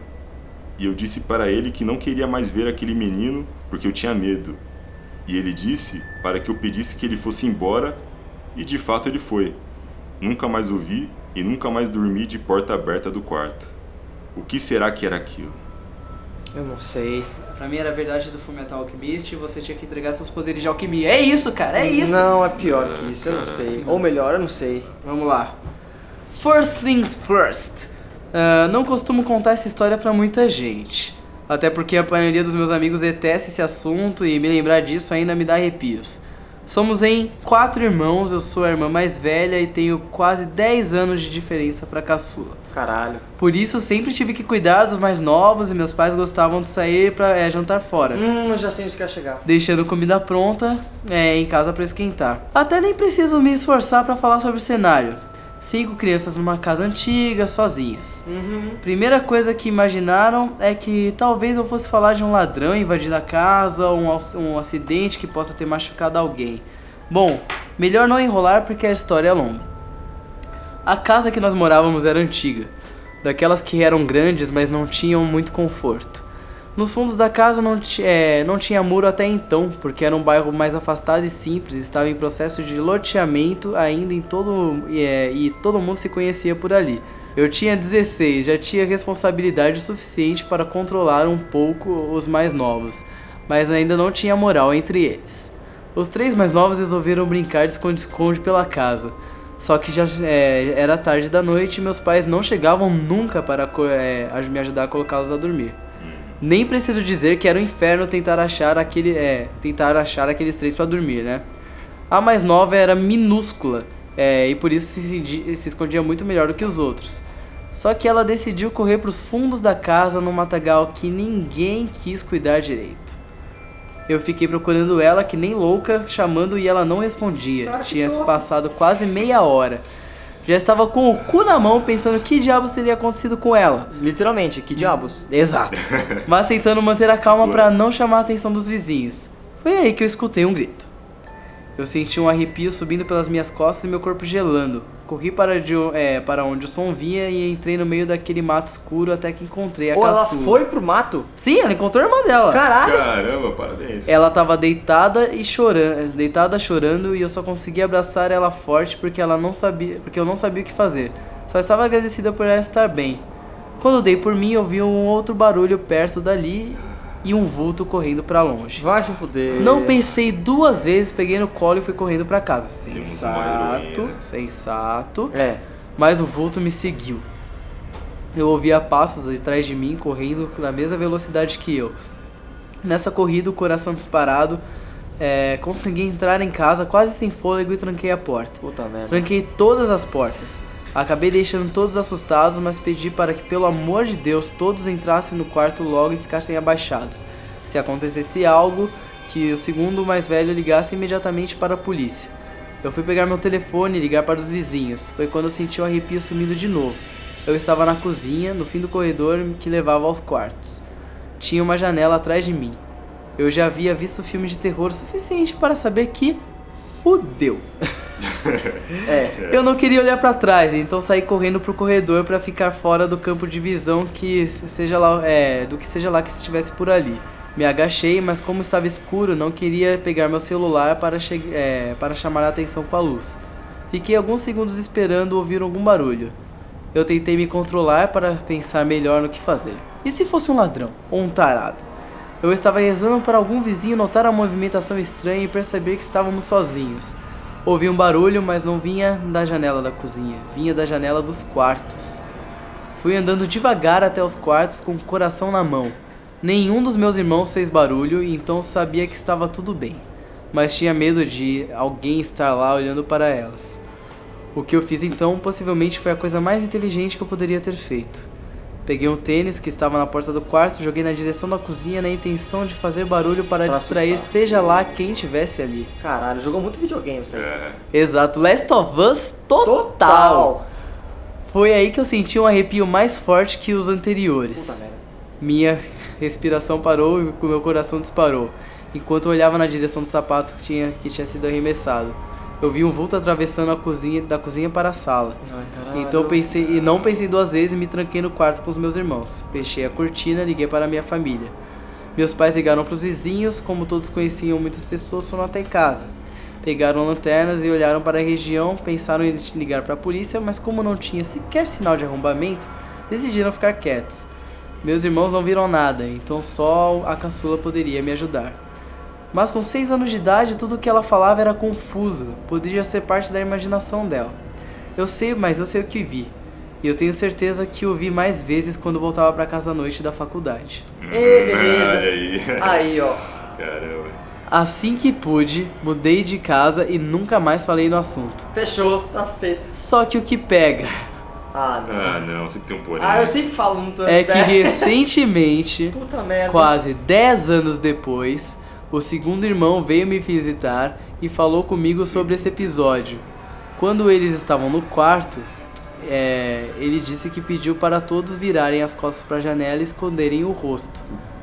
C: E eu disse para ele que não queria mais ver aquele menino porque eu tinha medo. E ele disse para que eu pedisse que ele fosse embora, e de fato ele foi. Nunca mais o vi e nunca mais dormi de porta aberta do quarto. O que será que era aquilo?
A: Eu não sei.
B: Pra mim era a verdade do Fullmetal Alchemist e você tinha que entregar seus poderes de alquimia. É isso, cara, é isso.
A: Não, é pior que isso, eu não sei. Ou melhor, eu não sei.
B: Vamos lá. First things first. Ah, não costumo contar essa história pra muita gente. Até porque a maioria dos meus amigos detesta esse assunto e me lembrar disso ainda me dá arrepios. Somos em quatro irmãos, eu sou a irmã mais velha e tenho quase dez anos de diferença pra caçula.
A: Caralho.
B: Por isso sempre tive que cuidar dos mais novos e meus pais gostavam de sair pra é, jantar fora.
A: Hum, eu já sei onde quer chegar.
B: Deixando comida pronta é, em casa pra esquentar. Até nem preciso me esforçar pra falar sobre o cenário. Cinco crianças numa casa antiga, sozinhas.
A: Uhum.
B: Primeira coisa que imaginaram é que talvez eu fosse falar de um ladrão invadindo a casa ou um, au- um acidente que possa ter machucado alguém. Bom, melhor não enrolar porque a história é longa. A casa que nós morávamos era antiga, daquelas que eram grandes, mas não tinham muito conforto. Nos fundos da casa não, ti- é, não tinha muro até então, porque era um bairro mais afastado e simples, estava em processo de loteamento ainda em todo, é, e todo mundo se conhecia por ali. Eu tinha dezesseis, já tinha responsabilidade suficiente para controlar um pouco os mais novos, mas ainda não tinha moral entre eles. Os três mais novos resolveram brincar de esconde-esconde pela casa. Só que já é, era tarde da noite e meus pais não chegavam nunca para co- é, me ajudar a colocá-los a dormir. Nem preciso dizer que era um inferno tentar achar, aquele, é, tentar achar aqueles três pra dormir, né? A mais nova era minúscula, é, e por isso se, se escondia muito melhor do que os outros. Só que ela decidiu correr pros fundos da casa num matagal que ninguém quis cuidar direito. Eu fiquei procurando ela que nem louca, chamando e ela não respondia.
A: Ah,
B: Tinha se
A: top.
B: passado quase meia hora. Já estava com o cu na mão pensando que diabos teria acontecido com ela.
A: Literalmente, que diabos.
B: Exato. Mas tentando manter a calma para não chamar a atenção dos vizinhos. Foi aí que eu escutei um grito. Eu senti um arrepio subindo pelas minhas costas e meu corpo gelando. Corri para, de, é, para onde o som vinha e entrei no meio daquele mato escuro até que encontrei a
A: Ou ela
B: caçula.
A: foi pro mato?
B: Sim, ela encontrou a irmã dela.
A: Caralho!
C: Caramba, parabéns.
B: Ela tava deitada e chorando, deitada chorando e eu só consegui abraçar ela forte porque ela não sabia, porque eu não sabia o que fazer. Só estava agradecida por ela estar bem. Quando dei por mim, eu vi um outro barulho perto dali e um vulto correndo pra longe.
A: Vai se fuder.
B: Não pensei duas vezes, peguei no colo e fui correndo pra casa.
C: Temos uma
B: Sensato,
C: heroína.
B: sensato.
A: É.
B: Mas o vulto me seguiu. Eu ouvia passos atrás de mim, correndo na mesma velocidade que eu. Nessa corrida, o coração disparado, é, consegui entrar em casa quase sem fôlego e tranquei a porta.
A: Puta merda.
B: Tranquei todas as portas. Acabei deixando todos assustados, mas pedi para que, pelo amor de Deus, todos entrassem no quarto logo e ficassem abaixados. Se acontecesse algo, que o segundo mais velho ligasse imediatamente para a polícia. Eu fui pegar meu telefone e ligar para os vizinhos. Foi quando eu senti o arrepio sumindo de novo. Eu estava na cozinha, no fim do corredor que levava aos quartos. Tinha uma janela atrás de mim. Eu já havia visto filme de terror o suficiente para saber que fudeu.
A: É.
B: Eu não queria olhar pra trás, então saí correndo pro corredor pra ficar fora do campo de visão que seja lá, é, do que seja lá que estivesse por ali. Me agachei, mas como estava escuro, não queria pegar meu celular para, che é, para chamar a atenção com a luz. Fiquei alguns segundos esperando ouvir algum barulho. Eu tentei me controlar para pensar melhor no que fazer. E se fosse um ladrão ou um tarado? Eu estava rezando para algum vizinho notar a movimentação estranha e perceber que estávamos sozinhos. Ouvi um barulho, mas não vinha da janela da cozinha, vinha da janela dos quartos. Fui andando devagar até os quartos com o coração na mão. Nenhum dos meus irmãos fez barulho, então sabia que estava tudo bem. Mas tinha medo de alguém estar lá olhando para elas. O que eu fiz então possivelmente foi a coisa mais inteligente que eu poderia ter feito. Peguei um tênis que estava na porta do quarto, joguei na direção da cozinha na intenção de fazer barulho para
A: Pra
B: distrair
A: assustar.
B: seja lá quem estivesse ali.
A: Caralho, jogou muito videogame, sério.
C: É.
B: Exato, Last of Us total.
A: Total.
B: Foi aí que eu senti um arrepio mais forte que os anteriores.
A: Puta merda.
B: Minha respiração parou e o meu coração disparou, enquanto eu olhava na direção do sapato que tinha, que tinha sido arremessado. Eu vi um vulto atravessando a cozinha, da cozinha para a sala.
A: Ai, caralho.
B: Então eu pensei, e não pensei duas vezes e me tranquei no quarto com os meus irmãos. Fechei a cortina e liguei para a minha família. Meus pais ligaram para os vizinhos, como todos conheciam muitas pessoas, foram até em casa. Pegaram lanternas e olharam para a região, pensaram em ligar para a polícia, mas como não tinha sequer sinal de arrombamento, decidiram ficar quietos. Meus irmãos não viram nada, então só a caçula poderia me ajudar. Mas com seis anos de idade, tudo o que ela falava era confuso, poderia ser parte da imaginação dela. Eu sei, mas eu sei o que vi. E eu tenho certeza que o vi mais vezes quando voltava para casa à noite da faculdade.
A: Ei, beleza.
C: Olha aí.
A: Aí, ó.
C: Caramba.
B: Assim que pude, mudei de casa e nunca mais falei no assunto.
A: Fechou, tá feito.
B: Só que o que pega
A: Ah, não.
C: Ah, não, sempre tem um porém.
A: Ah, eu sempre falo muito antes,
B: é que
A: né?
B: recentemente,
A: Puta merda.
B: quase dez anos depois, o segundo irmão veio me visitar e falou comigo sobre esse episódio. Quando eles estavam no quarto, é, ele disse que pediu para todos virarem as costas para a janela e esconderem o rosto.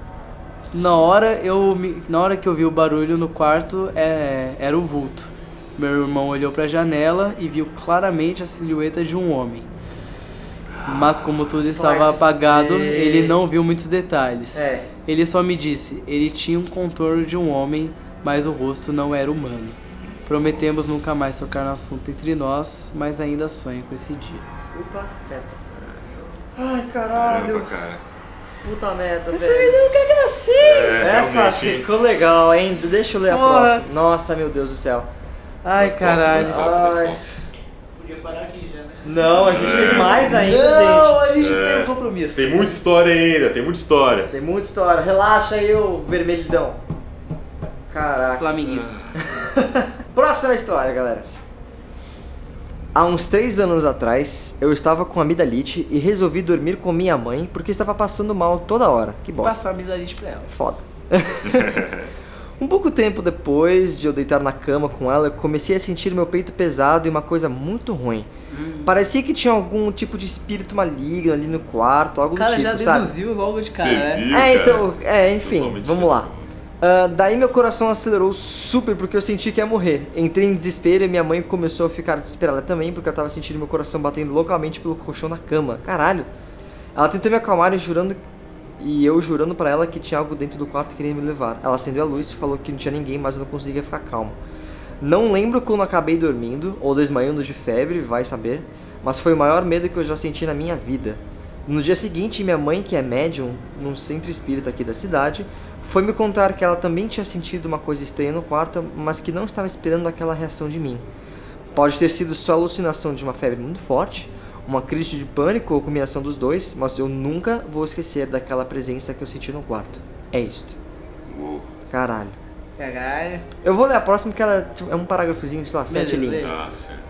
B: Na hora, eu, me- na hora que eu vi o barulho no quarto, é, era o vulto. Meu irmão olhou para a janela e viu claramente a silhueta de um homem. Mas como tudo estava
A: Vai se
B: apagado,
A: fuder.
B: ele não viu muitos detalhes.
A: É.
B: Ele só me disse, ele tinha um contorno de um homem, mas o rosto não era humano. Prometemos nunca mais tocar no assunto entre nós, mas ainda sonho com esse dia.
A: Puta merda. Ai, caralho.
C: Caramba, cara.
A: Puta merda,
B: Essa
A: velho.
B: me deu um cagacinho!
C: É,
A: Essa
C: realmente, hein?
A: ficou legal, hein? Deixa eu ler a
B: Porra.
A: próxima. Nossa, meu Deus do céu.
B: Ai,
C: Mais top,
B: caralho.
C: mais top, mais
A: Ai.
C: top.
D: Podia parar aqui já, né?
A: Não, a gente tem mais ainda,
B: Não,
A: gente.
B: a gente
C: É.
B: tem um compromisso.
C: Tem muita história ainda, tem muita história.
A: Tem muita história. Relaxa aí, ô vermelhidão. Caraca.
B: Flamenguista.
A: Próxima história, galera. Há uns três anos atrás, eu estava com amidalite e resolvi dormir com minha mãe porque estava passando mal toda hora. Que bosta.
B: Passar a amidalite pra ela.
A: Foda. Um pouco tempo depois de eu deitar na cama com ela, eu comecei a sentir meu peito pesado e uma coisa muito ruim.
B: Hum.
A: Parecia que tinha algum tipo de espírito maligno ali no quarto, algo
B: O cara
A: do
B: já
A: tipo, sabe?
B: deduziu logo de cara,
C: Você
B: né?
C: viu,
A: É,
C: cara?
A: então, é, enfim,
C: Totalmente
A: vamos lá.
C: diferente.
A: Ah, daí meu coração acelerou super porque eu senti que ia morrer. Entrei em desespero e minha mãe começou a ficar desesperada também porque eu tava sentindo meu coração batendo loucamente pelo colchão na cama. Caralho. Ela tentou me acalmar e jurando e eu jurando pra ela que tinha algo dentro do quarto que queria me levar. Ela acendeu a luz e falou que não tinha ninguém, mas eu não conseguia ficar calmo. Não lembro quando acabei dormindo ou desmaiando de febre, vai saber, mas foi o maior medo que eu já senti na minha vida. No dia seguinte, minha mãe, que é médium num centro espírita aqui da cidade, foi me contar que ela também tinha sentido uma coisa estranha no quarto, mas que não estava esperando aquela reação de mim. Pode ter sido só alucinação de uma febre muito forte, uma crise de pânico ou combinação dos dois, mas eu nunca vou esquecer daquela presença que eu senti no quarto. É isto.
C: Uou.
A: Caralho.
B: Caralho.
A: Eu vou ler a próxima porque ela é um parágrafozinho, sei lá, sete
B: Beleza,
A: linhas.
B: beleza.
C: Ah, certo.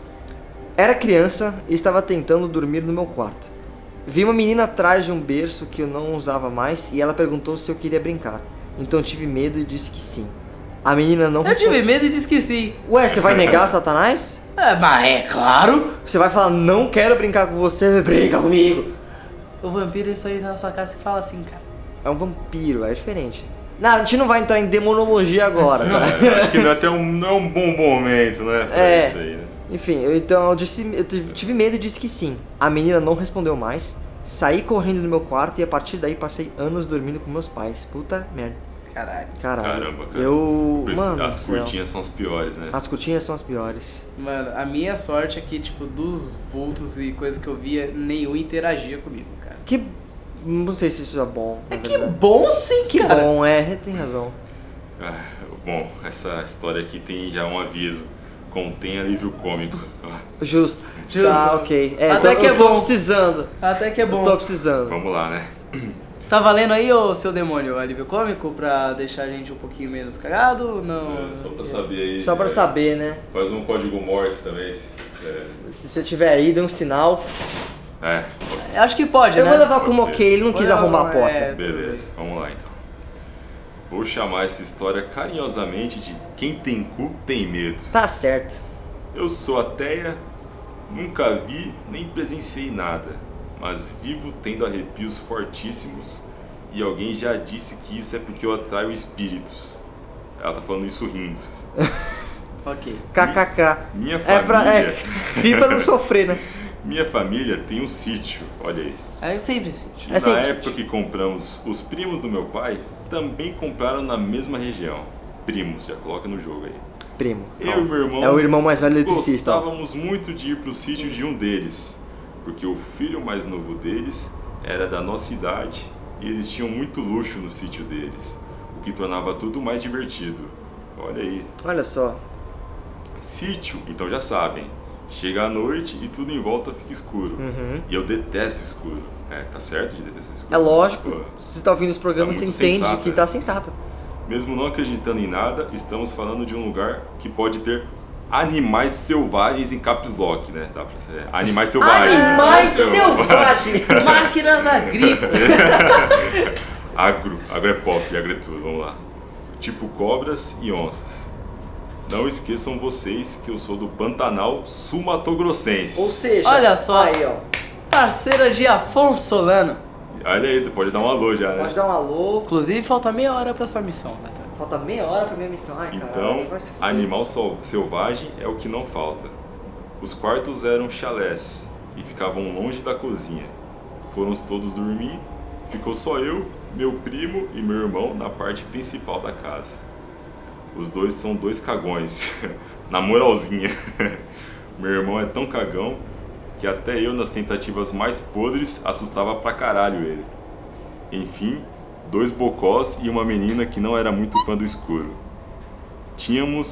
A: Era criança e estava tentando dormir no meu quarto. Vi uma menina atrás de um berço que eu não usava mais e ela perguntou se eu queria brincar. Então tive medo e disse que sim. A menina não
B: Eu tive medo e disse que sim.
A: Ué, você vai negar, Satanás?
B: É, mas é claro.
A: Você vai falar, não quero brincar com você, brinca comigo.
B: O vampiro, isso aí na sua casa, você fala assim, cara.
A: É um vampiro, é diferente. Não, a gente não vai entrar em demonologia agora, tá?
C: É, eu acho que não é, até um, não é um bom momento, né? Pra
A: É.
C: isso aí, né?
A: Enfim, eu, então eu, disse, eu tive tive medo e disse que sim. A menina não respondeu mais. Saí correndo no meu quarto e a partir daí passei anos dormindo com meus pais. Puta merda.
B: Caralho.
A: Caralho.
C: Caramba, cara.
A: Eu.
C: Pref-
A: Mano,
C: As
A: do céu.
C: curtinhas são as piores, né?
A: As curtinhas são as piores.
B: Mano, a minha sorte é que, tipo, dos vultos e coisas que eu via, nenhum interagia comigo, cara.
A: Que. Não sei se isso é bom. na
B: É que
A: verdade.
B: bom sim,
A: Que
B: cara.
A: bom, é, tem razão.
C: Ah, bom, essa história aqui tem já um aviso. Contém alívio cômico. Ah,
A: Justo.
B: Justo.
A: Tá, ok. É,
B: Até
A: tô-
B: que é
A: eu tô
B: bom.
A: precisando.
B: Até que é bom.
A: Tô precisando.
C: Vamos lá, né?
B: Tá valendo aí, ô seu demônio, o alívio cômico, pra deixar a gente um pouquinho menos cagado? Não.
C: É, só pra saber aí.
A: Só pra
C: é,
A: saber, né?
C: Faz um código Morse também. É.
A: Se você tiver aí, dê um sinal.
C: é,
B: Eu acho que pode,
A: Eu
B: né?
A: vou levar como
C: Pode
A: ok, ele não quis
B: Não,
A: arrombar a porta.
B: é. tudo
C: beleza. Vamos lá então. Vou chamar essa história carinhosamente de Quem tem cu tem medo.
A: Tá certo.
C: Eu sou ateia, nunca vi nem presenciei nada, mas vivo tendo arrepios fortíssimos e alguém já disse que isso é porque eu atraio espíritos. Ela tá falando isso rindo.
B: Ok.
A: kkk.
C: Minha
A: É pra. É,
C: família,
A: rir pra não sofrer, né?
C: minha família tem um sítio, olha aí.
B: É sempre sítio.
C: E
A: É sempre
C: na época
A: sítio.
C: que compramos, os primos do meu pai também compraram na mesma região. Primos, já coloca no jogo aí.
A: Primo.
C: Eu e meu irmão
A: É o irmão mais velho eletricista. ó.
C: gostávamos muito de ir pro sítio de um deles, porque o filho mais novo deles era da nossa idade e eles tinham muito luxo no sítio deles, o que tornava tudo mais divertido. Olha aí.
A: Olha só.
C: Sítio, então já sabem, chega à noite e tudo em volta fica escuro.
A: Uhum.
C: E eu detesto escuro. É, tá certo de detestar escuro?
A: É lógico.
C: Pô,
A: Se você tá ouvindo esse programa,
C: Tá
A: você
C: muito
A: entende
C: sensato,
A: que
C: né?
A: tá sensato.
C: Mesmo não acreditando em nada, estamos falando de um lugar que pode ter animais selvagens em caps lock, né? Dá pra ser. Animais selvagens.
A: Animais
C: né?
A: selvagens!
B: Máquinas agrícolas.
C: Agro. Agro é pop, agro é tudo. Vamos lá. Tipo cobras e onças. Não esqueçam vocês que eu sou do Pantanal Sumatogrossense.
A: Ou seja,
B: Olha só.
A: Aí, ó.
B: Parceira de Afonso Solano.
C: Olha aí, pode dar um alô já, né?
A: Pode dar um alô.
B: Inclusive, falta meia hora pra sua missão, Natan.
A: Falta meia hora pra minha missão. Ai,
C: Então,
A: caralho, vai se fuder.
C: animal sel- selvagem é o que não falta. Os quartos eram chalés e ficavam longe da cozinha. Foram todos dormir, ficou só eu, meu primo e meu irmão na parte principal da casa. Os dois são dois cagões, na moralzinha. Meu irmão é tão cagão que até eu, nas tentativas mais podres, assustava pra caralho ele. Enfim, dois bocós e uma menina que não era muito fã do escuro. Tínhamos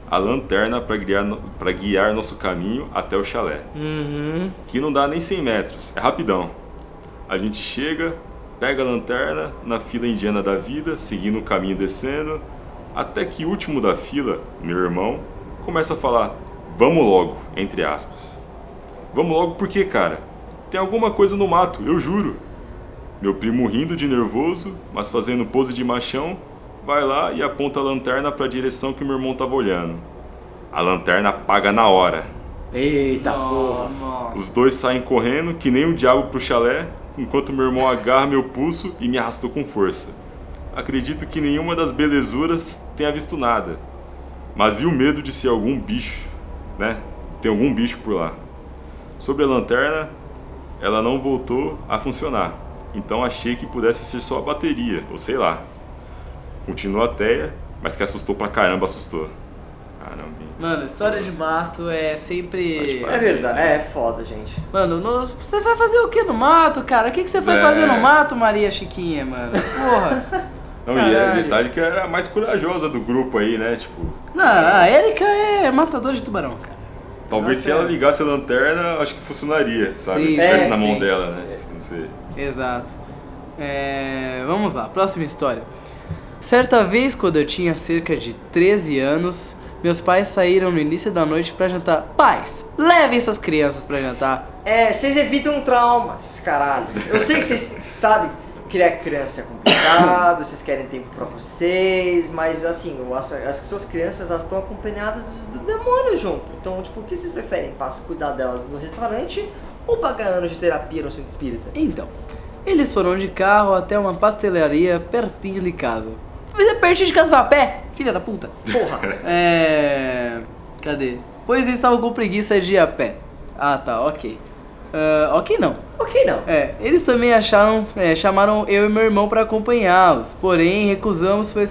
C: a lanterna para guiar, para guiar nosso caminho até o chalé.
A: Uhum.
C: Que não dá nem cem metros, é rapidão. A gente chega, pega a lanterna na fila indiana da vida, seguindo o caminho descendo, até que o último da fila, meu irmão, começa a falar: vamos logo, entre aspas. Vamos logo porque, cara, tem alguma coisa no mato, eu juro. Meu primo rindo de nervoso, mas fazendo pose de machão, vai lá e aponta a lanterna para a direção que meu irmão tava olhando. A lanterna apaga na hora.
A: Eita porra.
B: Nossa.
C: Os dois saem correndo, que nem o diabo pro chalé, enquanto meu irmão agarra meu pulso e me arrastou com força. Acredito que nenhuma das belezuras tenha visto nada. Mas e o medo de ser algum bicho, né? Tem algum bicho por lá. Sobre a lanterna, ela não voltou a funcionar. Então achei que pudesse ser só a bateria, ou sei lá. Continuou a teia, mas que assustou pra caramba, assustou. Caramba.
B: Mano, história de mato é sempre...
A: É verdade, é foda, gente.
B: Mano, no- você vai fazer o que no mato, cara? O que, que você foi
C: É.
B: fazer no mato, Maria Chiquinha, mano? Porra.
C: Não, e era
B: Caralho.
C: detalhe que era a mais corajosa do grupo aí, né? Tipo,
B: Não, a Erika é matador de tubarão, cara.
C: talvez
B: Nossa,
C: se ela
B: é.
C: ligasse a lanterna, acho que funcionaria, sabe?
B: Sim,
C: se estivesse
A: é,
C: na mão
B: sim.
C: dela, né? Não sei.
B: Exato. É, vamos lá, próxima história. Certa vez, quando eu tinha cerca de treze anos, meus pais saíram no início da noite pra jantar. Pais, levem suas crianças pra jantar.
A: É, vocês evitam traumas, caralho. Eu sei que vocês, sabe, criar criança é complicado, vocês querem tempo pra vocês, mas assim, eu acho- as suas crianças, elas estão acompanhadas do demônio junto. Então, tipo, o que vocês preferem? Passa cuidar delas no restaurante ou pagar anos de terapia no centro espírita?
B: Então, eles foram de carro até uma pastelaria pertinho de casa. Mas é pertinho de casa, vai a pé? Filha da puta.
A: Porra.
B: É... Cadê? Pois eles estavam com preguiça de ir a pé. Ah, tá, ok. Ah, ok não.
A: Ok, não.
B: É, eles também acharam, é, chamaram eu e meu irmão pra acompanhá-los, porém recusamos pois...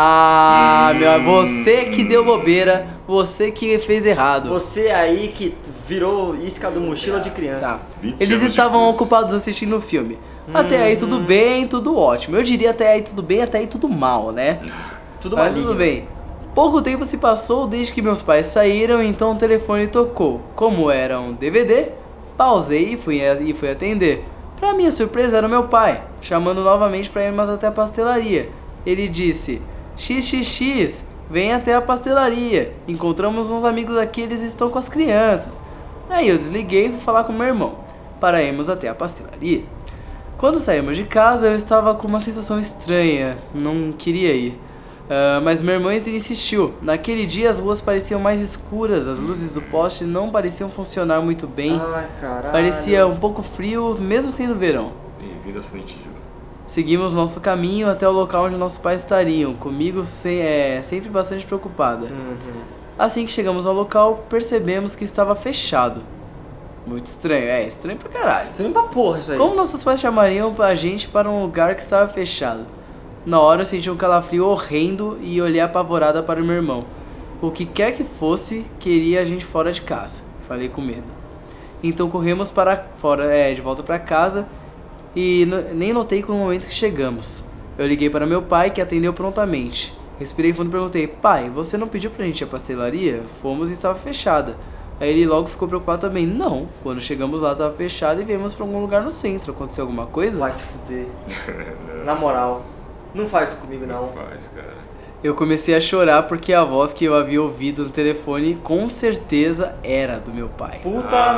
B: Ah, meu, você que deu bobeira, você que fez errado.
A: Você aí que virou isca do mochila de criança.
B: Tá.
C: vinte
B: Eles
C: anos
B: estavam
C: depois.
B: ocupados assistindo o filme. Até aí tudo bem, tudo ótimo. Eu diria até aí tudo bem, até aí tudo mal, né?
A: Tudo
B: Mas
A: maligno.
B: tudo bem. Pouco tempo se passou desde que meus pais saíram, então o telefone tocou. Como era um D V D, pausei e fui, e fui atender. Pra minha surpresa era o meu pai, chamando novamente pra irmos até a pastelaria. Ele disse: X X X, vem até a pastelaria. Encontramos uns amigos aqui, eles estão com as crianças. Aí eu desliguei e fui falar com meu irmão, para irmos até a pastelaria. Quando saímos de casa, eu estava com uma sensação estranha, não queria ir. Ah, mas meu irmão insistiu. Naquele dia as ruas pareciam mais escuras, as luzes do poste não pareciam funcionar muito bem.
A: Ai, caralho.
B: Parecia um pouco frio, mesmo sendo verão.
C: Bem-vindo a Silent Hill.
B: Seguimos nosso caminho até o local onde nossos pais estariam, comigo se, é, sempre bastante preocupada.
A: Uhum.
B: Assim que chegamos ao local, percebemos que estava fechado. Muito estranho, é estranho pra caralho.
A: Estranho pra porra isso aí.
B: Como nossos pais chamariam a gente para um lugar que estava fechado? Na hora eu senti um calafrio horrendo e olhei apavorada para o meu irmão. O que quer que fosse, queria a gente fora de casa. Falei com medo. Então corremos para fora, é, de volta para casa e n- nem notei com o momento que chegamos. Eu liguei para meu pai, que atendeu prontamente. Respirei fundo e perguntei: pai, você não pediu pra gente ir à pastelaria? Fomos e estava fechada. Aí ele logo ficou preocupado também. Não, quando chegamos lá estava fechado e viemos para algum lugar no centro. Aconteceu alguma coisa?
A: Vai se fuder. Na moral. Não faz isso comigo, não.
C: Faz, cara.
B: Eu comecei a chorar porque a voz que eu havia ouvido no telefone com certeza era do meu pai.
A: Puta
C: Ah.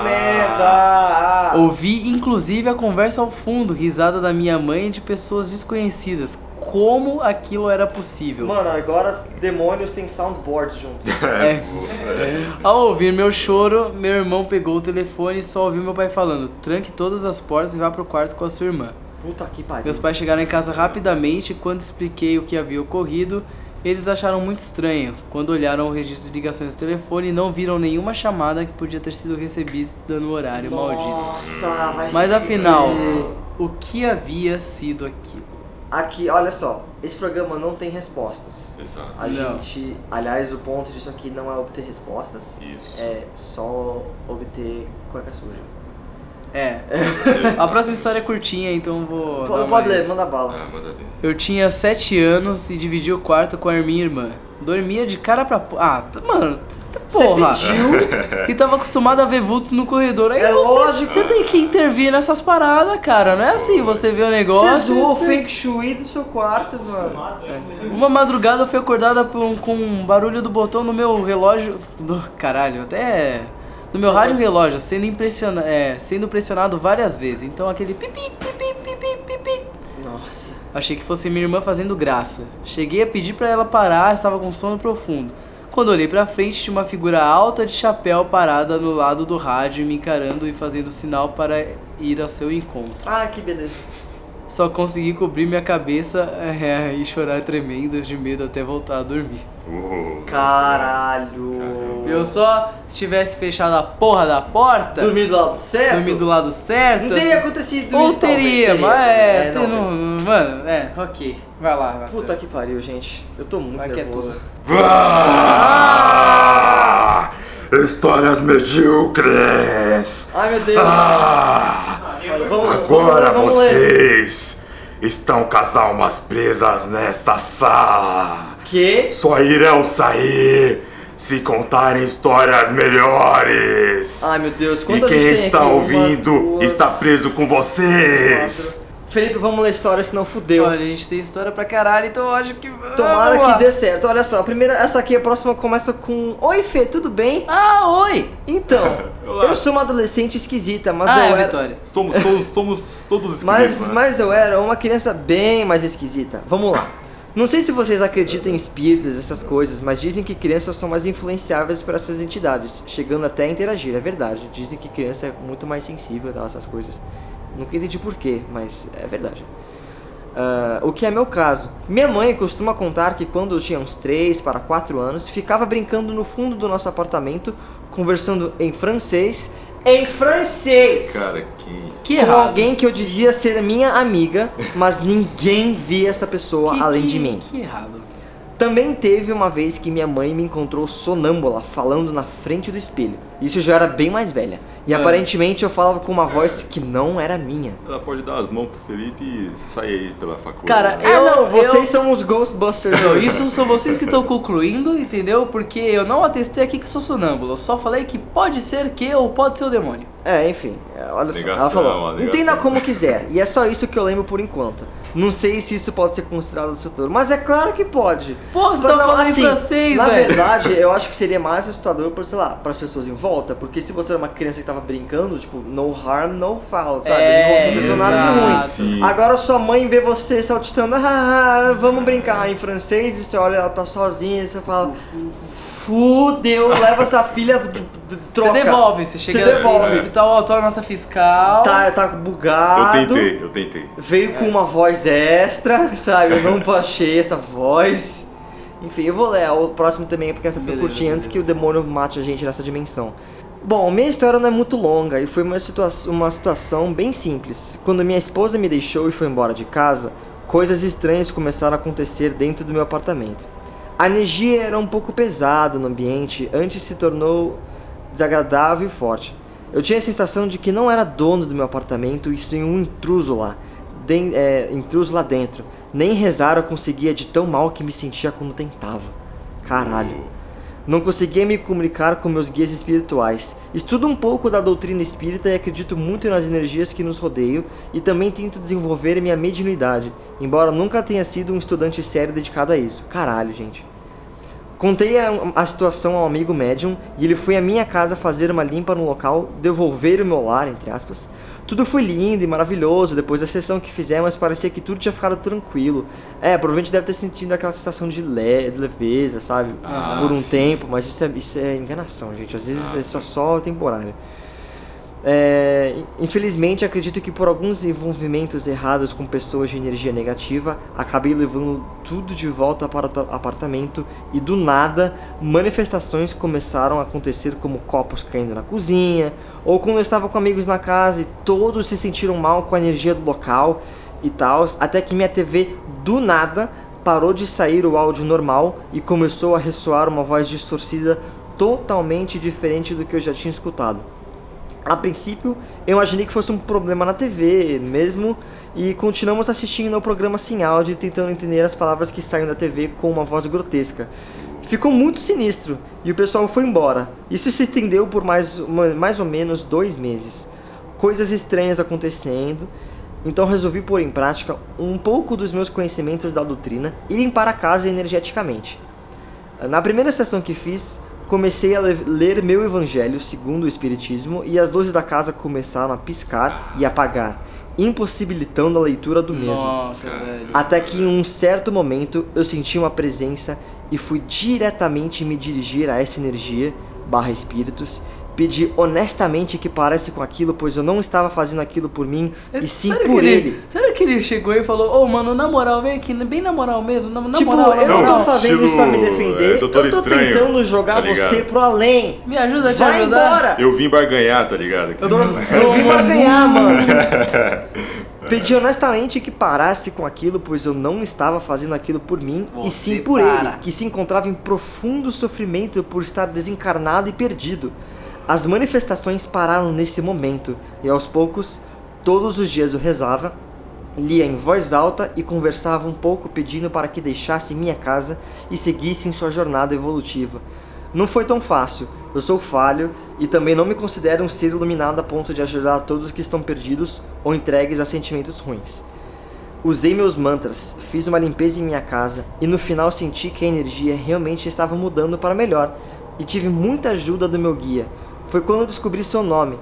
A: merda!
B: Ouvi inclusive a conversa ao fundo, risada da minha mãe e de pessoas desconhecidas. Como aquilo era possível?
A: Mano, agora os demônios têm soundboard junto.
B: É. Ao ouvir meu choro, meu irmão pegou o telefone e só ouviu meu pai falando: tranque todas as portas e vá pro quarto com a sua irmã.
A: Puta que pariu.
B: Meus pais chegaram em casa rapidamente e quando expliquei o que havia ocorrido, eles acharam muito estranho. Quando olharam o registro de ligações do telefone, não viram nenhuma chamada que podia ter sido recebida no horário maldito.
A: Nossa, vai se
B: Mas afinal,
A: fuder.
B: o que havia sido aquilo?
A: Aqui, olha só. Esse programa não tem respostas.
C: Exato.
A: A
B: Não.
A: gente... Aliás, o ponto disso aqui não é obter respostas.
C: Isso.
A: É só obter cueca suja.
B: É. A próxima história é curtinha, então eu vou. dar
A: Pode,
B: uma
A: pode
B: lida.
A: ler, manda bala.
C: Ah, manda ver.
B: Eu tinha sete anos e dividi o quarto com a minha irmã. Dormia de cara pra... Ah, t- mano, t- porra.
A: Você pediu?
B: E tava acostumado a ver vultos no corredor. Aí
A: É
B: você,
A: lógico.
B: Você tem que intervir nessas paradas, cara. Não é assim, você vê o negócio...
A: Você zoou o
B: você-
A: feng shui do seu quarto, mano.
B: Uma madrugada eu fui acordada por um- com um barulho do botão no meu relógio... Do, caralho, até... No meu rádio relógio, sendo, impressiona, é, sendo pressionado várias vezes. Então aquele pipi, pipi, pipi, pipi.
A: Nossa.
B: Achei que fosse minha irmã fazendo graça. Cheguei a pedir pra ela parar, estava com sono profundo. Quando olhei pra frente, tinha uma figura alta de chapéu parada no lado do rádio, me encarando e fazendo sinal para ir ao seu encontro.
A: Ah, que beleza.
B: Só consegui cobrir minha cabeça é, e chorar tremendo de medo até voltar a dormir.
C: Uh,
A: Caralho.
B: Eu só tivesse fechado a porra da porta,
A: Dormir do lado certo?
B: dormir do lado certo.
A: Não teria
B: assim,
A: acontecido
B: Ou
A: isso, talvez,
B: teria,
A: teria.
B: mas é,
A: É,
B: tem-
A: não,
B: não- mano, é, ok. Vai lá, Matheus.
A: Puta que pariu, gente. Eu tô muito
B: Vai que é
A: nervoso.
B: tua.
C: Ah! Histórias medíocres!
A: Ai, meu Deus.
C: Ah!
A: Olha, vamos, vamos
C: Agora
A: ler, vamos ler.
C: vocês estão com as almas presas nessa sala.
A: Que?
C: Só irão sair se contarem histórias melhores.
A: Ai, meu Deus.
C: E
A: Quantas
C: quem
A: gente tem
C: está
A: aqui? Uma,
C: ouvindo
A: duas,
C: está preso com vocês.
A: quatro. Felipe, vamos ler história, senão fudeu.
B: Olha, a gente tem história pra caralho, então eu acho que...
A: Tomara
B: Vamos lá.
A: que dê certo. Olha só, a primeira, essa aqui, a próxima começa com: Oi, Fê, tudo bem?
B: Ah, oi!
A: Então,
C: Olá.
A: eu sou uma adolescente esquisita, mas
B: ah,
A: eu
B: é,
A: era...
B: Vitória.
C: Somos, somos, somos todos esquisitos,
A: Mas,
C: né?
A: mas eu era uma criança bem mais esquisita. Vamos lá. Não sei se vocês acreditam em espíritos, essas coisas, mas dizem que crianças são mais influenciáveis por essas entidades, chegando até a interagir, é verdade. Dizem que criança é muito mais sensível a essas coisas. Nunca entendi porquê, mas é verdade. Ah, o que é meu caso. Minha mãe costuma contar que quando eu tinha uns três para quatro anos, ficava brincando no fundo do nosso apartamento, conversando em francês. Em francês!
C: Cara, que...
B: Que
A: Com
B: errado.
A: alguém que eu dizia ser minha amiga, mas ninguém via essa pessoa
B: Que-
A: além
B: que-
A: de mim.
B: Que errado.
A: Também teve uma vez que minha mãe me encontrou sonâmbula, falando na frente do espelho. Isso eu já era bem mais velha. E
B: É.
A: aparentemente eu falava com uma voz que não era minha.
C: Ela pode dar as mãos pro Felipe e sair aí pela faculdade.
B: Cara,
A: Ah,
B: Eu-
A: não, vocês
B: eu-
A: são os Ghostbusters.
B: Não, isso são vocês que estão concluindo, entendeu? Porque eu não atestei aqui que sou sonâmbulo. Eu só falei que pode ser que ou pode ser o demônio.
A: É, enfim, é, olha só.
C: Negação,
A: Ela falou,
C: a negação.
A: entenda como quiser. E é só isso que eu lembro por enquanto. Não sei se isso pode ser considerado assustador, mas é claro que pode.
B: Porra, você
A: Mas
B: tá
A: não,
B: falando em
A: assim,
B: francês,
A: na
B: velho.
A: verdade, eu acho que seria mais assustador, por, sei lá, pras pessoas em volta. Porque se você era uma criança que tava brincando, tipo, no harm, no foul, sabe?
B: É,
A: não aconteceu nada de
B: exato.
A: ruim.
C: Sim.
A: Agora sua mãe vê você saltitando, ah, vamos brincar em francês, e você olha, ela tá sozinha, e você fala, fudeu, leva essa filha, d- d- troca.
B: Você devolve, você chega
A: Você
B: assim
A: devolve.
B: no hospital, ó, tua nota fiscal.
A: Tá, tá bugado.
C: Eu tentei, eu tentei.
A: Veio com uma voz extra, sabe? Eu não achei essa voz. Enfim, eu vou ler o próximo também, porque essa foi
B: Beleza,
A: curtinha antes que
B: beleza.
A: o demônio mate a gente nessa dimensão. Bom, minha história não é muito longa e foi uma, situa uma situação bem simples. Quando minha esposa me deixou e foi embora de casa, coisas estranhas começaram a acontecer dentro do meu apartamento. A energia era um pouco pesada no ambiente, antes se tornou desagradável e forte. Eu tinha a sensação de que não era dono do meu apartamento e sim um intruso lá, den é, intruso lá dentro. Nem rezar eu conseguia de tão mal que me sentia quando tentava. Caralho. Não conseguia me comunicar com meus guias espirituais. Estudo um pouco da doutrina espírita e acredito muito nas energias que nos rodeiam e também tento desenvolver minha mediunidade, embora nunca tenha sido um estudante sério dedicado a isso. Caralho, gente. Contei a, a situação ao amigo médium e ele foi à minha casa fazer uma limpa no local, devolver o meu lar, entre aspas. Tudo foi lindo e maravilhoso, depois da sessão que fizemos parecia que tudo tinha ficado tranquilo. É, provavelmente deve ter sentido aquela sensação de, le de leveza, sabe?
C: Ah,
A: Por um
C: sim.
A: tempo, mas isso é, isso é enganação, gente. Às vezes é só, só temporário. É, infelizmente, acredito que por alguns envolvimentos errados com pessoas de energia negativa, acabei levando tudo de volta para o apartamento e do nada, manifestações começaram a acontecer, como copos caindo na cozinha, ou quando eu estava com amigos na casa e todos se sentiram mal com a energia do local e tal, até que minha T V do nada parou de sair o áudio normal e começou a ressoar uma voz distorcida totalmente diferente do que eu já tinha escutado. A princípio, eu imaginei que fosse um problema na T V mesmo, e continuamos assistindo ao programa sem áudio e tentando entender as palavras que saem da T V com uma voz grotesca. Ficou muito sinistro e o pessoal foi embora. Isso se estendeu por mais, uma, mais ou menos dois meses. Coisas estranhas acontecendo, então resolvi pôr em prática um pouco dos meus conhecimentos da doutrina e limpar a casa energeticamente. Na primeira sessão que fiz, comecei a ler meu evangelho segundo o Espiritismo e as luzes da casa começaram a piscar e apagar, impossibilitando a leitura do mesmo.
B: Nossa, velho.
A: Até que em um certo momento eu senti uma presença e fui diretamente me dirigir a essa energia, barra espíritos, pedi honestamente que parasse com aquilo, pois eu não estava fazendo aquilo por mim, e sim
B: Sério
A: por
B: que
A: ele.
B: Será que ele chegou e falou, ô mano, na moral, vem aqui, bem na moral mesmo, na, na
A: Tipo,
B: moral, na
A: eu não
B: moral.
A: tô fazendo isso pra me
C: estilo,
A: defender,
C: é, Doutor
A: eu tô
C: Estranho,
A: tentando jogar
C: tá ligado?
A: você pro além.
B: Me ajuda a te
A: Vai
B: ajudar.
A: embora!
C: Eu vim barganhar, tá ligado?
A: Eu, tô, eu vim pra ganhar, mano. Pedi honestamente que parasse com aquilo, pois eu não estava fazendo aquilo por mim, e
B: Você
A: sim por
B: para.
A: ele, que se encontrava em profundo sofrimento por estar desencarnado e perdido. As manifestações pararam nesse momento, e aos poucos, todos os dias eu rezava, lia em voz alta e conversava um pouco pedindo para que deixasse minha casa e seguisse em sua jornada evolutiva. Não foi tão fácil, eu sou falho e também não me considero um ser iluminado a ponto de ajudar a todos que estão perdidos ou entregues a sentimentos ruins. Usei meus mantras, fiz uma limpeza em minha casa e no final senti que a energia realmente estava mudando para melhor e tive muita ajuda do meu guia. Foi quando eu descobri seu nome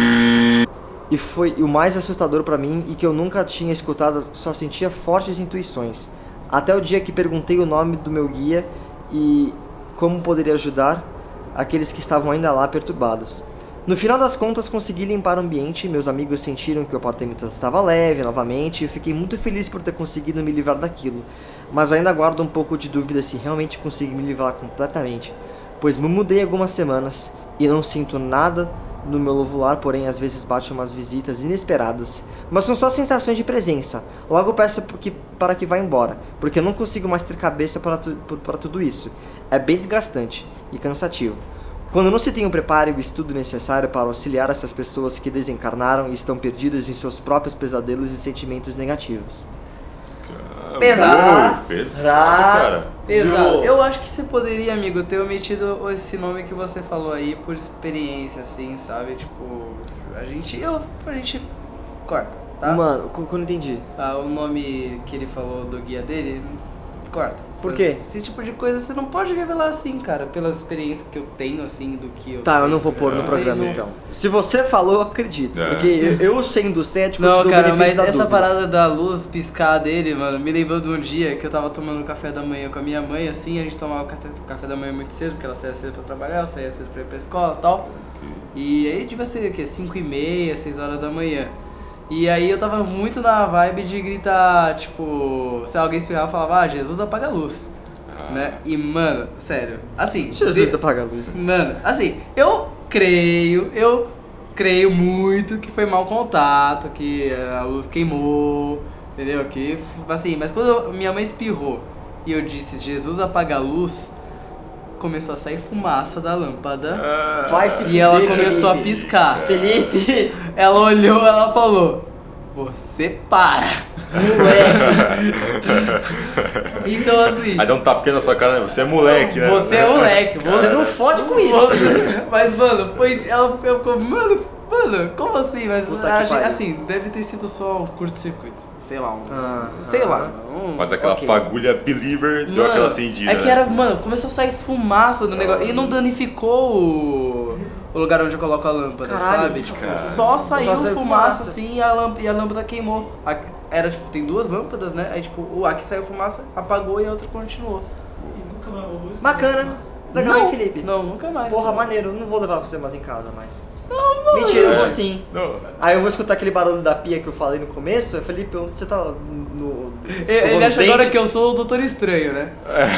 A: e foi o mais assustador para mim e que eu nunca tinha escutado, só sentia fortes intuições. Até o dia que perguntei o nome do meu guia e como poderia ajudar aqueles que estavam ainda lá perturbados. No final das contas, consegui limpar o ambiente, meus amigos sentiram que o apartamento estava leve novamente e eu fiquei muito feliz por ter conseguido me livrar daquilo, mas ainda guardo um pouco de dúvida se realmente consegui me livrar completamente, pois me mudei algumas semanas e não sinto nada no meu lovular, porém às vezes bate umas visitas inesperadas, mas são só sensações de presença. Logo peço que, para que vá embora, porque eu não consigo mais ter cabeça para, tu, para tudo isso. É bem desgastante e cansativo. Quando não se tem o preparo e o estudo necessário para auxiliar essas pessoas que desencarnaram e estão perdidas em seus próprios pesadelos e sentimentos negativos.
B: Pesado.
C: Pesado, cara.
B: Pesado. Eu acho que você poderia, amigo, ter omitido esse nome que você falou aí por experiência, assim, sabe? Tipo, a gente, eu, a gente corta, tá?
A: Mano, eu não entendi.
B: Ah, o nome que ele falou do guia dele, corta.
A: Por
B: Essa-
A: quê?
B: Esse tipo de coisa você não pode revelar assim, cara, pelas experiências que eu tenho, assim, do que eu
A: Tá,
B: sei.
A: eu não vou pôr no
C: Ah,
A: programa
C: sim.
A: então. Se você falou, eu acredito.
C: É.
A: Porque eu, eu sendo cético, eu te
B: Não,
A: dou o
B: cara,
A: benefício
B: mas
A: da
B: essa
A: dúvida.
B: parada da luz piscar dele, mano, me lembrou de um dia que eu tava tomando café da manhã com a minha mãe, assim, a gente tomava o café- café da manhã muito cedo, porque ela saía cedo pra trabalhar, eu saía cedo pra ir pra escola e tal. E aí devia ser o quê? cinco e meia, seis horas da manhã. E aí eu tava muito na vibe de gritar, tipo, se alguém espirrava, eu falava, ah, Jesus apaga a luz. Né? E, mano, sério, assim...
A: Jesus
B: de-
A: apaga a luz.
B: Mano, assim, eu creio, eu creio muito que foi mau contato, que a luz queimou, entendeu? Que, assim, mas quando eu- minha mãe espirrou e eu disse, Jesus apaga a luz, começou a sair fumaça da lâmpada
A: Vai se
B: e ela
A: fuder,
B: começou a
A: Felipe.
B: piscar.
A: Felipe,
B: Ela olhou, ela falou, você para. Então, assim...
C: Aí dá um tapinha na sua cara, né? Você é moleque, né?
B: Você é moleque,
A: você não fode com isso.
B: Você- Mas, mano, foi. Ela ficou, mano, mano, como assim? Mas
A: Puta
B: eu
A: que
B: achei,
A: pariu.
B: assim, deve ter sido só um curto-circuito. Sei lá, um.
A: Ah,
B: sei
A: ah.
B: lá. Um,
C: Mas aquela
A: Ok.
C: fagulha believer deu
B: Mano,
C: aquela acendida.
B: é que
C: né?
B: era, mano, começou a sair fumaça do negócio. E não danificou o, o lugar onde eu coloco a lâmpada,
A: Caralho,
B: sabe? Tipo,
C: cara.
B: só saiu
A: Só saiu
B: fumaça,
A: fumaça.
B: assim e a, lâmpada, e a lâmpada queimou. A- era tipo, tem duas lâmpadas, né? Aí tipo, o a que saiu fumaça apagou e a outra continuou.
D: E nunca mais rolou isso.
A: Bacana. Legal,
B: não,
A: hein, Felipe?
B: Não, nunca mais.
A: Porra,
B: cara.
A: maneiro. Não vou levar você mais em casa mais. Não, mano. Mentira, eu vou sim.
C: Não,
A: Aí eu vou escutar aquele barulho da pia que eu falei no começo. Felipe, onde você tá no...
B: Ele acha agora que eu sou o Doutor Estranho, né?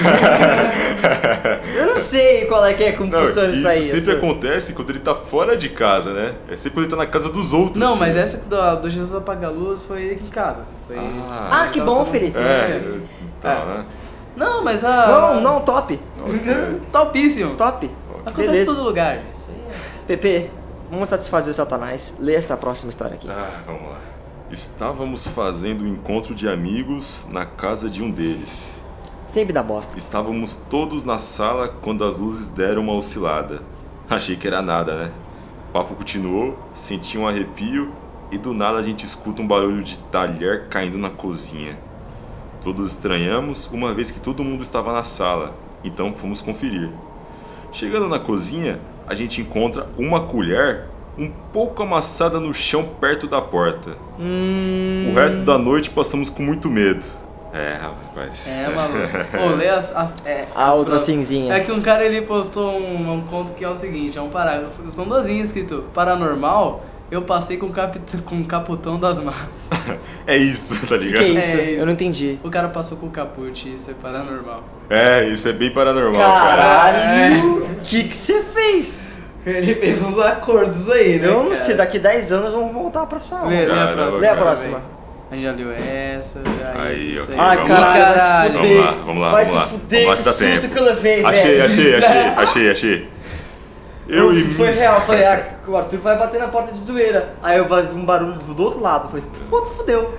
A: Eu não sei qual é que é, como
C: não,
A: funciona isso,
C: isso
A: aí.
C: sempre
A: essa-
C: acontece quando ele tá fora de casa, né? É sempre quando ele tá na casa dos outros.
B: Não, mas
C: né?
B: essa do, do Jesus apaga a luz foi aqui em casa. Foi...
C: Ah,
A: Ah, que bom, Felipe.
C: é. Tá,
B: É.
C: né?
B: Não, mas a...
A: Não, não, top.
B: Topíssimo.
A: Top.
B: Acontece em
A: Beleza.
B: todo lugar, gente. Isso aí é...
A: Pepe, vamos satisfazer o Satanás. Lê essa próxima história aqui.
C: Ah, vamos lá. Estávamos fazendo um encontro de amigos na casa de um deles.
A: Sempre dá bosta.
C: Estávamos todos na sala quando as luzes deram uma oscilada. Achei que era nada, né? O papo continuou, senti um arrepio e do nada a gente escuta um barulho de talher caindo na cozinha. Todos estranhamos, uma vez que todo mundo estava na sala, então fomos conferir. Chegando na cozinha, a gente encontra uma colher um pouco amassada no chão perto da porta.
A: Hum...
C: O resto da noite passamos com muito medo. É, rapaz.
B: É, maluco. Ô, lê as... as é,
A: A outra
B: pro-
A: cinzinha.
B: É que um cara, ele postou um, um conto que é o seguinte, é um parágrafo. São duas linhas escrito, paranormal, eu passei com, capit... com o caputão das massas.
C: É isso, tá
A: O que,
C: ligado?
A: que é isso?
B: É isso.
A: Eu não entendi.
B: O cara passou com o caput, isso é paranormal.
C: É, isso é bem paranormal, cara.
A: Caralho! O que que você fez?
D: Ele fez uns acordos aí, né?
A: Eu não
D: cara?
A: sei, daqui dez anos vamos voltar pra sua aula.
B: Lê, lê a
C: Caramba,
B: próxima.
A: Lê a
C: cara.
A: próxima.
B: A gente já leu essa, já
C: Aí,
B: isso
C: ok.
A: Ai,
C: Vamos
A: caralho,
B: lá.
A: vai se
B: Caralho.
A: fuder.
C: Vamos lá, vamos lá,
A: Vai
C: vamos lá.
A: se fuder,
C: Vamos lá
A: que
C: que dá
A: susto
C: tempo.
A: que eu levei,
C: Achei,
A: velho.
C: achei, achei, achei, achei. Eu e
A: Foi
C: mim.
A: real, falei, ah, o Arthur vai bater na porta de zoeira. Aí eu vi um barulho do outro lado, falei, puta, fudeu.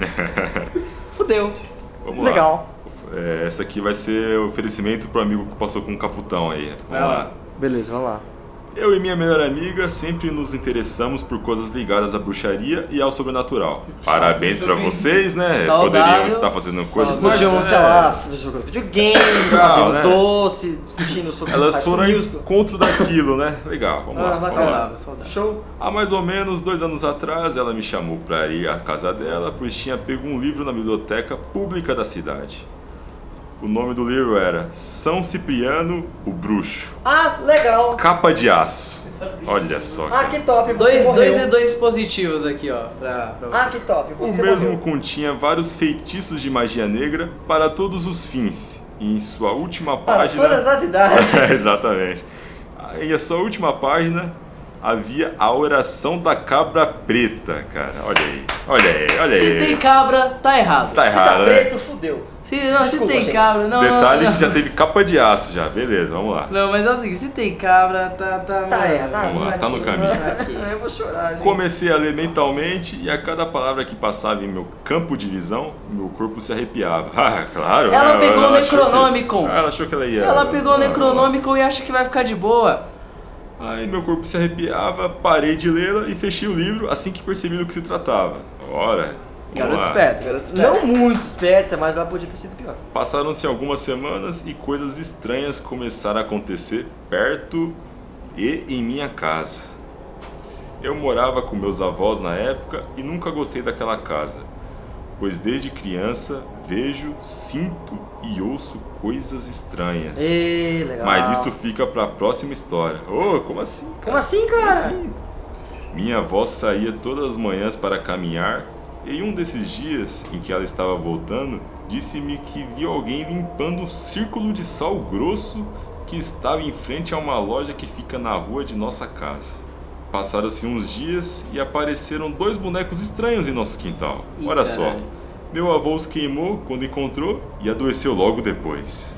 A: Fudeu.
C: Vamos lá.
A: Legal.
C: É, essa aqui vai ser o oferecimento pro amigo que passou com um caputão aí.
B: Vai
C: Vamos
B: lá.
C: lá.
A: Beleza, vamos lá.
C: Eu e minha melhor amiga sempre nos interessamos por coisas ligadas à bruxaria e ao sobrenatural. Parabéns pra vocês, né?
B: Saudável.
C: Poderiam estar fazendo coisas
A: Vocês
B: Saudável.
A: podiam,
C: mais...
A: sei lá, jogando videogame,
C: Legal,
A: fazendo
C: né?
A: doce, discutindo sobre
C: Elas
A: High School
C: foram ao
A: Musical.
C: encontro daquilo, né? Legal, vamos
A: Ah,
C: lá.
A: vai
C: Vamos
A: ser
C: lá.
B: Saudável, saudável.
A: Show.
C: Há mais ou menos dois anos atrás, ela me chamou para ir à casa dela, pois tinha pego um livro na biblioteca pública da cidade. O nome do livro era São Cipriano, o Bruxo.
A: Ah, legal.
C: Capa de aço. Olha só.
A: Ah,
C: cara.
A: que top, você
B: Dois,
A: morreu.
B: dois e dois positivos aqui, ó, pra, pra você.
A: Ah, que top,
C: O
A: você
C: mesmo
A: morreu.
C: continha vários feitiços de magia negra para todos os fins. E em sua última
A: Para
C: página...
A: todas as idades.
C: É, exatamente. Em sua última página havia a oração da cabra preta, cara. Olha aí, olha aí, olha aí.
B: Se tem cabra, tá errado.
C: Tá
A: Se tá
C: errado, né?
A: preto, fudeu.
B: Se, não,
A: Desculpa,
B: se tem
A: gente.
B: cabra, não.
C: Detalhe
B: não,
C: que já teve capa de aço já. Beleza, vamos lá.
B: Não, mas é o seguinte, se tem cabra, tá. Tá,
A: Tá, é, tá.
C: Vamos lá, tá no
A: aqui.
C: caminho.
A: Eu vou chorar, gente.
C: Comecei a ler mentalmente e a cada palavra que passava em meu campo de visão, meu corpo se arrepiava. Ah, claro.
B: Ela
C: né?
B: pegou o
C: achou que-
B: Necronomicon.
C: Ah, Ela achou que ela ia...
B: Ela pegou o
C: Ah,
B: Necronomicon e acha que vai ficar de boa.
C: Aí meu corpo se arrepiava, parei de lê-la e fechei o livro assim que percebi do que se tratava. Ora, vamos
B: Garoto
C: lá.
B: esperto, garoto esperto.
A: Não muito esperta, mas ela podia ter sido pior.
C: Passaram-se algumas semanas e coisas estranhas começaram a acontecer perto e em minha casa. Eu morava com meus avós na época e nunca gostei daquela casa, pois desde criança vejo, sinto e ouço coisas estranhas.
A: Ê, legal.
C: Mas isso fica para a próxima história. Ô, como assim?
A: Como assim, cara?
C: Assim? Minha avó saía todas as manhãs para caminhar e em um desses dias em que ela estava voltando, disse-me que viu alguém limpando um círculo de sal grosso que estava em frente a uma loja que fica na rua de nossa casa. Passaram-se uns dias e apareceram dois bonecos estranhos em nosso quintal.
B: Ih,
C: Olha só,
B: caralho.
C: meu avô os queimou quando encontrou e adoeceu logo depois.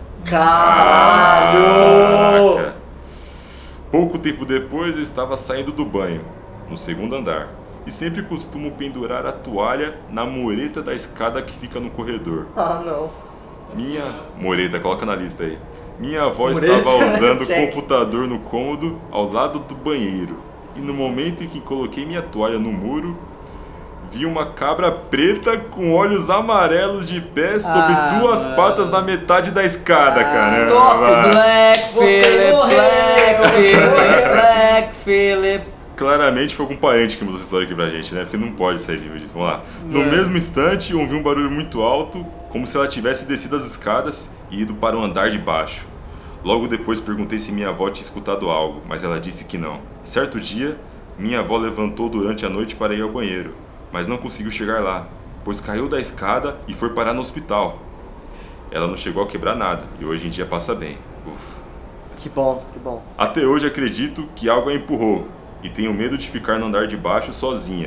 A: Caralho!
C: Caraca. Pouco tempo depois eu estava saindo do banho, no segundo andar, e sempre costumo pendurar a toalha na mureta da escada que fica no corredor.
A: Ah, não.
C: Minha mureta, coloca na lista aí. Minha avó
A: Mureta,
C: estava usando o
A: check.
C: computador no cômodo ao lado do banheiro, e no momento em que coloquei minha toalha no muro, vi uma cabra preta com olhos amarelos de pé sobre
B: Ah,
C: duas
B: mano.
C: patas na metade da escada, cara.
A: top,
B: Black
A: Você
B: Phillip,
A: morreu,
B: Black
A: você
B: Phillip,
A: morreu.
B: Black Phillip.
C: Claramente foi algum parente que mandou essa história aqui pra gente, né? Porque não pode sair livre disso. Vamos lá. No
B: É.
C: mesmo instante, ouvi um barulho muito alto, como se ela tivesse descido as escadas e ido para o andar de baixo. Logo depois perguntei se minha avó tinha escutado algo, mas ela disse que não. Certo dia, minha avó levantou durante a noite para ir ao banheiro, mas não conseguiu chegar lá, pois caiu da escada e foi parar no hospital. Ela não chegou a quebrar nada e hoje em dia passa bem. Ufa.
A: Que bom, que bom.
C: Até hoje acredito que algo a empurrou e tenho medo de ficar no andar de baixo sozinha,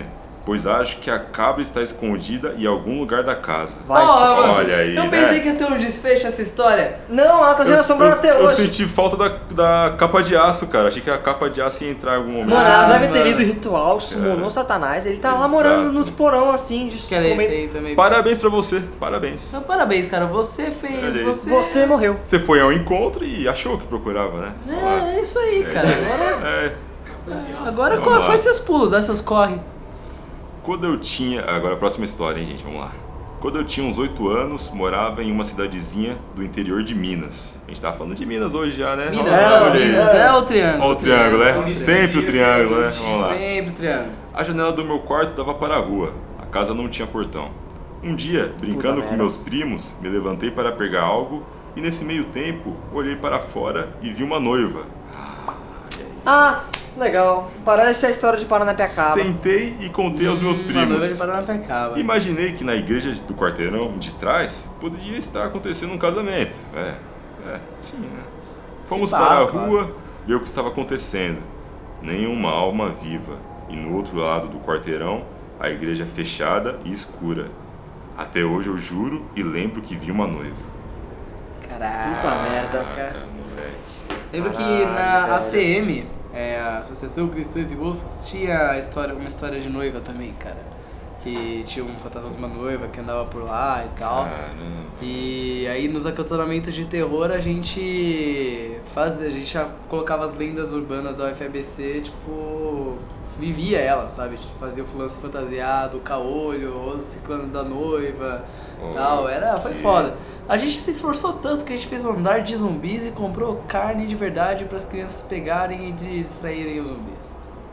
C: pois acho que a cabra está escondida em algum lugar da casa.
A: Vai,
B: Ó,
A: se
B: mano,
A: foda.
C: Olha aí,
B: Eu
C: né?
B: pensei que ia ter um desfecho essa história.
A: Não, ela tá sendo assombrada até
C: eu
A: hoje.
C: senti falta da, da capa de aço, cara. Achei que a capa de aço ia entrar em algum momento.
A: Mano, elas
B: Ah,
A: devem ter
B: mano.
A: lido o ritual, summonou
C: É.
A: Satanás. Ele tá lá
C: Exato.
A: morando nos porão, assim, de
B: Que ela é esse
A: comendo-
B: aí também.
C: Parabéns pra você, parabéns.
B: Então, parabéns, cara. Você fez.
C: Olha aí.
B: Você.
A: Você morreu.
C: Você foi ao encontro e achou que procurava, né? Olha lá.
B: É, é isso aí,
C: É
B: cara.
C: isso aí.
B: Agora,
C: É.
B: agora
C: Vamos
B: corre,
C: lá.
B: faz seus pulos, dá seus corre.
C: Quando eu tinha. Agora a próxima história, hein, gente? Vamos lá. Quando eu tinha uns oito anos, morava em uma cidadezinha do interior de Minas. A gente tava falando de Minas hoje já, né?
B: Minas,
C: Olha
A: é,
C: lá,
B: é,
C: olha aí.
B: Minas, é o triângulo.
C: Olha o triângulo, né?
D: triângulo.
C: Sempre o triângulo, né? Vamos lá.
B: Sempre o triângulo.
C: A janela do meu quarto dava para a rua. A casa não tinha portão. Um dia, brincando com
A: merda.
C: meus primos, me levantei para pegar algo e nesse meio tempo olhei para fora e vi uma noiva.
A: Ah, legal. Parece a história de Paranapiacaba.
C: Sentei e contei aos meus
B: Uma noiva de
C: primos.
B: Paranapiacaba.
C: Imaginei que na igreja do quarteirão de trás poderia estar acontecendo um casamento. É, é, sim, né? Fomos
B: Sim,
C: para a
B: claro.
C: rua ver o que estava acontecendo. Nenhuma alma viva. E no outro lado do quarteirão, a igreja fechada e escura. Até hoje eu juro e lembro que vi uma noiva.
B: Caraca.
A: Puta merda.
B: Lembro que
A: Caralho,
B: na
A: velho.
B: A C M, é, a Associação Cristã de Bolsos, tinha a história, uma história de noiva também, cara. Que tinha um fantasma de uma noiva que andava por lá e tal.
C: Caramba.
B: E aí nos acantonamentos de terror a gente fazia, a gente já colocava as lendas urbanas da U F A B C, tipo, vivia ela, sabe? Tipo, fazia o lance fantasiado, o caolho, o ciclano da noiva,
C: Oh,
B: tal, era, foi
C: que-
B: foda. A gente se esforçou tanto que a gente fez um andar de zumbis e comprou carne de verdade para as crianças pegarem e distraírem os zumbis.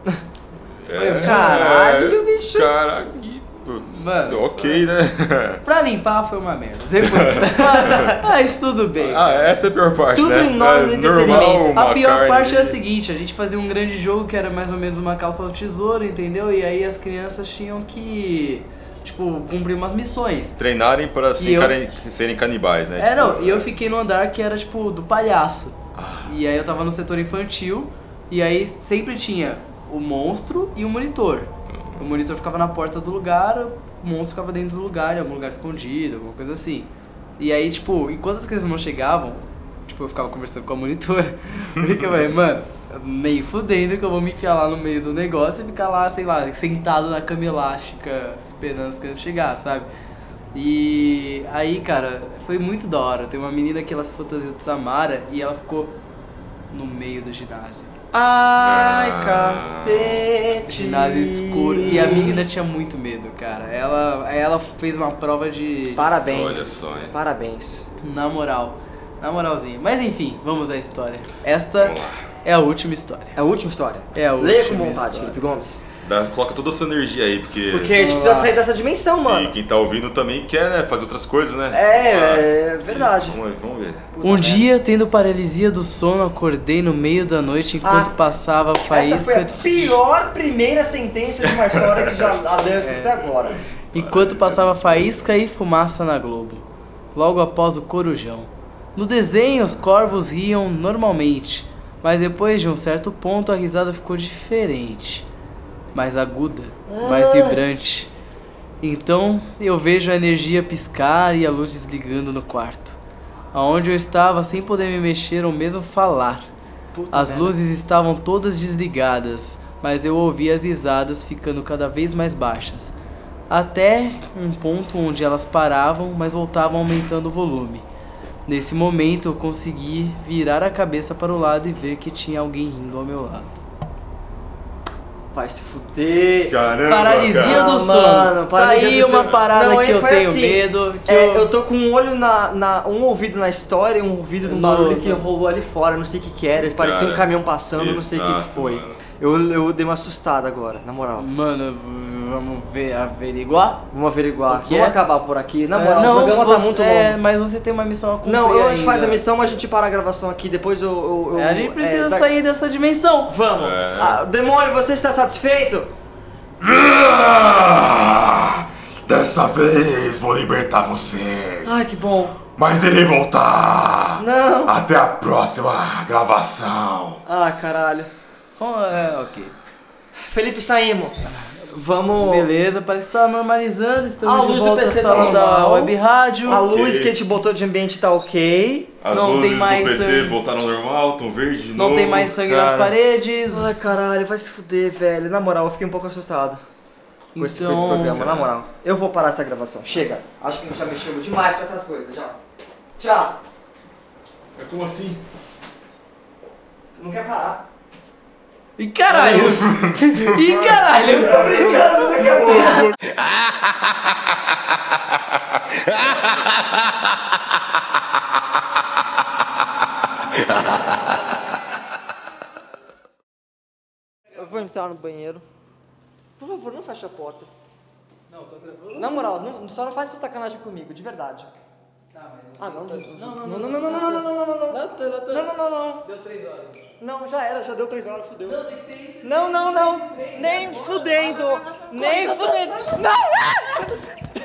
C: É,
A: Caralho, bicho.
C: Caraca, que-
B: Mano.
C: ok, né?
B: Pra limpar foi uma merda. Depois, mas tudo bem.
C: Ah, essa é a pior parte,
A: Tudo
C: né?
A: em nome do
C: É normal
A: entretenimento.
C: uma
B: A pior
C: carne
B: parte
C: de-
B: era a seguinte, a gente fazia um grande jogo que era mais ou menos uma calça ao tesouro, entendeu? E aí as crianças tinham que, tipo, cumprir umas missões.
C: Treinarem para se
B: E eu-
C: encarem- serem canibais, né?
B: É,
C: Tipo,
B: não, e eu fiquei no andar que era, tipo, do palhaço.
C: Ah.
B: E aí eu tava no setor infantil, e aí sempre tinha o monstro e o monitor. O monitor ficava na porta do lugar, o monstro ficava dentro do lugar, em algum lugar escondido, alguma coisa assim. E aí, tipo, enquanto as crianças não chegavam, tipo, eu ficava conversando com a monitora, porque eu falei, mano, nem fudendo que eu vou me enfiar lá no meio do negócio e ficar lá, sei lá, sentado na cama elástica, esperando as crianças chegar, sabe? E aí, cara, foi muito da hora. Tem uma menina que ela se fantasiou de Samara e ela ficou no meio do ginásio.
A: Ai,
C: Ah.
A: cacete.
B: Ginásio escuro. E a menina tinha muito medo, cara. Ela, ela fez uma prova de...
A: Parabéns.
C: Olha só, hein.
A: Parabéns.
B: Na moral. Na moralzinha. Mas enfim, vamos à história. Esta
C: Vamos lá.
B: é a última história.
A: É a última história.
B: É a
A: Leia
B: última
A: com vontade,
B: história.
A: Felipe Gomes.
C: Dá- coloca toda a sua energia aí, porque.
A: Porque a gente
B: Vamos
A: precisa
B: lá.
A: sair dessa dimensão,
C: E
A: mano.
C: quem tá ouvindo também quer, né? Fazer outras coisas, né?
A: É,
C: Ah,
A: é verdade.
C: Vamos ver, vamos ver.
A: Puta
B: Um
A: merda.
B: dia, tendo paralisia do sono, acordei no meio da noite enquanto
A: Ah,
B: passava
A: Essa
B: faísca
A: foi a
B: de...
A: pior primeira sentença de uma história que já leu
B: É.
A: até agora.
B: enquanto passava faísca e fumaça na Globo. Logo após o Corujão. No desenho, os corvos riam normalmente, mas depois de um certo ponto a risada ficou diferente, mais aguda, mais vibrante. Então eu vejo a energia piscar e a luz desligando no quarto, aonde eu estava sem poder me mexer ou mesmo falar.
A: Puta
B: As
A: merda.
B: luzes estavam todas desligadas, mas eu ouvia as risadas ficando cada vez mais baixas, até um ponto onde elas paravam, mas voltavam aumentando o volume. Nesse momento eu consegui virar a cabeça para o lado e ver que tinha alguém rindo ao meu lado.
A: Vai se fuder.
C: Caramba!
B: Paralisia
C: cara.
B: do
A: Ah,
B: sono.
A: mano, paralisia
B: tá aí
A: do
B: uma
A: sono.
B: parada
A: Não,
B: que
A: aí
B: eu
A: foi
B: tenho
A: assim,
B: medo. Que
A: É,
B: eu...
A: eu tô com um olho na, na. um ouvido na história e um ouvido no
B: No-
A: barulho que rolou ali fora. Não sei o que que era. Parecia
C: Cara,
A: um caminhão passando, não sei o que que
C: exato,
A: foi.
C: mano.
A: Eu, eu dei uma assustada agora, na moral.
B: Mano, v- vamos ver, averiguar?
A: Vamos averiguar.
B: O que
A: Vamos
B: é?
A: acabar por aqui. Na
B: É,
A: moral, o programa tá
B: você-
A: muito
B: é,
A: longo.
B: mas você tem uma missão a cumprir
A: Não, eu, a gente
B: ainda.
A: faz a missão, mas a gente para a gravação aqui. Depois eu. eu- eu-
B: É, a gente precisa
A: é, da-
B: sair dessa dimensão.
A: Vamos.
C: É.
A: Ah, demônio, você está satisfeito?
C: Ah, dessa vez vou libertar vocês.
A: Ai, que bom.
C: Mas irei voltar.
A: Não.
C: Até a próxima gravação.
A: Ah, caralho.
B: Oh, é, ok.
A: Felipe, saímos. Vamos...
B: Beleza, parece que tá normalizando.
A: A
B: Estamos
A: luz
B: de
A: do
B: volta
A: P
B: à
A: C tá
B: sala da
A: normal.
B: Web Rádio.
A: A
C: Ok.
A: luz que a gente botou de ambiente tá ok.
C: As
B: Não
C: luzes
B: tem mais
C: do P C
B: sangue.
C: voltaram ao normal, estão verdes de
B: Não
C: novo.
B: tem mais sangue
C: cara.
B: nas paredes.
A: Ai, caralho, vai se fuder, velho. Na moral, eu fiquei um pouco assustado com, esse, com esse
B: Então,
A: programa, na moral. Eu vou parar essa gravação. Chega. Acho que a gente já mexeu demais com essas coisas. Tchau. Tchau.
C: É como assim?
A: Não quer parar.
B: Ih, caralho! Ih, caralho!
A: Tô brincando, não quer parar. Eu vou entrar no banheiro. Por favor, não feche a porta.
B: Não, tô tranquilo.
A: Na moral, não, só não faz essa sacanagem comigo, de verdade.
B: Tá, mas...
A: Ah, não, não,
B: Não,
A: não, não, não, não, não, não, não, não, não, não.
B: Não, tô, não, tô.
A: Não, não, não, não.
B: Deu três horas.
A: Não, já era, já deu três horas, fudeu.
B: Não, tem que ser entre
A: Não, não, não. Nem fudendo. Nem fudendo. Não!